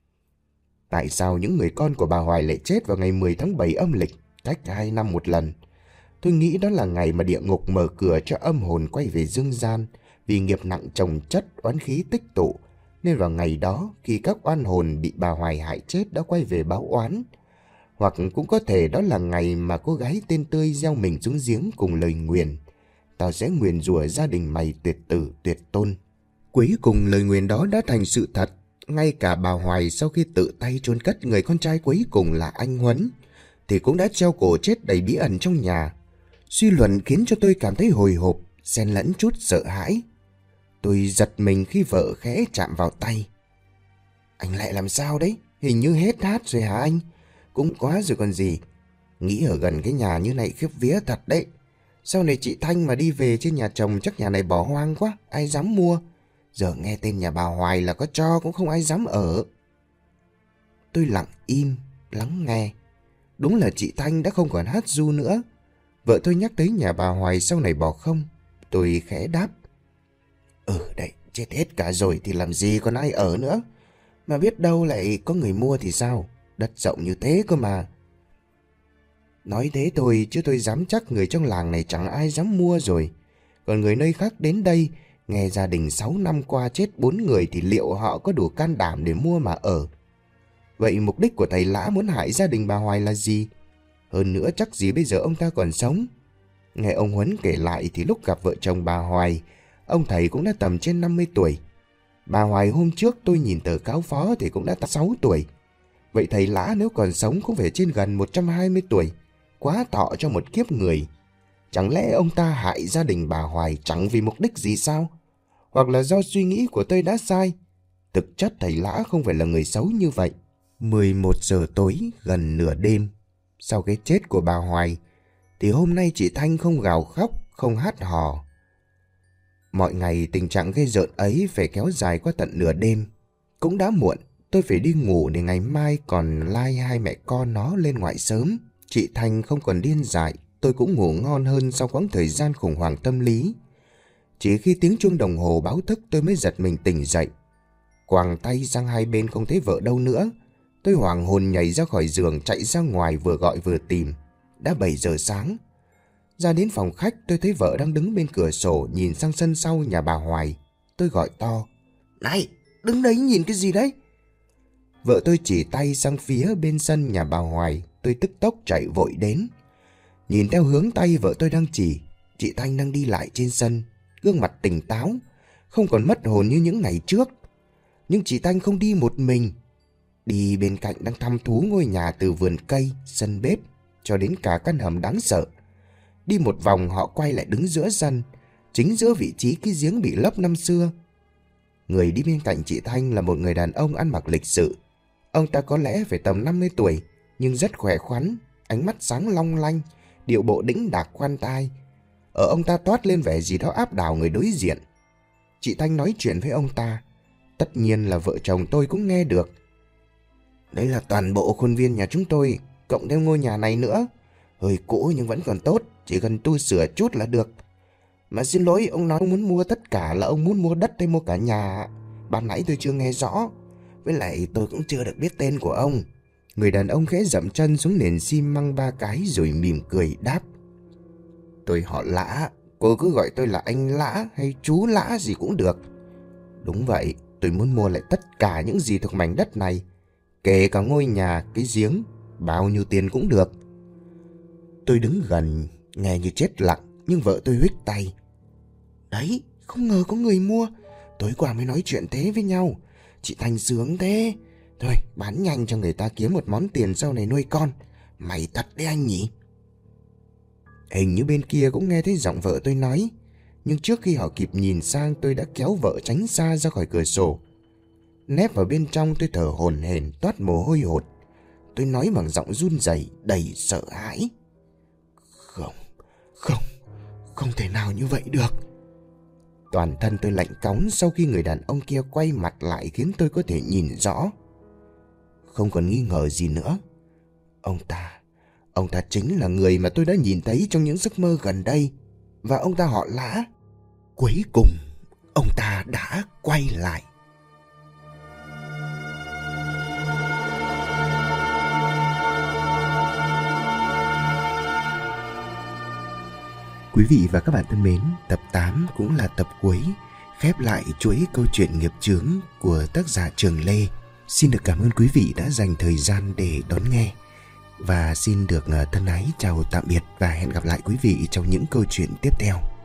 Tại sao những người con của bà Hoài lại chết vào ngày 10 tháng 7 âm lịch, cách 2 năm một lần? Tôi nghĩ đó là ngày mà địa ngục mở cửa cho âm hồn quay về dương gian, vì nghiệp nặng chồng chất, oán khí tích tụ. Nên vào ngày đó, khi các oan hồn bị bà Hoài hại chết đã quay về báo oán. Hoặc cũng có thể đó là ngày mà cô gái tên Tươi gieo mình xuống giếng cùng lời nguyền: "Tao sẽ nguyền rủa gia đình mày tuyệt tử tuyệt tôn." Cuối cùng lời nguyền đó đã thành sự thật. Ngay cả bà Hoài sau khi tự tay chôn cất người con trai cuối cùng là anh Huấn thì cũng đã treo cổ chết đầy bí ẩn trong nhà. Suy luận khiến cho tôi cảm thấy hồi hộp, xen lẫn chút sợ hãi. Tôi giật mình khi vợ khẽ chạm vào tay. "Anh lại làm sao đấy? Hình như hết hát rồi hả anh? Cũng quá rồi còn gì. Nghĩ ở gần cái nhà như này khiếp vía thật đấy. Sau này chị Thanh mà đi về trên nhà chồng chắc nhà này bỏ hoang quá, ai dám mua. Giờ nghe tên nhà bà Hoài là có cho cũng không ai dám ở." Tôi lặng im, lắng nghe. Đúng là chị Thanh đã không còn hát ru nữa. Vợ tôi nhắc tới nhà bà Hoài sau này bỏ không. Tôi khẽ đáp: Đấy, chết hết cả rồi thì làm gì còn ai ở nữa. Mà biết đâu lại có người mua thì sao? Đất rộng như thế cơ mà." Nói thế thôi chứ tôi dám chắc người trong làng này chẳng ai dám mua rồi. Còn người nơi khác đến đây, nghe gia đình 6 năm qua chết 4 người thì liệu họ có đủ can đảm để mua mà ở? Vậy mục đích của thầy Lã muốn hại gia đình bà Hoài là gì? Hơn nữa chắc gì bây giờ ông ta còn sống. Nghe ông Huấn kể lại thì lúc gặp vợ chồng bà Hoài, ông thầy cũng đã tầm trên 50 tuổi. Bà Hoài hôm trước tôi nhìn tờ cáo phó thì cũng đã 6 tuổi. Vậy thầy Lã nếu còn sống cũng phải trên gần 120 tuổi. Quá thọ cho một kiếp người. Chẳng lẽ ông ta hại gia đình bà Hoài chẳng vì mục đích gì sao? Hoặc là do suy nghĩ của tôi đã sai? Thực chất thầy Lã không phải là người xấu như vậy. 11 giờ tối gần nửa đêm, sau cái chết của bà Hoài, thì hôm nay chị Thanh không gào khóc, không hát hò. Mọi ngày tình trạng gây rợn ấy phải kéo dài qua tận nửa đêm. Cũng đã muộn, tôi phải đi ngủ để ngày mai còn lai hai mẹ con nó lên ngoại sớm. Chị Thanh không còn điên dại, tôi cũng ngủ ngon hơn sau quãng thời gian khủng hoảng tâm lý. Chỉ khi tiếng chuông đồng hồ báo thức tôi mới giật mình tỉnh dậy. Quàng tay sang hai bên không thấy vợ đâu nữa. Tôi hoảng hồn nhảy ra khỏi giường, chạy ra ngoài vừa gọi vừa tìm. Đã 7 giờ sáng. Ra đến phòng khách tôi thấy vợ đang đứng bên cửa sổ nhìn sang sân sau nhà bà Hoài. Tôi gọi to: "Này, đứng đấy nhìn cái gì đấy?" Vợ tôi chỉ tay sang phía bên sân nhà bà Hoài. Tôi tức tốc chạy vội đến. Nhìn theo hướng tay vợ tôi đang chỉ, chị Thanh đang đi lại trên sân, gương mặt tỉnh táo, không còn mất hồn như những ngày trước. Nhưng chị Thanh không đi một mình. Đi bên cạnh đang thăm thú ngôi nhà từ vườn cây, sân bếp cho đến cả căn hầm đáng sợ. Đi một vòng họ quay lại đứng giữa sân, chính giữa vị trí cái giếng bị lấp năm xưa. Người đi bên cạnh chị Thanh là một người đàn ông ăn mặc lịch sự. Ông ta có lẽ phải tầm 50 tuổi, nhưng rất khỏe khoắn, ánh mắt sáng long lanh, điệu bộ đĩnh đạc khoan thai. Ở ông ta toát lên vẻ gì đó áp đảo người đối diện. Chị Thanh nói chuyện với ông ta. Tất nhiên là vợ chồng tôi cũng nghe được. "Đây là toàn bộ khuôn viên nhà chúng tôi, cộng thêm ngôi nhà này nữa. Hơi cũ nhưng vẫn còn tốt, chỉ cần tu sửa chút là được. Mà xin lỗi, ông nói muốn mua tất cả là ông muốn mua đất hay mua cả nhà? Ban nãy tôi chưa nghe rõ. Với lại tôi cũng chưa được biết tên của ông." Người đàn ông khẽ dậm chân xuống nền xi măng 3 cái rồi mỉm cười đáp: "Tôi họ Lã, cô cứ gọi tôi là anh Lã hay chú Lã gì cũng được." "Đúng vậy, tôi muốn mua lại tất cả những gì thuộc mảnh đất này, kể cả ngôi nhà, cái giếng, bao nhiêu tiền cũng được." Tôi đứng gần, nghe như chết lặng, nhưng vợ tôi huých tay: "Đấy, không ngờ có người mua. Tối qua mới nói chuyện thế với nhau. Chị Thanh sướng thế. Thôi, bán nhanh cho người ta kiếm một món tiền sau này nuôi con. Mày thật đấy anh nhỉ?" Hình như bên kia cũng nghe thấy giọng vợ tôi nói. Nhưng trước khi họ kịp nhìn sang, tôi đã kéo vợ tránh xa ra khỏi cửa sổ. Nép vào bên trong tôi thở hổn hển, toát mồ hôi hột. Tôi nói bằng giọng run rẩy đầy sợ hãi: Không thể nào như vậy được." Toàn thân tôi lạnh cóng sau khi người đàn ông kia quay mặt lại khiến tôi có thể nhìn rõ. Không còn nghi ngờ gì nữa. Ông ta chính là người mà tôi đã nhìn thấy trong những giấc mơ gần đây. Và ông ta họ Lã. Cuối cùng, ông ta đã quay lại. Quý vị và các bạn thân mến, tập 8 cũng là tập cuối, khép lại chuỗi câu chuyện nghiệp chướng của tác giả Trường Lê. Xin được cảm ơn quý vị đã dành thời gian để đón nghe. Và xin được thân ái chào tạm biệt và hẹn gặp lại quý vị trong những câu chuyện tiếp theo.